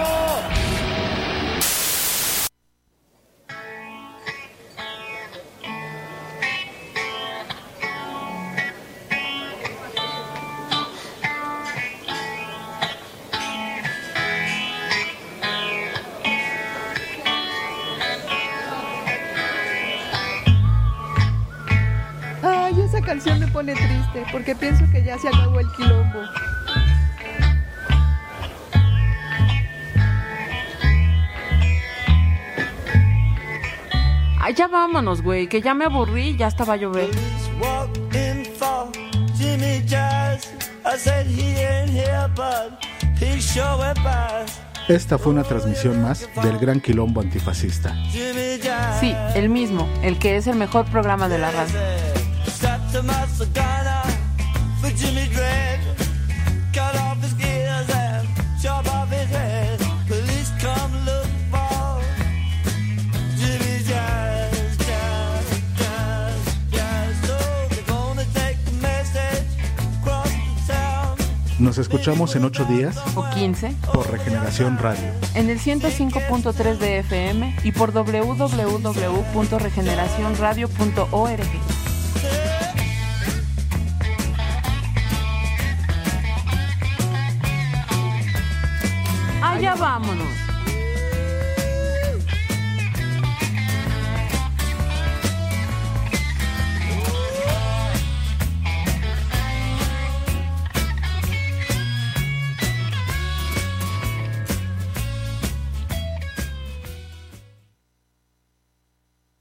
Esa canción me pone triste porque pienso que ya se acabó el quilombo. Ay, ya vámonos, güey, que ya me aburrí y ya estaba a llover. Esta fue una transmisión más del Gran Quilombo Antifascista. Sí, el mismo, el que es el mejor programa de la radio. Nos escuchamos en 8 días o 15 por Regeneración Radio en el 105.3 de FM y por www.regeneracionradio.org. Allá vámonos.